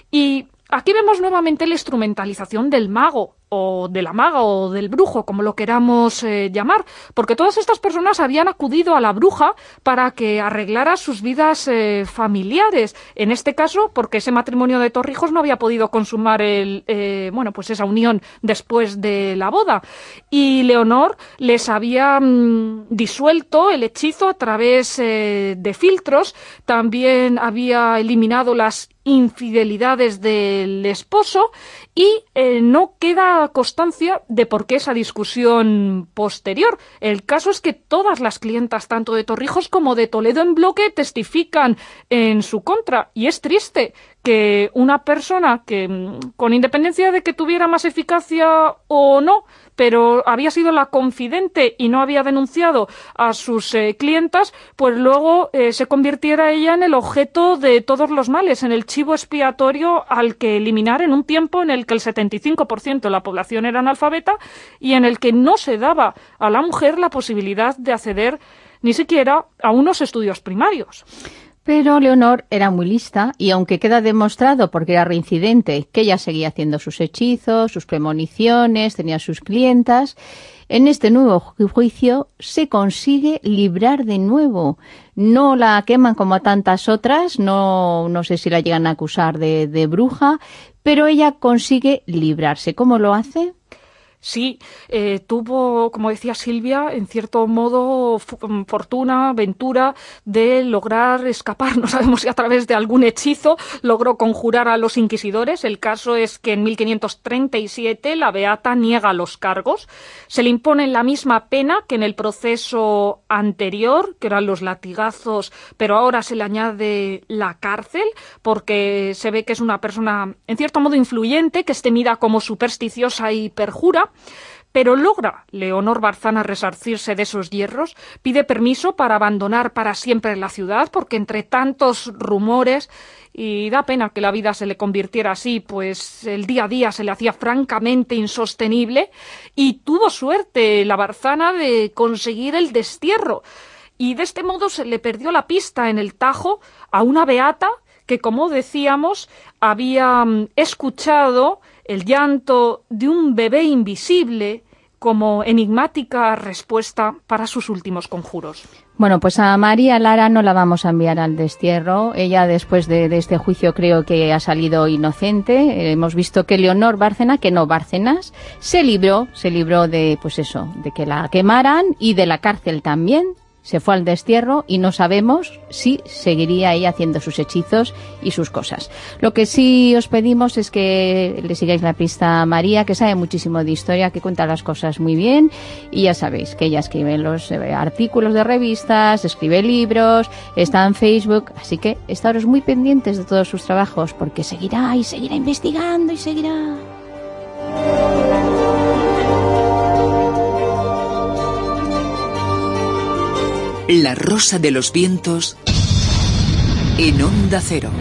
Y aquí vemos nuevamente la instrumentalización del mago, o de la maga, o del brujo, como lo queramos eh, llamar, porque todas estas personas habían acudido a la bruja para que arreglara sus vidas eh, familiares. En este caso, porque ese matrimonio de Torrijos no había podido consumar el, eh, bueno, pues esa unión después de la boda. Y Leonor les había mmm, disuelto el hechizo a través eh, de filtros, también había eliminado las infidelidades del esposo, y eh, no queda constancia de por qué esa discusión posterior. El caso es que todas las clientas, tanto de Torrijos como de Toledo en bloque, testifican en su contra, y es triste que una persona que, con independencia de que tuviera más eficacia o no, pero había sido la confidente y no había denunciado a sus eh, clientas, pues luego eh, se convirtiera ella en el objeto de todos los males, en el chivo expiatorio al que eliminar en un tiempo en el que el setenta y cinco por ciento de la población era analfabeta y en el que no se daba a la mujer la posibilidad de acceder ni siquiera a unos estudios primarios. Pero Leonor era muy lista y aunque queda demostrado, porque era reincidente, que ella seguía haciendo sus hechizos, sus premoniciones, tenía sus clientas, en este nuevo juicio se consigue librar de nuevo. No la queman como a tantas otras, no, no sé si la llegan a acusar de, de bruja, pero ella consigue librarse. ¿Cómo lo hace? Sí, eh, tuvo, como decía Silvia, en cierto modo fortuna, aventura de lograr escapar, no sabemos si a través de algún hechizo logró conjurar a los inquisidores. El caso es que en mil quinientos treinta y siete la beata niega los cargos, se le impone la misma pena que en el proceso anterior, que eran los latigazos, pero ahora se le añade la cárcel, porque se ve que es una persona en cierto modo influyente, que es temida como supersticiosa y perjura. Pero logra Leonor Barzana resarcirse de esos hierros, pide permiso para abandonar para siempre la ciudad, porque entre tantos rumores, y da pena que la vida se le convirtiera así, pues el día a día se le hacía francamente insostenible, y tuvo suerte la Barzana de conseguir el destierro. Y de este modo se le perdió la pista en el Tajo a una beata que, como decíamos, había escuchado el llanto de un bebé invisible como enigmática respuesta para sus últimos conjuros. Bueno, pues a María Lara no la vamos a enviar al destierro. Ella, después de, de este juicio, creo que ha salido inocente. Eh, hemos visto que Leonor Bárcena, que no Bárcenas, se libró, se libró de, pues eso, de que la quemaran y de la cárcel también. Se fue al destierro y no sabemos si seguiría ella haciendo sus hechizos y sus cosas. Lo que sí os pedimos es que le sigáis la pista a María, que sabe muchísimo de historia, que cuenta las cosas muy bien, y ya sabéis que ella escribe los eh, artículos de revistas, escribe libros, está en Facebook, así que estaros muy pendientes de todos sus trabajos, porque seguirá y seguirá investigando y seguirá. La Rosa de los Vientos en Onda Cero.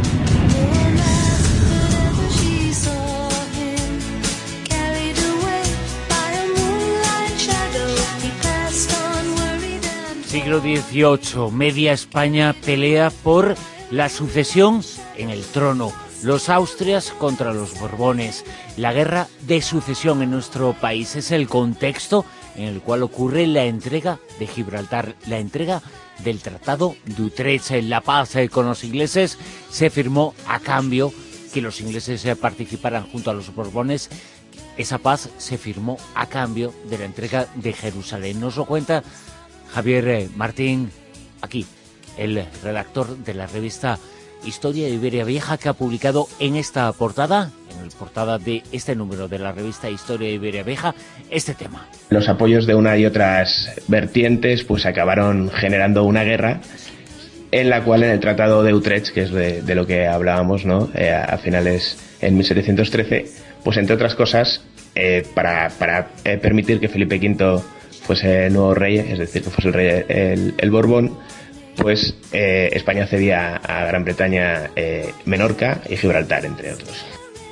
Siglo dieciocho, media España pelea por la sucesión en el trono. Los Austrias contra los Borbones. La guerra de sucesión en nuestro país es el contexto en el cual ocurre la entrega de Gibraltar, la entrega del Tratado de Utrecht. La paz con los ingleses se firmó a cambio que los ingleses participaran junto a los Borbones. Esa paz se firmó a cambio de la entrega de Jerusalén. Nos lo cuenta Javier Martín, aquí, el redactor de la revista Historia de Iberia Vieja, que ha publicado en esta portada, en la portada de este número de la revista Historia de Iberia Vieja, este tema. Los apoyos de una y otras vertientes pues acabaron generando una guerra en la cual en el Tratado de Utrecht, que es de, de lo que hablábamos, ¿no? Eh, a finales en mil setecientos trece, pues entre otras cosas, eh, para, para eh, permitir que Felipe quinto fuese el nuevo rey, es decir, que fuese el rey el, el Borbón, pues eh, España cedía a Gran Bretaña eh, Menorca y Gibraltar, entre otros.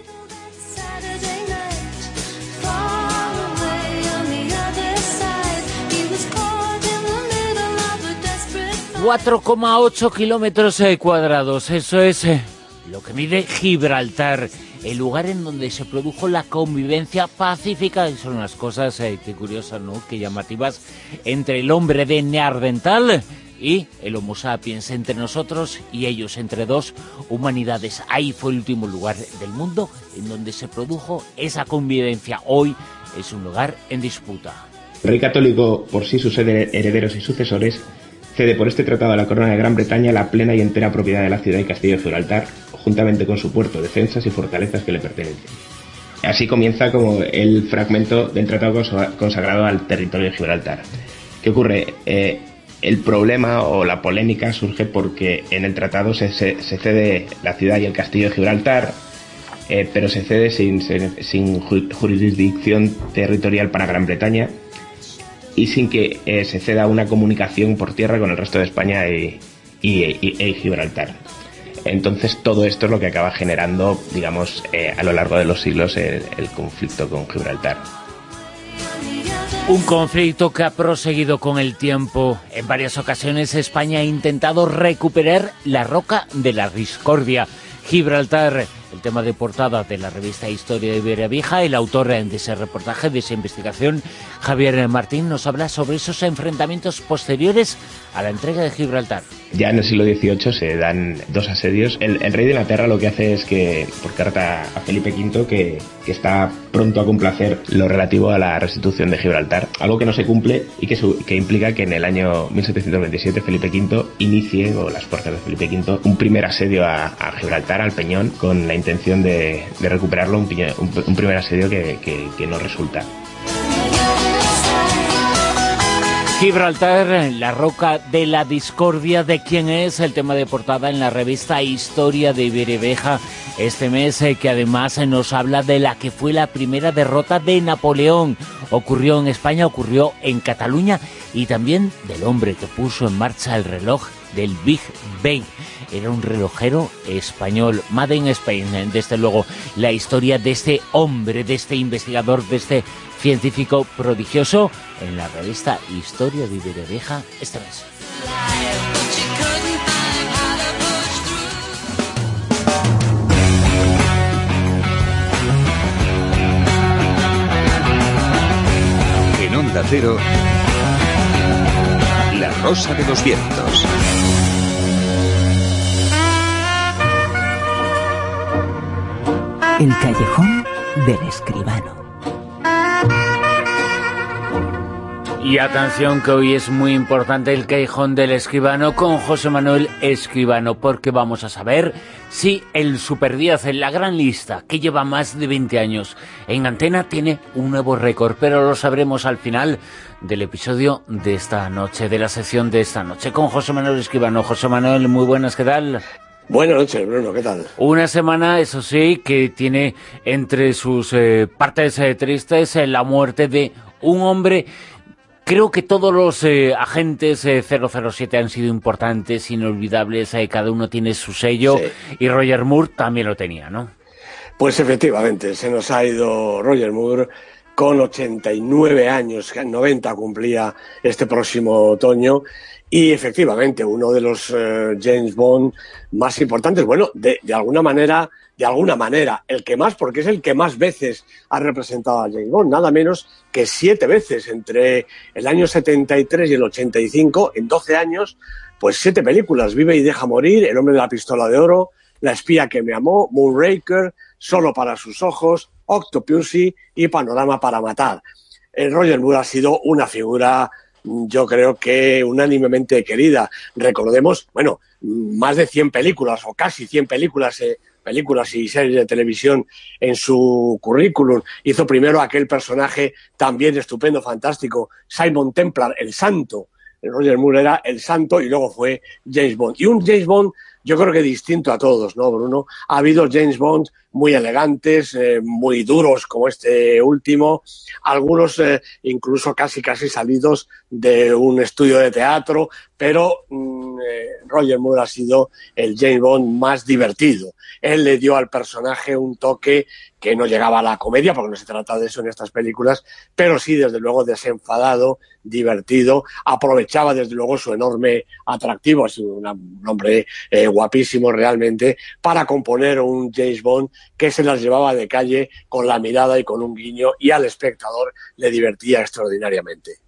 cuatro coma ocho kilómetros cuadrados, eso es eh, lo que mide Gibraltar, el lugar en donde se produjo la convivencia pacífica, y son unas cosas eh, que curiosas, ¿no?, que llamativas, entre el hombre de Neandertal y el Homo sapiens, entre nosotros y ellos, entre dos humanidades. Ahí fue el último lugar del mundo en donde se produjo esa convivencia. Hoy es un lugar en disputa. El rey católico, por sí, sus herederos y sucesores, cede por este tratado a la corona de Gran Bretaña la plena y entera propiedad de la ciudad y castillo de Gibraltar, juntamente con su puerto, defensas y fortalezas que le pertenecen. Así comienza como el fragmento del tratado consagrado al territorio de Gibraltar. ¿Qué ocurre? Eh, el problema o la polémica surge porque en el tratado se, se, se cede la ciudad y el castillo de Gibraltar, eh, pero se cede sin, sin jurisdicción territorial para Gran Bretaña, y sin que eh, se ceda una comunicación por tierra con el resto de España y, y, y, y Gibraltar. Entonces todo esto es lo que acaba generando, digamos, eh, a lo largo de los siglos el, el conflicto con Gibraltar. Un conflicto que ha proseguido con el tiempo. En varias ocasiones España ha intentado recuperar la roca de la discordia. Gibraltar, el tema de portada de la revista Historia de Iberia Vieja. El autor de ese reportaje, de esa investigación, Javier Martín, nos habla sobre esos enfrentamientos posteriores a la entrega de Gibraltar. Ya en el siglo dieciocho se dan dos asedios. El, el rey de Inglaterra lo que hace es que, por carta a Felipe quinto, que, que está pronto a complacer lo relativo a la restitución de Gibraltar, algo que no se cumple y que, su, que implica que en el año mil setecientos veintisiete Felipe quinto inicie, o las fuerzas de Felipe quinto, un primer asedio a, a Gibraltar, al Peñón, con la intención de, de recuperarlo, un, piño, un, un primer asedio que, que, que no resulta. Gibraltar, la roca de la discordia. ¿De quién es? El tema de portada en la revista Historia de Iberia Vieja este mes, eh, que además eh, nos habla de la que fue la primera derrota de Napoleón. Ocurrió en España, ocurrió en Cataluña, y también del hombre que puso en marcha el reloj del Big Bang. Era un relojero español, Made in Spain, desde luego, la historia de este hombre, de este investigador, de este científico prodigioso, en la revista Historia de Iberia Vieja este mes. En Onda Cero, La Rosa de los Vientos. El callejón del escribano. Y atención, que hoy es muy importante el callejón del escribano con José Manuel Escribano, porque vamos a saber si el Super diez, en la gran lista, que lleva más de veinte años en antena, tiene un nuevo récord, pero lo sabremos al final del episodio de esta noche, de la sección de esta noche, con José Manuel Escribano. José Manuel, muy buenas, ¿qué tal? Buenas noches, Bruno, ¿qué tal? Una semana, eso sí, que tiene entre sus eh, partes eh, tristes eh, la muerte de un hombre. Creo que todos los eh, agentes eh, cero cero siete han sido importantes, inolvidables, eh, cada uno tiene su sello, sí. Y Roger Moore también lo tenía, ¿no? Pues efectivamente, se nos ha ido Roger Moore con ochenta y nueve años, noventa cumplía este próximo otoño, y efectivamente uno de los eh, James Bond más importantes, bueno, de, de alguna manera, de alguna manera, el que más, porque es el que más veces ha representado a James Bond, nada menos que siete veces, entre el año setenta y tres y el ochenta y cinco, en doce años, pues siete películas: Vive y deja morir, El hombre de la pistola de oro, La espía que me amó, Moonraker, Solo para sus ojos, Octopussy y Panorama para matar. El Roger Moore ha sido una figura, yo creo que unánimemente querida. Recordemos, bueno, más de cien películas, o casi cien películas, eh, películas y series de televisión en su currículum. Hizo primero aquel personaje también estupendo, fantástico, Simon Templar, el santo, Roger Moore era el santo y luego fue James Bond. Y un James Bond, yo creo que distinto a todos, ¿no, Bruno? Ha habido James Bond muy elegantes, eh, muy duros como este último, algunos eh, incluso casi casi salidos de un estudio de teatro, pero mm, eh, Roger Moore ha sido el James Bond más divertido. Él le dio al personaje un toque que no llegaba a la comedia, porque no se trata de eso en estas películas, pero sí, desde luego, desenfadado, divertido, aprovechaba desde luego su enorme atractivo, ha sido una, un hombre eh, guapísimo realmente, para componer un James Bond que se las llevaba de calle con la mirada y con un guiño, y al espectador le divertía extraordinariamente.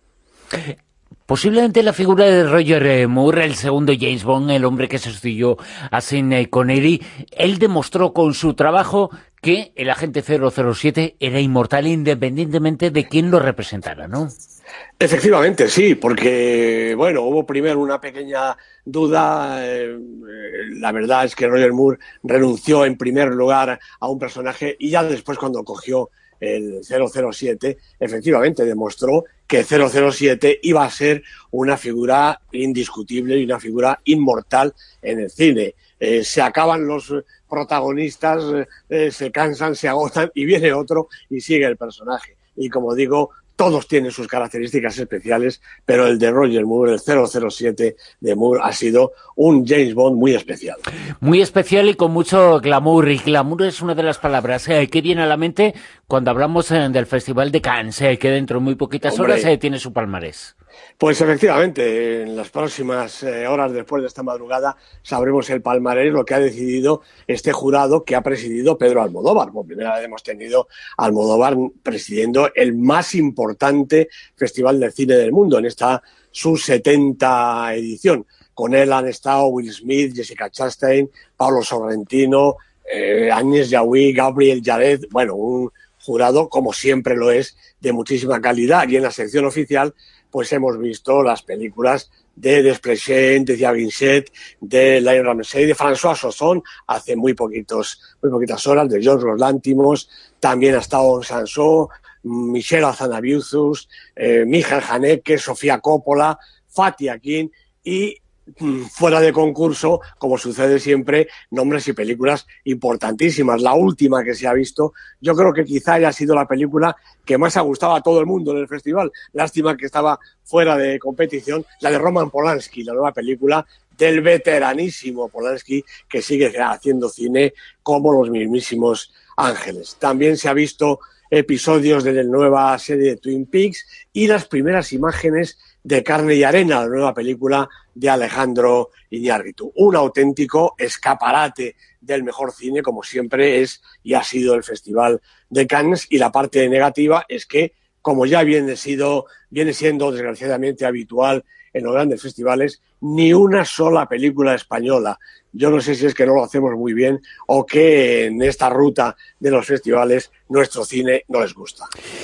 Posiblemente la figura de Roger Moore, el segundo James Bond, el hombre que sustituyó a Sean Connery, él demostró con su trabajo que el agente cero cero siete era inmortal independientemente de quién lo representara, ¿no? Efectivamente, sí, porque, bueno, hubo primero una pequeña duda. Eh, la verdad es que Roger Moore renunció en primer lugar a un personaje y ya después, cuando cogió el cero cero siete, efectivamente demostró que cero cero siete iba a ser una figura indiscutible y una figura inmortal en el cine. Eh, se acaban los protagonistas, eh, se cansan, se agotan y viene otro y sigue el personaje. Y como digo, todos tienen sus características especiales, pero el de Roger Moore, el cero cero siete de Moore, ha sido un James Bond muy especial. Muy especial y con mucho glamour. Y glamour es una de las palabras eh, que viene a la mente cuando hablamos eh, del Festival de Cannes, eh, que dentro de muy poquitas Hombre, horas eh, tiene su palmarés. Pues efectivamente, en las próximas eh, horas después de esta madrugada sabremos el palmarés, lo que ha decidido este jurado que ha presidido Pedro Almodóvar. Por primera vez hemos tenido a Almodóvar presidiendo el más importante festival de cine del mundo en esta su setenta edición. Con él han estado Will Smith, Jessica Chastain, Paolo Sorrentino, eh, Agnès Jaoui, Gabriel Yared, bueno, un jurado, como siempre lo es, de muchísima calidad. Y en la sección oficial pues hemos visto las películas de Desplechin, de Thierry Vincent, de Lionel Ramsey, de François Ozon, hace muy poquitos, muy poquitas horas, de George Los Lántimos, también ha estado Aung San Suu, Michel Hazanavicius, eh, Michael Haneke, Sofía Coppola, Fatih Akin y fuera de concurso, como sucede siempre, nombres y películas importantísimas. La última que se ha visto, yo creo que quizá haya sido la película que más ha gustado a todo el mundo en el festival. Lástima que estaba fuera de competición, la de Roman Polanski, la nueva película del veteranísimo Polanski, que sigue haciendo cine como los mismísimos ángeles. También se ha visto episodios de la nueva serie de Twin Peaks y las primeras imágenes de Carne y Arena, la nueva película de Alejandro Iñárritu. Un auténtico escaparate del mejor cine, como siempre es y ha sido el Festival de Cannes. Y la parte negativa es que, como ya viene, sido, viene siendo desgraciadamente habitual en los grandes festivales, ni una sola película española. Yo no sé si es que no lo hacemos muy bien o que en esta ruta de los festivales nuestro cine no les gusta.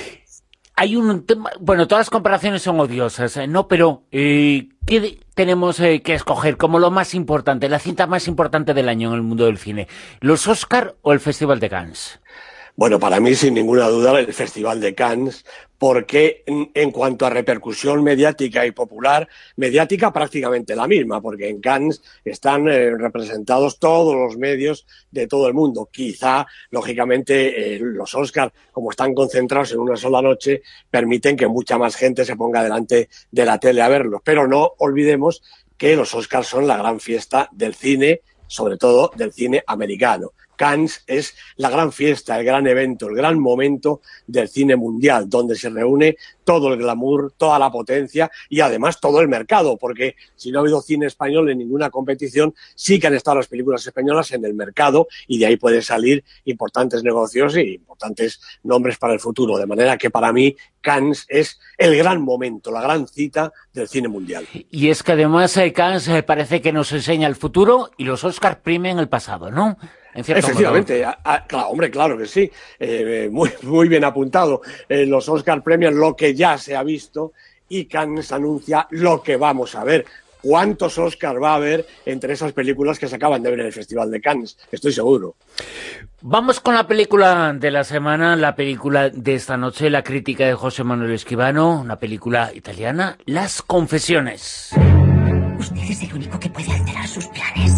Hay un tema, bueno, todas las comparaciones son odiosas, ¿eh? ¿no? Pero, eh, ¿qué tenemos eh, que escoger como lo más importante, la cinta más importante del año en el mundo del cine? ¿Los Oscar o el Festival de Cannes? Bueno, para mí, sin ninguna duda, el Festival de Cannes, porque en, en cuanto a repercusión mediática y popular, mediática prácticamente la misma, porque en Cannes están eh, representados todos los medios de todo el mundo. Quizá, lógicamente, eh, los Oscar, como están concentrados en una sola noche, permiten que mucha más gente se ponga delante de la tele a verlos. Pero no olvidemos que los Oscar son la gran fiesta del cine, sobre todo del cine americano. Cannes es la gran fiesta, el gran evento, el gran momento del cine mundial, donde se reúne todo el glamour, toda la potencia y además todo el mercado, porque si no ha habido cine español en ninguna competición, sí que han estado las películas españolas en el mercado y de ahí pueden salir importantes negocios y importantes nombres para el futuro. De manera que para mí Cannes es el gran momento, la gran cita del cine mundial. Y es que además eh, Cannes eh, parece que nos enseña el futuro y los Oscar premian el pasado, ¿no? Efectivamente, a, a, claro, hombre, claro que sí, eh, muy, muy bien apuntado. Eh, los Oscar premian lo que ya se ha visto y Cannes anuncia lo que vamos a ver. cuántos Oscars va a haber entre esas películas que se acaban de ver en el Festival de Cannes, estoy seguro. Vamos con la película de la semana, la película de esta noche, la crítica de José Manuel Escribano, una película italiana, Las Confesiones. Usted es el único que puede alterar sus planes.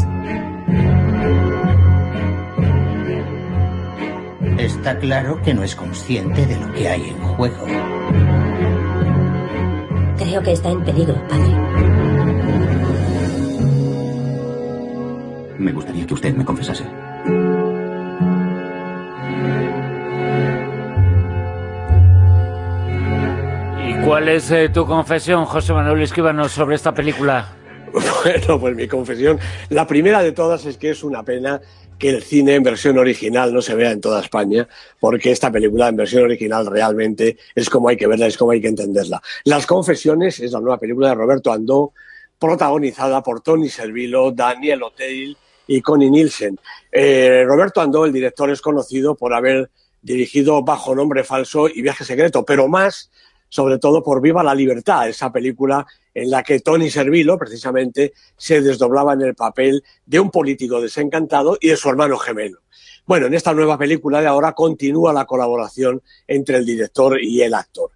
Está claro que no es consciente de lo que hay en juego. Creo que está en peligro, padre. Me gustaría que usted me confesase. ¿Y cuál es eh, tu confesión, José Manuel Escribano, sobre esta película? Bueno, pues mi confesión, la primera de todas es que es una pena que el cine en versión original no se vea en toda España, porque esta película en versión original realmente es como hay que verla, es como hay que entenderla. Las Confesiones es la nueva película de Roberto Andó, protagonizada por Tony Servillo, Daniel Auteuil y Connie Nielsen. Eh, Roberto Andó, el director, es conocido por haber dirigido Bajo Nombre Falso y Viaje Secreto, pero más, sobre todo, por Viva la Libertad, esa película en la que Tony Servillo, precisamente, se desdoblaba en el papel de un político desencantado y de su hermano gemelo. Bueno, en esta nueva película de ahora continúa la colaboración entre el director y el actor.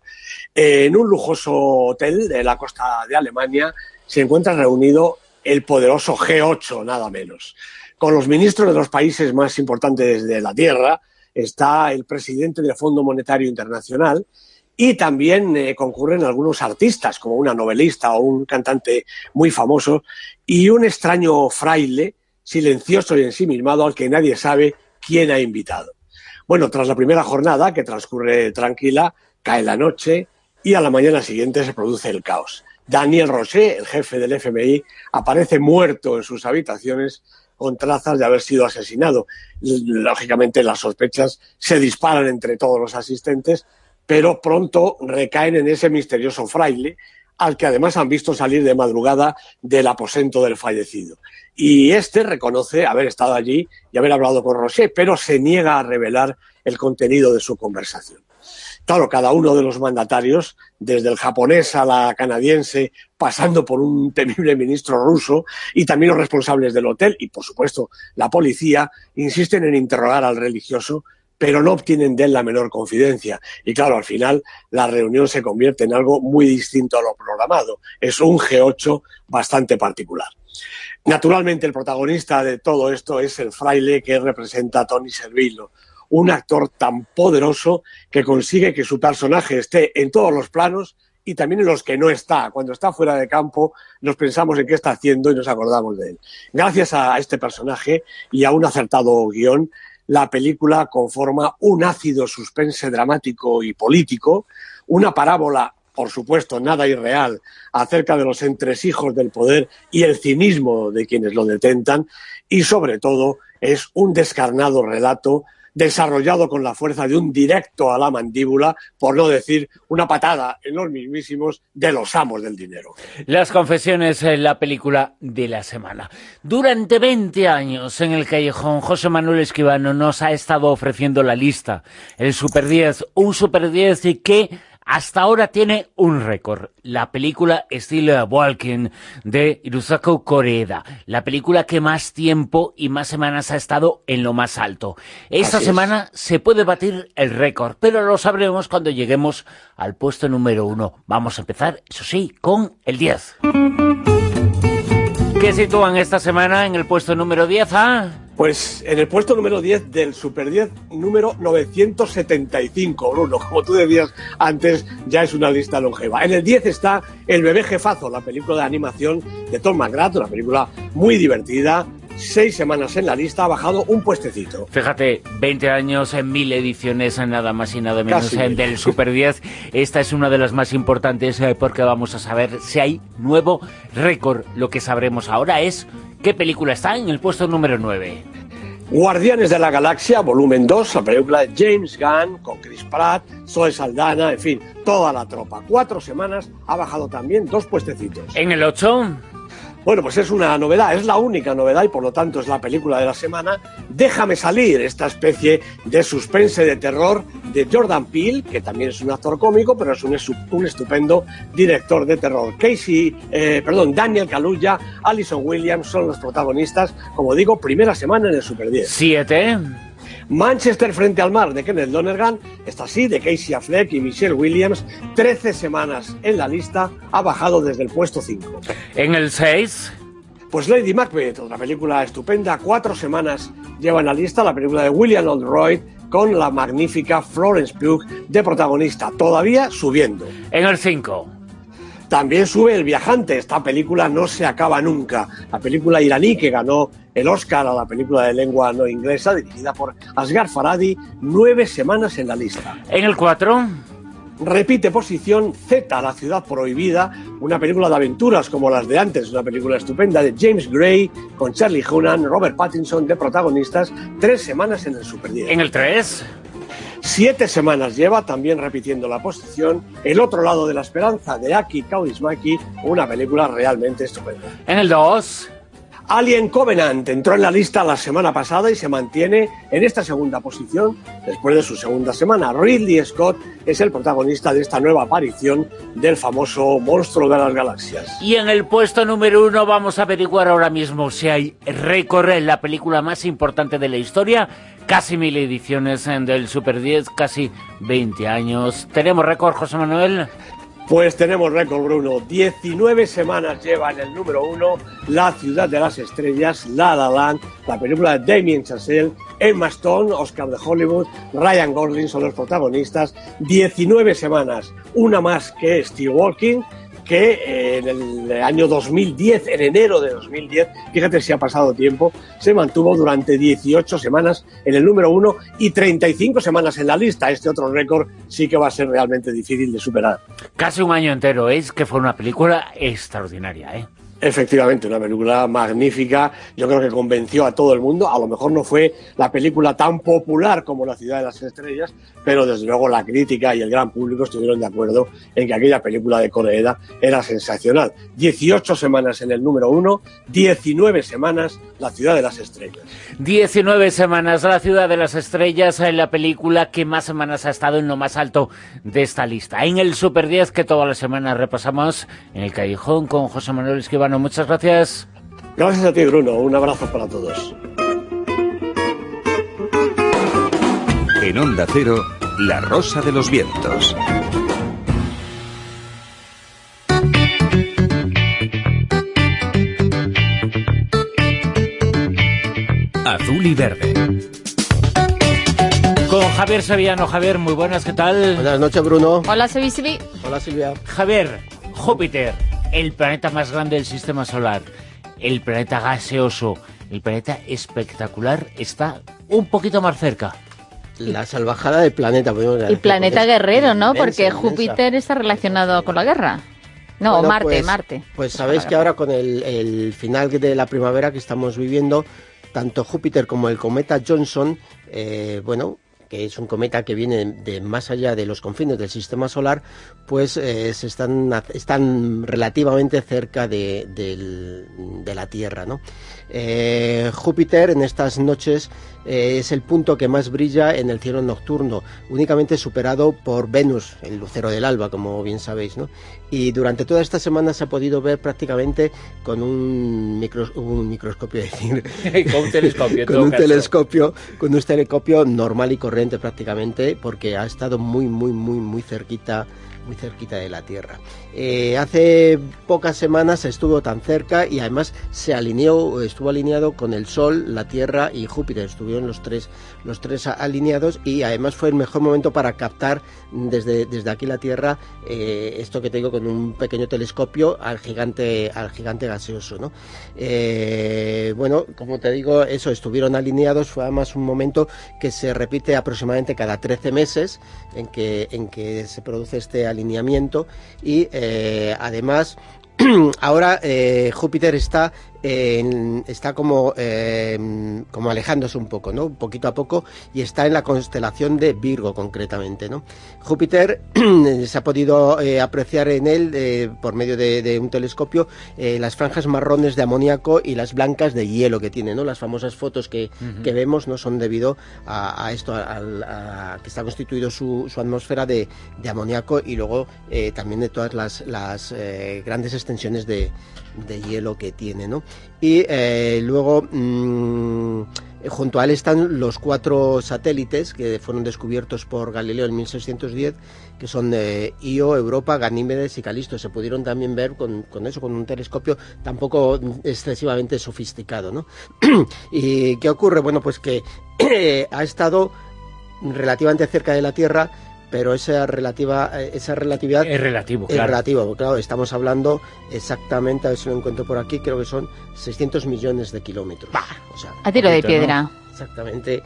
En un lujoso hotel de la costa de Alemania se encuentra reunido el poderoso G ocho, nada menos. Con los ministros de los países más importantes de la Tierra está el presidente del Fondo Monetario Internacional. Y también eh, concurren algunos artistas, como una novelista o un cantante muy famoso, y un extraño fraile, silencioso y ensimismado, al que nadie sabe quién ha invitado. Bueno, tras la primera jornada, que transcurre tranquila, cae la noche y a la mañana siguiente se produce el caos. Daniel Roché, el jefe del F M I, aparece muerto en sus habitaciones con trazas de haber sido asesinado. Lógicamente, las sospechas se disparan entre todos los asistentes, pero pronto recaen en ese misterioso fraile, al que además han visto salir de madrugada del aposento del fallecido. Y este reconoce haber estado allí y haber hablado con Roché, pero se niega a revelar el contenido de su conversación. Claro, cada uno de los mandatarios, desde el japonés a la canadiense, pasando por un temible ministro ruso, y también los responsables del hotel y, por supuesto, la policía, insisten en interrogar al religioso, pero no obtienen de él la menor confidencia. Y claro, al final la reunión se convierte en algo muy distinto a lo programado. Es un G ocho bastante particular. Naturalmente, el protagonista de todo esto es el fraile que representa a Tony Servillo, un actor tan poderoso que consigue que su personaje esté en todos los planos y también en los que no está. Cuando está fuera de campo nos pensamos en qué está haciendo y nos acordamos de él. Gracias a este personaje y a un acertado guión, la película conforma un ácido suspense dramático y político, una parábola, por supuesto, nada irreal, acerca de los entresijos del poder y el cinismo de quienes lo detentan, y sobre todo es un descarnado relato desarrollado con la fuerza de un directo a la mandíbula, por no decir una patada en los mismísimos de los amos del dinero. Las Confesiones, la película de la semana. Durante veinte años en el Callejón, José Manuel Escribano nos ha estado ofreciendo la lista, el Super diez, un Super diez que hasta ahora tiene un récord, la película Still Walking de Hirosaku Koreeda, la película que más tiempo y más semanas ha estado en lo más alto. Esta Así semana es. Se puede batir el récord, pero lo sabremos cuando lleguemos al puesto número uno. Vamos a empezar, eso sí, con el diez. ¿Qué sitúan esta semana en el puesto número diez? ¿Ah? Pues en el puesto número diez del Super diez, número novecientos setenta y cinco, Bruno. Como tú decías antes, ya es una lista longeva. En el diez está El bebé jefazo, la película de animación de Tom McGrath, una película muy divertida. Seis semanas en la lista, ha bajado un puestecito. Fíjate, veinte años en mil ediciones, nada más y nada menos en del Super diez. Esta es una de las más importantes eh, porque vamos a saber si hay nuevo récord. Lo que sabremos ahora es qué película está en el puesto número nueve. Guardianes de la Galaxia, volumen dos, la película de James Gunn, con Chris Pratt, Zoe Saldana, en fin, toda la tropa. Cuatro semanas, ha bajado también dos puestecitos. En el ocho... Bueno, pues es una novedad, es la única novedad y por lo tanto es la película de la semana. Déjame salir, esta especie de suspense de terror de Jordan Peele, que también es un actor cómico, pero es un, un estupendo director de terror. Casey, eh, perdón, Daniel Kaluuya, Alison Williams son los protagonistas. Como digo, primera semana en el Super diez. Siete. Manchester frente al mar, de Kenneth Lonergan, está así, de Casey Affleck y Michelle Williams, trece semanas en la lista, ha bajado desde el puesto cinco. En el seis... Pues Lady Macbeth, otra película estupenda, cuatro semanas lleva en la lista, la película de William Oldroyd, con la magnífica Florence Pugh de protagonista, todavía subiendo. En el cinco... También sube El viajante, esta película no se acaba nunca, la película iraní que ganó el Oscar a la película de lengua no inglesa, dirigida por Asghar Farhadi, nueve semanas en la lista. En el cuatro... Repite posición Z, La ciudad prohibida, una película de aventuras como las de antes, una película estupenda de James Gray, con Charlie Hunnam, Robert Pattinson de protagonistas, tres semanas en el Super diez. En el tres... Siete semanas lleva, también repitiendo la posición, El otro lado de la esperanza, de Aki Kaurismäki, una película realmente estupenda. En el dos... Alien Covenant entró en la lista la semana pasada y se mantiene en esta segunda posición después de su segunda semana. Ridley Scott es el protagonista de esta nueva aparición del famoso monstruo de las galaxias. Y en el puesto número uno vamos a averiguar ahora mismo si hay récord en la película más importante de la historia. Casi mil ediciones del Super diez, casi veinte años. ¿Tenemos récord, José Manuel? Pues tenemos récord, Bruno. diecinueve semanas lleva en el número uno La ciudad de las estrellas, La La Land, la película de Damien Chazelle, Emma Stone, Oscar de Hollywood, Ryan Gosling son los protagonistas. diecinueve semanas, una más que Steve Walking, que eh, en el año dos mil diez, en enero de dos mil diez, fíjate si ha pasado tiempo, se mantuvo durante dieciocho semanas en el número uno y treinta y cinco semanas en la lista. Este otro récord sí que va a ser realmente difícil de superar. Casi un año entero, es que fue una película extraordinaria, ¿eh? Efectivamente, una película magnífica, yo creo que convenció a todo el mundo, a lo mejor no fue la película tan popular como La ciudad de las estrellas, pero desde luego la crítica y el gran público estuvieron de acuerdo en que aquella película de Koreeda era sensacional. dieciocho semanas en el número uno, diecinueve semanas La ciudad de las estrellas. diecinueve semanas La ciudad de las estrellas, en la película que más semanas ha estado en lo más alto de esta lista. En el Super diez que todas las semanas repasamos en el Callejón con José Manuel Escribano. Muchas gracias. Gracias a ti, Bruno. Un abrazo para todos. En Onda Cero, La Rosa de los Vientos. Azul y verde. Con Javier Sevillano. Javier, muy buenas, ¿qué tal? Buenas noches, Bruno. Hola, Sevi, Sevi. Hola, Silvia. Javier, Júpiter, el planeta más grande del sistema solar, el planeta gaseoso, el planeta espectacular, está un poquito más cerca. La salvajada del planeta. El planeta guerrero, ¿no? Inmensa, Porque inmensa. Júpiter está relacionado con la guerra. No, bueno, Marte, pues, Marte. Pues sabéis que ahora con el, el final de la primavera que estamos viviendo, tanto Júpiter como el cometa Johnson, eh, bueno, que es un cometa que viene de más allá de los confines del sistema solar, pues eh, se están, están relativamente cerca de, de, de la Tierra, ¿no? Eh, Júpiter en estas noches eh, es el punto que más brilla en el cielo nocturno, únicamente superado por Venus, el lucero del alba, como bien sabéis, ¿no? Y durante toda esta semana se ha podido ver prácticamente con un, micro, un microscopio, es decir, con un telescopio, con un telescopio, con un telescopio normal y corriente prácticamente, porque ha estado muy, muy, muy, muy cerquita, muy cerquita de la Tierra. Eh, hace pocas semanas estuvo tan cerca y además se alineó, estuvo alineado con el Sol, la Tierra y Júpiter. Estuvieron los tres, los tres alineados y además fue el mejor momento para captar desde, desde aquí la Tierra eh, esto que te digo, con un pequeño telescopio al gigante, al gigante gaseoso, ¿no? Eh, bueno, como te digo, eso, estuvieron alineados. Fue además un momento que se repite aproximadamente cada trece meses en que, en que se produce este alineamiento y eh, además ahora eh, Júpiter está eh, está como, eh, como alejándose un poco, ¿no? Poquito a poco, y está en la constelación de Virgo concretamente, ¿no? Júpiter se ha podido eh, apreciar en él, eh, por medio de, de un telescopio, eh, las franjas marrones de amoníaco y las blancas de hielo que tiene, ¿no? Las famosas fotos que, uh-huh. que vemos no son debido a, a esto, a, a, a que está constituido su, su atmósfera de, de amoníaco, y luego eh, también de todas las, las eh, grandes extensiones de, de hielo que tiene, ¿no? Y eh, luego mmm, junto a él están los cuatro satélites que fueron descubiertos por Galileo en mil seiscientos diez, que son eh, Io, Europa, Ganímedes y Calisto. Se pudieron también ver con, con eso, con un telescopio tampoco excesivamente sofisticado, ¿no? ¿Y qué ocurre? Bueno, pues que eh, ha estado relativamente cerca de la Tierra, pero esa relativa esa relatividad es relativo, es claro. relativo, claro, estamos hablando exactamente, a ver si lo encuentro por aquí, creo que son seiscientos millones de kilómetros. Bah, o sea, a tiro de piedra. ¿no? Exactamente.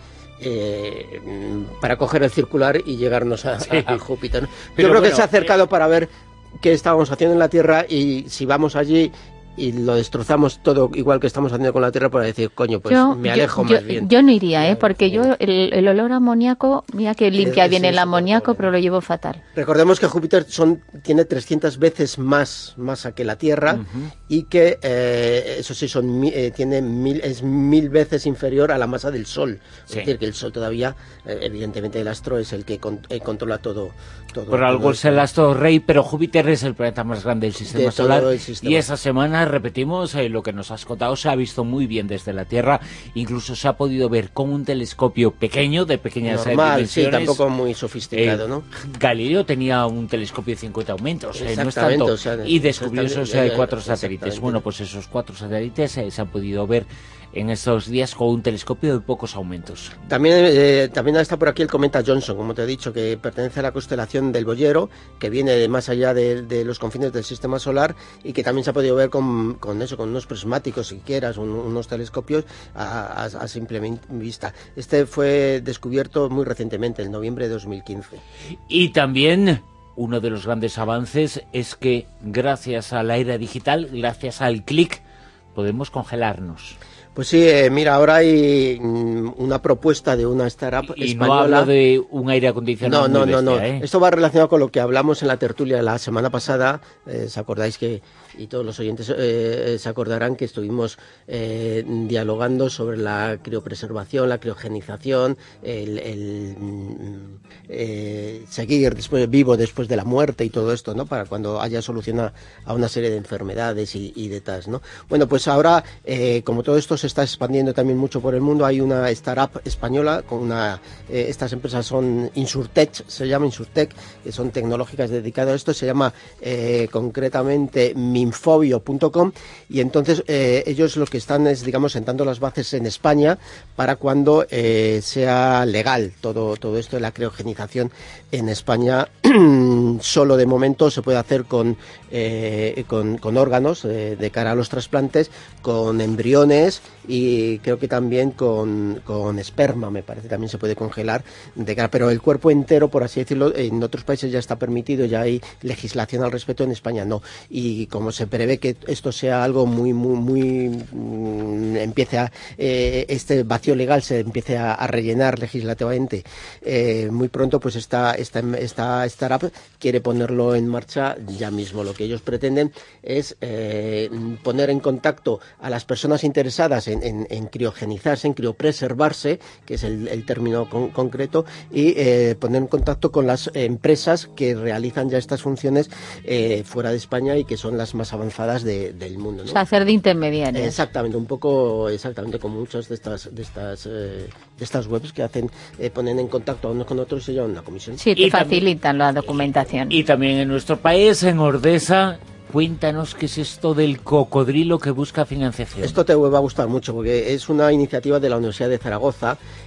Eh, para coger el circular y llegarnos a, sí. a, a Júpiter, ¿no? Yo creo bueno, que se ha acercado eh... para ver qué estábamos haciendo en la Tierra, y si vamos allí y lo destrozamos todo igual que estamos haciendo con la Tierra, para decir, coño, pues yo, me alejo yo, más yo, bien. Yo no iría, ¿eh? Porque yo el, el olor a amoníaco, mira que limpia es, bien es el amoníaco, pero lo llevo fatal. Recordemos que Júpiter son, tiene trescientas veces más masa que la Tierra, uh-huh. y que, eh, eso sí, son eh, tiene mil, es mil veces inferior a la masa del Sol. Sí. Es decir, que el Sol todavía, eh, evidentemente el astro es el que con, eh, controla todo. todo Por algo es el astro rey, pero Júpiter es el planeta más grande del sistema de solar. El sistema. Y esa semana, repetimos, eh, lo que nos has contado se ha visto muy bien desde la Tierra, incluso se ha podido ver con un telescopio pequeño, de pequeñas Normal, dimensiones. Sí, tampoco muy sofisticado, eh, ¿no? Galileo tenía un telescopio de cincuenta aumentos, eh, no es tanto, o sea, y descubrió esos eh, cuatro satélites. Bueno, pues esos cuatro satélites eh, se han podido ver en estos días con un telescopio de pocos aumentos. También, eh, también está por aquí el cometa Johnson, como te he dicho, que pertenece a la constelación del Boyero, que viene de más allá de, de los confines del sistema solar, y que también se ha podido ver con, con eso, con unos prismáticos, si quieras, un, unos telescopios a, a, a simple vista. Este fue descubierto muy recientemente, en noviembre de dos mil quince. Y también uno de los grandes avances es que gracias a la era digital, gracias al clic, podemos congelarnos. Pues sí, eh, mira, ahora hay mm, una propuesta de una startup y española. Y no habla de un aire acondicionado. No, no, muy bestia, no, no. ¿eh? Esto va relacionado con lo que hablamos en la tertulia la semana pasada. Eh, ¿Os acordáis que, y todos los oyentes eh, se acordarán que estuvimos eh, dialogando sobre la criopreservación, la criogenización, el, el eh, seguir después, vivo después de la muerte y todo esto, ¿no? Para cuando haya solución a, a una serie de enfermedades y, y de tal, ¿no? Bueno, pues ahora, eh, como todo esto se está expandiendo también mucho por el mundo, hay una startup española con una, eh, estas empresas son Insurtech, se llama Insurtech, que son tecnológicas dedicadas a esto, se llama eh, concretamente minfobio punto com, y entonces eh, ellos lo que están es, digamos, sentando las bases en España para cuando eh, sea legal todo, todo esto de la criogenización en España. Solo de momento se puede hacer con, eh, con, con órganos eh, de cara a los trasplantes, con embriones, y creo que también con, con esperma, me parece, también se puede congelar, de cara, pero el cuerpo entero, por así decirlo, en otros países ya está permitido, ya hay legislación al respecto, en España no. Y como se prevé que esto sea algo muy, muy, muy, mmm, empiece a, eh, este vacío legal se empiece a, a rellenar legislativamente eh, muy pronto, pues esta, esta, esta startup quiere ponerlo en marcha ya mismo. Lo que ellos pretenden es eh, poner en contacto a las personas interesadas en, en, en criogenizarse, en criopreservarse, que es el, el término con, concreto, y eh, poner en contacto con las empresas que realizan ya estas funciones eh, fuera de España y que son las más avanzadas de, del mundo, ¿no? O sea, hacer de intermediarios. Exactamente, un poco, exactamente como muchas de estas, de estas, eh, de estas webs que hacen, eh, ponen en contacto a unos con otros y se llevan una comisión. Sí, te y facilitan también, la documentación. Y también en nuestro país, en Ordesa, cuéntanos qué es esto del cocodrilo que busca financiación. Esto te va a gustar mucho porque es una iniciativa de la Universidad de Zaragoza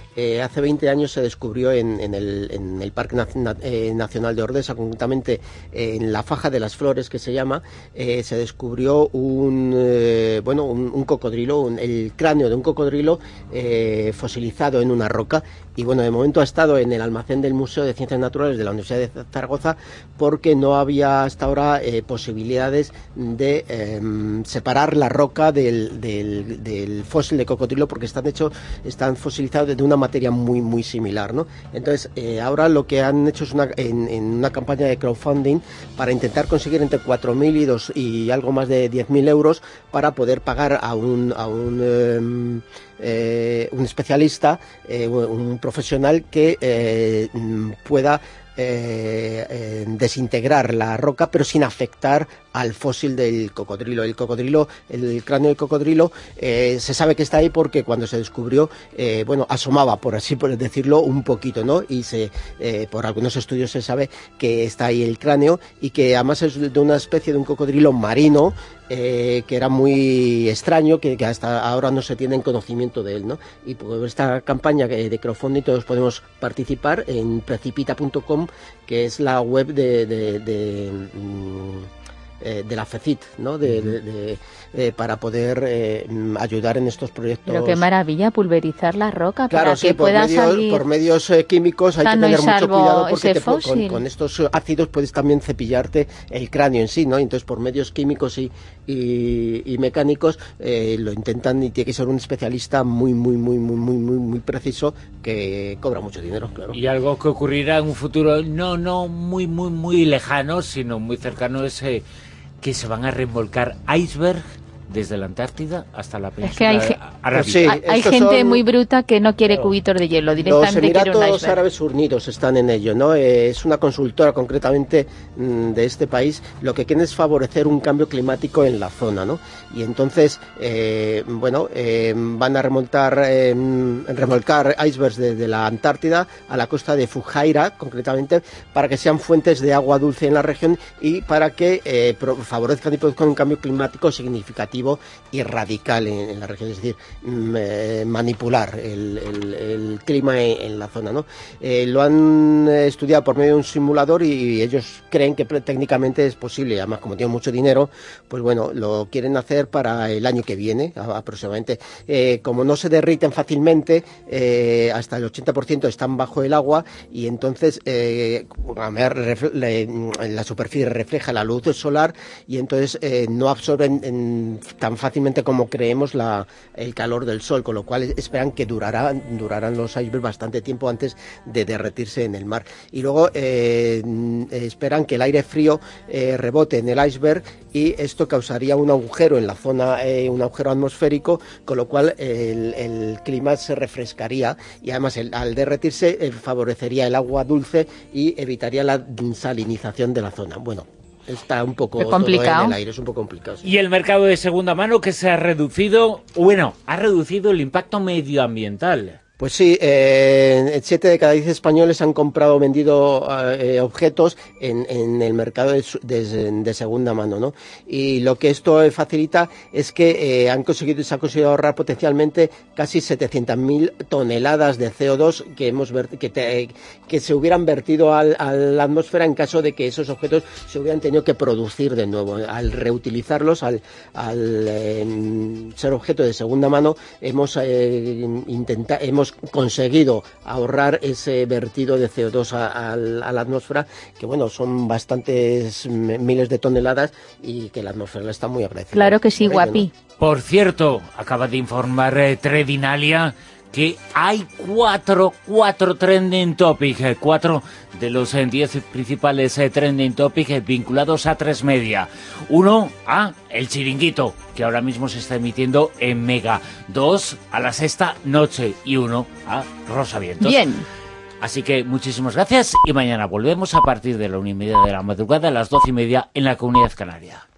Eh, hace veinte años se descubrió en, en, el, en el Parque Nacional, eh, Nacional de Ordesa, concretamente eh, en la Faja de las Flores, que se llama, eh, se descubrió un, eh, bueno, un, un cocodrilo, un, el cráneo de un cocodrilo eh, fosilizado en una roca. Y bueno, de momento ha estado en el almacén del Museo de Ciencias Naturales de la Universidad de Zaragoza porque no había hasta ahora eh, posibilidades de eh, separar la roca del, del, del fósil de cocodrilo, porque están hechos, están fosilizados de una materia muy muy similar, ¿no? Entonces eh, ahora lo que han hecho es una, en, en una campaña de crowdfunding para intentar conseguir entre cuatro mil y, dos, y algo más de diez mil euros para poder pagar a un, a un eh, Eh, un especialista, eh, un profesional que eh, pueda eh, eh, desintegrar la roca, pero sin afectar al fósil del cocodrilo. El cocodrilo, el cráneo del cocodrilo, eh, se sabe que está ahí porque cuando se descubrió, eh, bueno, asomaba, por así por decirlo, un poquito, ¿no? Y se, eh, por algunos estudios se sabe que está ahí el cráneo y que además es de una especie de un cocodrilo marino, Eh, que era muy extraño, que, que hasta ahora no se tiene conocimiento de él, ¿no? Y por esta campaña de crowdfunding todos podemos participar en precipita punto com, que es la web de, de, de, de, de la FECIT, ¿no? De, de, de, eh, para poder eh, ayudar en estos proyectos. Pero qué maravilla, pulverizar la roca claro, para sí, que por pueda medios, salir por medios eh, químicos hay que tener mucho cuidado porque te, con, con estos ácidos puedes también cepillarte el cráneo en sí, ¿no? Entonces por medios químicos y, y, y mecánicos eh, lo intentan, y tiene que ser un especialista muy muy muy muy muy muy muy preciso que cobra mucho dinero, claro. Y algo que ocurrirá en un futuro no no muy muy muy lejano, sino muy cercano, es eh, que se van a remolcar iceberg desde la Antártida hasta la península es que hay, arábiga. Sí, hay, hay gente son, muy bruta que no quiere claro, cubitos de hielo, directamente quiere un iceberg. Los Emiratos Árabes Unidos están en ello, ¿no? Eh, es una consultora concretamente mmm, de este país. Lo que quieren es favorecer un cambio climático en la zona, ¿no? Y entonces, eh, bueno, eh, van a remontar, eh, remolcar icebergs desde la Antártida a la costa de Fujairah, concretamente, para que sean fuentes de agua dulce en la región y para que eh, favorezcan y produzcan un cambio climático significativo y radical en, en la región, es decir, eh, manipular el, el, el clima en, en la zona, ¿no? Eh, lo han estudiado por medio de un simulador y ellos creen que técnicamente es posible, además como tienen mucho dinero, pues bueno, lo quieren hacer para el año que viene aproximadamente. Eh, como no se derriten fácilmente, eh, hasta el ochenta por ciento están bajo el agua y entonces eh, la superficie refleja la luz solar y entonces eh, no absorben en, tan fácilmente como creemos la, el calor del sol, con lo cual esperan que durará, durarán los icebergs bastante tiempo antes de derretirse en el mar. Y luego eh, esperan que el aire frío eh, rebote en el iceberg y esto causaría un agujero en la zona, eh, un agujero atmosférico, con lo cual eh, el, el clima se refrescaría y además el, al derretirse eh, favorecería el agua dulce y evitaría la salinización de la zona. Bueno, está un poco complicado. Todo en el aire, es un poco complicado. Sí. Y el mercado de segunda mano, que se ha reducido, bueno, ha reducido el impacto medioambiental. Pues sí, eh, siete de cada diez españoles han comprado o vendido eh, objetos en, en el mercado de, de, de segunda mano, ¿no? Y lo que esto facilita es que eh, han conseguido, se ha conseguido ahorrar potencialmente casi setecientas mil toneladas de C O dos que hemos que, te, que se hubieran vertido al, a la atmósfera en caso de que esos objetos se hubieran tenido que producir de nuevo. Al reutilizarlos, al, al eh, ser objeto de segunda mano, hemos eh, intentado, hemos conseguido ahorrar ese vertido de C O dos a, a, a la atmósfera, que bueno, son bastantes miles de toneladas y que la atmósfera está muy agradecida. Claro que sí, por guapi. Ello, ¿no? Por cierto, acaba de informar eh, Tredinalia que hay cuatro, cuatro trending topics, eh, cuatro de los eh, diez principales eh, trending topics eh, vinculados a tres media. Uno, a El Chiringuito, que ahora mismo se está emitiendo en Mega. Dos, a La Sexta Noche. Y uno, a Rosa Vientos. Bien. Así que muchísimas gracias y mañana volvemos a partir de la una y media de la madrugada a las doce y media en la Comunidad Canaria.